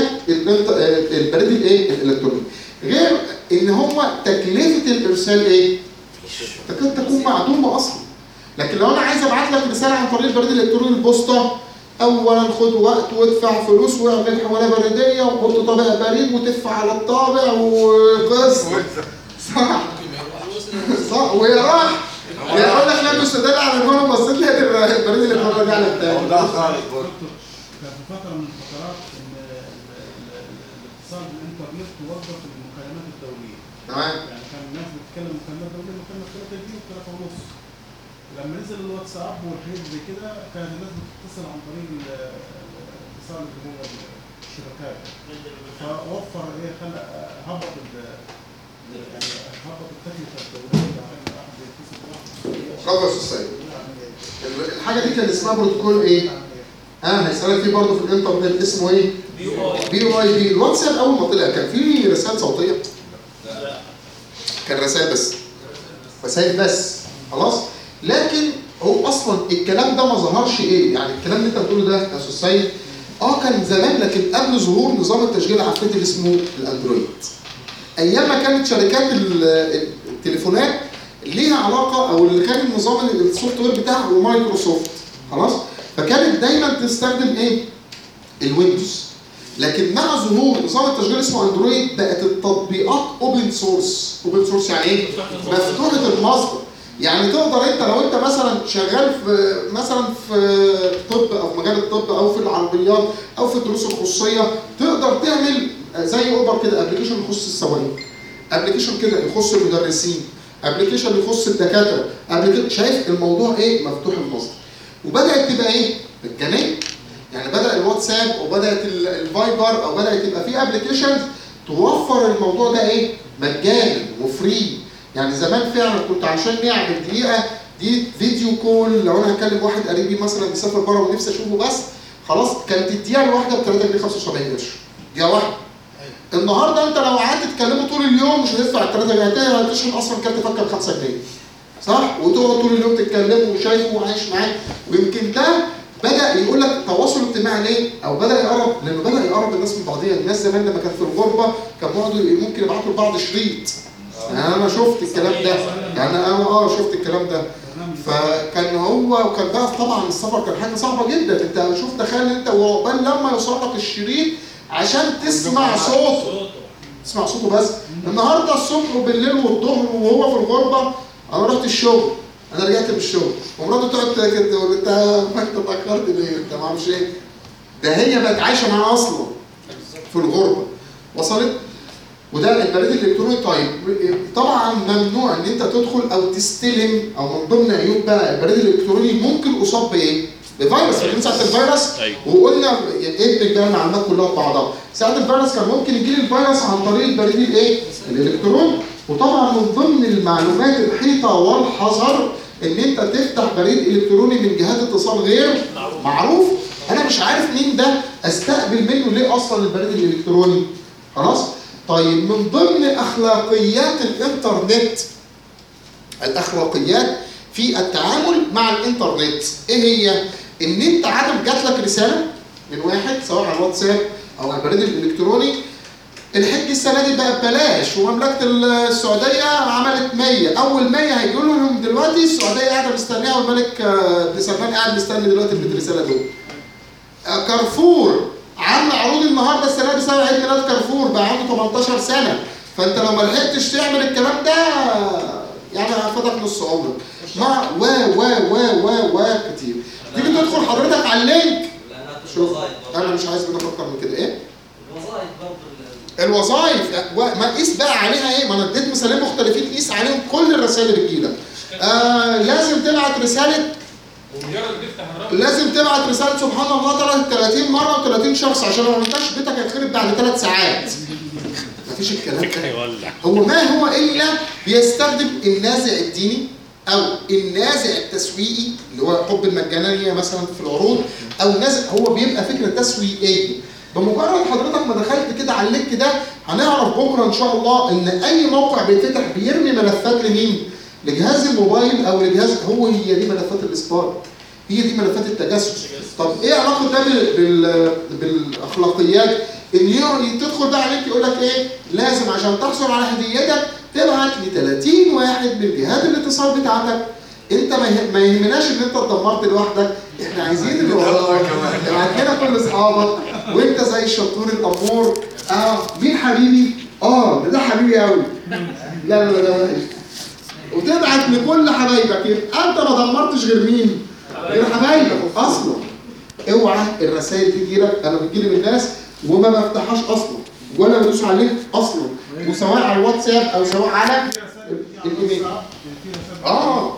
البريد الايه؟ الالكتروني. غير ان هو تكلفه الارسال ايه؟ تكاد تكون معدومه اصلا. لكن لو انا عايز ابعت لك رساله عن طريق البريد الالكتروني البوسطه، اولا خد وقت وادفع فلوس واعمل حواله بريديه وحط طابع بريد وتدفع على الطابع وقصه. صح؟ صح. وهي راح يقول لك لا مستدل على ان انا بصيت لقيت البريد الالكتروني على بتاعي. ده خالص برضه. كان في فتره من الفترات ان الاتصال بالانترنت توظف المكالمات الدوليه. تمام. يعني كان الناس بتتكلم مكالمات دوليه، مكالمه ثلاثة جنيه وثلاثة ونص. لما نزل الواتساب والحاجات زي كده كانت الناس بتتصل عن طريق الاتصال اللي هو الشبكات. فوفر ايه؟ خلى هبط يعني هبط التكلفه الدوليه عشان الواحد يتصل بواحد. برافو يا استاذ سيد. الحاجه دي كان اسمها بروتوكول ايه؟ اه هيسالك فيه برضه في الانترنت اسمه ايه؟ بي او اي بي او اي بي. الواتساب اول ما طلع كان فيه رسائل صوتيه؟ لا. كان رسائل بس. رسائل بس. خلاص؟ لكن هو اصلا الكلام ده ما ظهرش ايه؟ يعني الكلام اللي انت بتقوله ده يا استاذ سيد اه كان زمان، لكن قبل ظهور نظام التشغيل العفريتي اللي اسمه الاندرويد. ايام ما كانت شركات التليفونات ليها علاقه، او اللي كان النظام السوفت وير بتاعها هو مايكروسوفت، خلاص؟ فكانت دايما تستخدم ايه؟ الويندوز. لكن مع ظهور نظام التشغيل اسمه اندرويد بقت التطبيقات اوبن سورس. اوبن سورس يعني ايه؟ مفتوحه المصدر. يعني تقدر انت لو انت مثلا شغال في مثلا في طب او في مجال الطب او في العربيات او في الدروس الخصوصيه، تقدر تعمل زي اوبر كده ابلكيشن يخص السواق، ابلكيشن كده يخص المدرسين، ابلكيشن يخص الدكاتره، ابلكيشن. شايف الموضوع ايه؟ مفتوح المصدر. وبدات تبقى ايه؟ مجانيه. يعني بدا الواتساب وبدات الفايبر او بدات يبقى في ابلكيشنز توفر الموضوع ده ايه؟ مجاني وفري. يعني زمان فعلا كنت عشان نعمل دقيقه دي فيديو كول، لو انا هكلم واحد قريبي مثلا بيسافر بره ونفسي اشوفه بس، خلاص كانت الدقيقه الواحده ب ثلاثة جنيه خمسة وسبعين قرش. دقيقه واحده. النهارده انت لو قعدت تكلمه طول اليوم مش هتدفع ال ثلاثة جنيه، هتشحن اصلا كارت فكه ب خمسة جنيه. صح؟ وتقعد طول اليوم تتكلمه وشايفه وعايش معاه. ويمكن ده بدا يقول لك التواصل الاجتماعي ليه؟ او بدا يقرب، لانه بدا يقرب الناس من بعضيها. الناس زمان لما كانت في الغربه كان ممكن يبعتوا لبعض شريط. يعني انا شفت الكلام ده، يعني انا اه شفت الكلام ده. فكان هو وكان بقى طبعا السفر كان حاجه صعبه جدا. انت شوف تخيل انت وعقبال لما يوصل لك الشريط عشان تسمع صوته. تسمع صوته بس. النهارده الصبح وبالليل والظهر وهو في الغربه، انا رحت الشغل، انا رجعت من الشغل ومراته تقعد كده تقول انت ما انت اتاخرت ليه؟ انت ما اعرفش ايه. ده هي بقت عايشه معاه اصلا في الغربه. وصلت؟ وده البريد الالكتروني. طيب طبعا ممنوع ان انت تدخل او تستلم، او من ضمن عيوب بقى البريد الالكتروني ممكن اصاب بايه؟ بفيروس. فاكرين ساعه الفيروس؟ وقلنا ادمج بقى المعلومات كلها ببعضها. ساعه الفيروس كان ممكن يجي لي الفيروس عن طريق البريد الايه؟ الالكتروني. وطبعا من ضمن المعلومات الحيطه والحذر ان انت تفتح بريد الكتروني من جهات اتصال غير معروف. انا مش عارف مين ده، استقبل منه ليه اصلا البريد الالكتروني؟ خلاص؟ طيب من ضمن اخلاقيات الانترنت، الاخلاقيات في التعامل مع الانترنت ايه هي؟ ان انت عدم جات لك رساله من واحد سواء على الواتساب او على البريد الالكتروني، الحج السنه دي بقى ببلاش ومملكه السعوديه عملت مية، اول مية هيجوا لهم دلوقتي، السعوديه قاعده مستنيها والملك بن سلمان قاعد مستني دلوقتي الرساله دول. كارفور عامل عروض النهارده السنه دي بسبب عيد ميلاد كارفور، بقى عنده تمنتاشر سنه، فانت لو ما لحقتش تعمل الكلام ده يعني هيفوتك نص عمرك. مع و و و و و كتير. تيجي تدخل حضرتك على اللينك. شوف انا مش عايز منك اكتر من كده. ايه؟ الوظائف برضه. الوظائف ما قيس بقى عليها ايه؟ ما انا اديت مثالين مختلفين قيس عليهم كل الرسائل اللي بتجيلك. آه لازم تبعت رساله، لازم تبعت رساله سبحان الله ثلاثين مره وثلاثين شخص، عشان لو ما عملتهاش بيتك هيتخرب بعد ثلاث ساعات. مفيش الكلام ده. هو ما هو الا بيستخدم النازع الديني او النازع التسويقي اللي هو حب المجانيه مثلا في العروض، او نازع هو بيبقى فكره تسويقيه. بمجرد حضرتك ما دخلت كده على اللينك ده هنعرف بكره ان شاء الله ان اي موقع بيتفتح بيرمي ملفات لمين؟ لجهاز الموبايل او لجهاز، هو هي دي ملفات الاسبار، هي دي ملفات التجسس. طب ايه علاقه ده بال... بالاخلاقيات؟ ان تدخل بقى عليك يقول لك ايه؟ لازم عشان تحصل على هديتك تبعت ل ثلاثين واحد من جهات الاتصال بتاعتك. انت ما يهمناش ان انت اتدمرت لوحدك، احنا عايزين اللي وراك ابعت لنا كل اصحابك وانت زي الشطور الامور. اه مين حبيبي؟ اه ده, ده حبيبي قوي. لا لا لا لا وتبعت لكل حبايبك، يبقى انت ما دمرتش غير مين؟ غير حبايبك اصلا. اوعى الرسائل تيجي لك، انا بتجيلي من الناس وما بفتحهاش اصلا ولا بدوس عليه اصلا، وسواء على الواتساب او سواء على الايميل. اه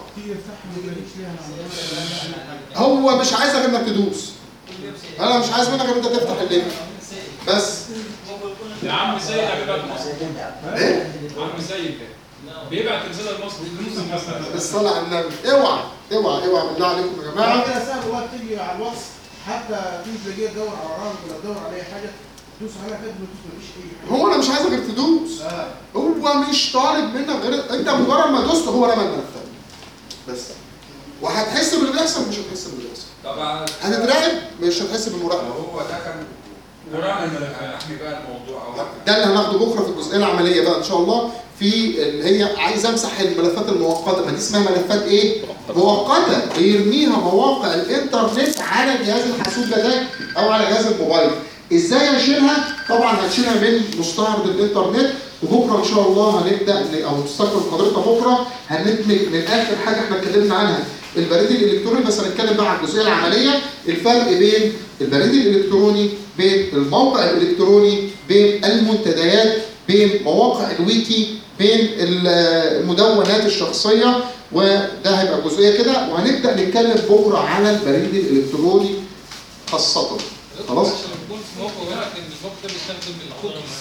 هو مش عايزك انك تدوس، انا مش عايز منك ان انت تفتح اللينك بس. يا عم سيد بيبعت مصر. ايه؟ عم سيد بيبعت رساله لمصر بفلوس الصلاه على النبي. اوعى اوعى اوعى بالله عليكم يا جماعه. كده سهل الوقت تيجي على الواتس، حتى تيجي تلاقيه تدور على رقم ولا تدور على اي حاجه تدوس عليها كده ما تدوسش اي حاجه. هو انا مش عايزك غير تدوس. آه. هو مش طالب منك غير انت مجرد ما دوست هو رمى الملفات بس. وهتحس باللي بيحصل مش هتحس باللي بيحصل. طبعا هتتراقب مش هتحس بالمراقبه. هو ده كان مراقب احمي بقى الموضوع او ده اللي هناخده بكره في الجزئيه العمليه بقى ان شاء الله، في اللي هي عايز امسح الملفات المؤقته، ما دي اسمها ملفات ايه؟ مؤقته، بيرميها مواقع الانترنت على جهاز الحاسوب ده او على جهاز الموبايل. ازاي اشيلها؟ طبعا هنشيلها من مستعرض الانترنت، وبكره ان شاء الله هنبدا او تستقبل حضرتك بكره هندمج من اخر حاجه احنا اتكلمنا عنها البريد الالكتروني، بس هنتكلم بقى عن الجزئيه العمليه، الفرق بين البريد الالكتروني، بين الموقع الالكتروني، بين المنتديات، بين مواقع الويكي، بين المدونات الشخصيه، وده هيبقى جزئيه كده. وهنبدا نتكلم بكره على البريد الالكتروني خاصه. خلاص؟ عشان يكون في موقع يقول لك ان الموقع ده بيستخدم الكوكيز.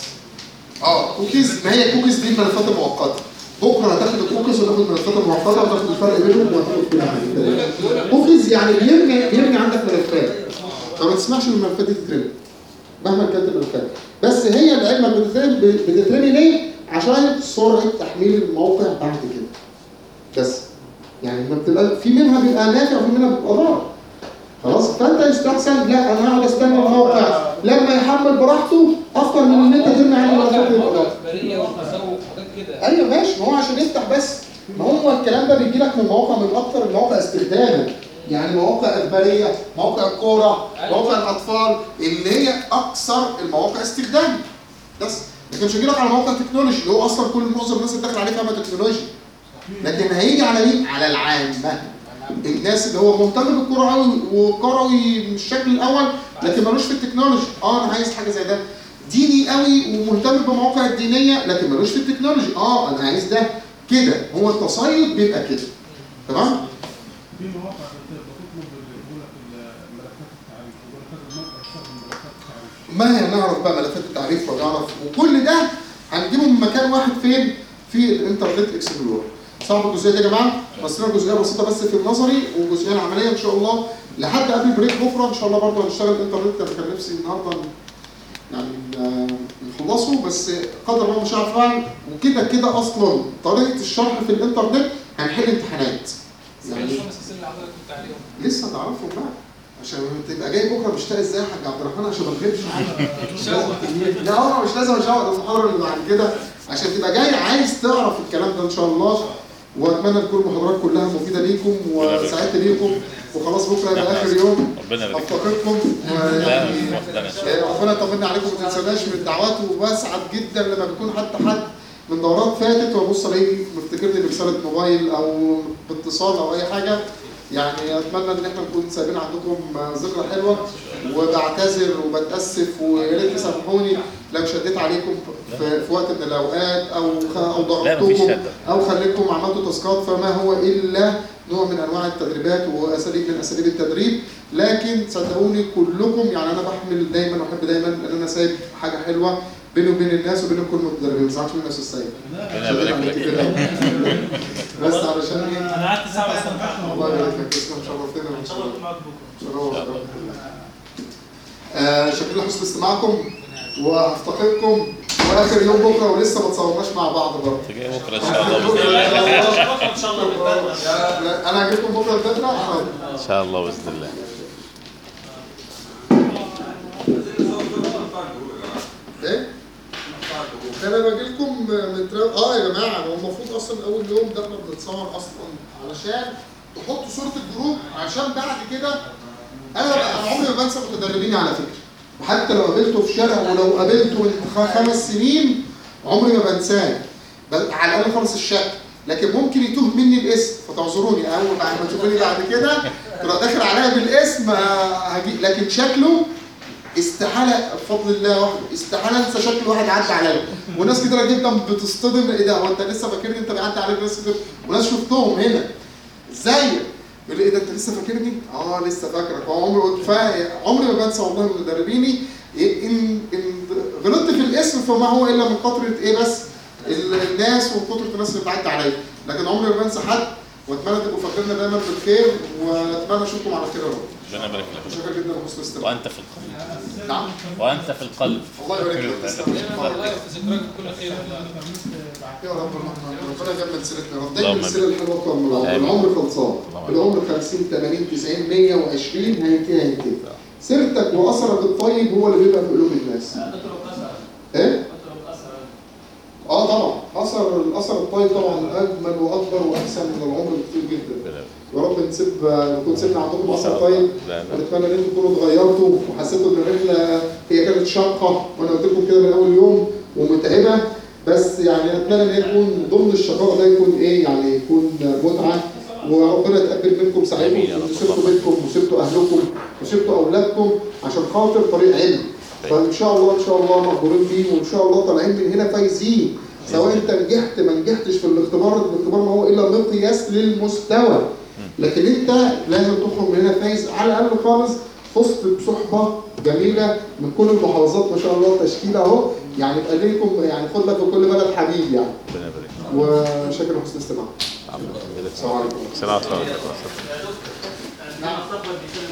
اه كوكيز، ما هي الكوكيز دي الملفات المؤقته. بكره هتاخد الكوكيز وتاخد الملفات المؤقته وتاخد الفرق بينهم وهتاخد كل حاجه. كوكيز يعني بيرمي بيرمي عندك ملفات. فما تسمعش ان الملفات دي تترمي مهما كانت الملفات. بس هي لعلمك بتترمي بتترمي ليه؟ عشان سرعه تحميل الموقع بعد كده. بس يعني ما بتبقى في منها بيبقى نافع وفي منها بيبقى ضار. خلاص؟ فانت يستحسن لا انا هقعد استنى الموقع لما يحمل براحته اكتر من ان انت ترمي عليه ملفات الإضافة. بريه وتسوق وحاجات كده. ايوه ماشي، ما هو عشان يفتح بس. ما هو الكلام ده بيجي لك من مواقع من اكتر المواقع استخداما، يعني مواقع اخباريه، مواقع الكوره، مواقع الاطفال اللي هي اكثر المواقع استخداما. بس لكن مش هيجي لك على موقع تكنولوجي اللي هو اصلا كل معظم الناس اللي داخل عليه فاهمه تكنولوجي. لكن هيجي على مين؟ على العامه. الناس اللي هو مهتم بالكوره قوي وكروي من الشكل الاول لكن ملوش في التكنولوجي. اه انا عايز حاجه زي ده. ديني قوي ومهتم بالمواقع الدينيه لكن ملوش في التكنولوجي. اه انا عايز ده كده. هو التصيد بيبقى كده. تمام؟ في مواقع بتطلب يقول لك ملفات التعريف، يقول لك الموقع يستخدم ملفات التعريف. ما هي نعرف بقى ملفات التعريف ونعرف، وكل ده هنجيبه من مكان واحد فين؟ في الانترنت اكسبلورر. صعب الجزئيه دي يا جماعه؟ بس لنا جزئيه بسيطه بس في النظري والجزئيه العمليه ان شاء الله لحد قبل البريك بكره ان شاء الله برضه هنشتغل الانترنت. انا كان نفسي النهارده يعني نخلصه بس قدر الله مش عارف اعمل. وكده كده اصلا طريقه الشرح في الانترنت هنحل امتحانات. يعني اللي حضرتك كنت عليهم لسه تعرفهم بقى عشان تبقى جاي بكره مشتاق ازاي يا حاج عبد الرحمن عشان ما تغيبش عنك. لا هو مش لازم اشوق المحاضره اللي بعد كده عشان تبقى جاي عايز تعرف الكلام ده ان شاء الله. واتمنى تكون المحاضرات كلها مفيده ليكم وسعدت بيكم. وخلاص بكره يبقى اخر يوم افتقدكم يعني ربنا يطمنا عليكم. ما تنسوناش من الدعوات وبسعد جدا لما بيكون حتى حد من دورات فاتت وابص الاقيه مفتكرني برساله موبايل او باتصال او اي حاجه. يعني اتمنى ان احنا نكون سايبين عندكم ذكرى حلوه. وبعتذر وبتاسف ويا ريت تسامحوني لو شديت عليكم في, في وقت من الاوقات او او ضغطتكم او خليتكم عملتوا تاسكات، فما هو الا نوع من انواع التدريبات واساليب من اساليب التدريب. لكن صدقوني كلكم يعني انا بحمل دايما واحب دايما ان انا سايب حاجه حلوه بيني وبين الناس وبين كل المتدربين. ما تزعلش من نفس السيد. ربنا يبارك لك. بس علشان ايه؟ انا قعدت ساعه بس. الله يبارك لك. اسلام شرفتنا ان شاء الله اكون معاك بكره. شرف. آه شكرا لحسن استماعكم وهفتقدكم. واخر يوم بكره ولسه ما تصورناش مع بعض برضه. جاي بكره ان شاء الله باذن الله. ان شاء الله. انا هجيبكم بكره الفتره. ان شاء الله باذن الله. ايه؟ انا باجي لكم من ترا... اه يا جماعه هو المفروض اصلا اول يوم ده احنا بنتصور اصلا علشان تحطوا صوره الجروب عشان بعد كده انا انا عمري ما بنسى متدربيني على فكره. حتى لو قابلته في شارع ولو قابلته من خمس سنين عمري ما بنساه. على الاقل خالص الشكل. لكن ممكن يتوه مني الاسم فتعذروني اول بعد ما تشوفوني بعد كده تبقى داخل عليا بالاسم هجي. لكن شكله استحاله بفضل الله وحده استحاله انسى شكل واحد عدى عليا. وناس كتيره جدا بتصطدم ايه ده هو انت لسه فاكرني؟ انت بيعدي عليك ناس كتير وناس شفتهم هنا ازيك يقول لي ايه ده انت لسه فاكرني؟ اه لسه فاكرك. هو عمري عمري ما بنسى والله من مدربيني. ان ان غلطت في الاسم فما هو الا من كثره ايه بس الناس وكثره الناس اللي بتعدي عليا. لكن عمري ما بنسى حد. واتمنى تبقوا فاكريننا دايما بالخير واتمنى اشوفكم على خير يا رب. ربنا يبارك لك. شكرا جدا لحسن الاستماع. وانت في القلب. نعم. وانت في القلب. الله يبارك لك. تسلم. الله في ذكرك كل خير. يا رب ربنا يجمل سيرتنا، رب اللهم دايما السيره الحلوه اكتر من العمر، آمين. العمر خلصان، اللهم العمر خمسين ثمانين تسعين مية وعشرين هينتهي هينتهي. سيرتك واثرك الطيب هو اللي بيبقى في قلوب الناس. اترك اثرا ايه؟ اترك اثرا اه طبعا اثر الاثر الطيب طبعا اجمل واكبر واحسن من العمر بكتير جدا. يا رب نسيب نكون سيبنا عندكم اثر طيب، ونتمنى ان انتم تكونوا اتغيرتوا وحسيتوا ان الرحله هي كانت شاقه، وانا قلت لكم كده من اول يوم ومتعبه، بس يعني اتمنى ان هي تكون ضمن الشقاء ده يكون ايه يعني يكون متعه، وربنا يتقبل منكم سعيكم وسبتوا بيتكم وسبتوا اهلكم وسبتوا اولادكم عشان خاطر طريق علم. فان شاء الله ان شاء الله مقبولين فيه، وان شاء الله طالعين من هنا فايزين، سواء انت نجحت ما نجحتش في الاختبار، الاختبار ما هو الا مقياس للمستوى، لكن انت لازم تخرج من هنا فايز على الاقل خالص، فزت بصحبه جميله من كل المحافظات ما شاء الله، تشكيله اهو يعني يبقى ليكم يعني خد لك في كل بلد حبيب يعني. ربنا يبارك لك. وشكرا حسن الاستماع. السلام عليكم. السلام عليكم. السلام عليكم. يا دكتور، عندما صفوة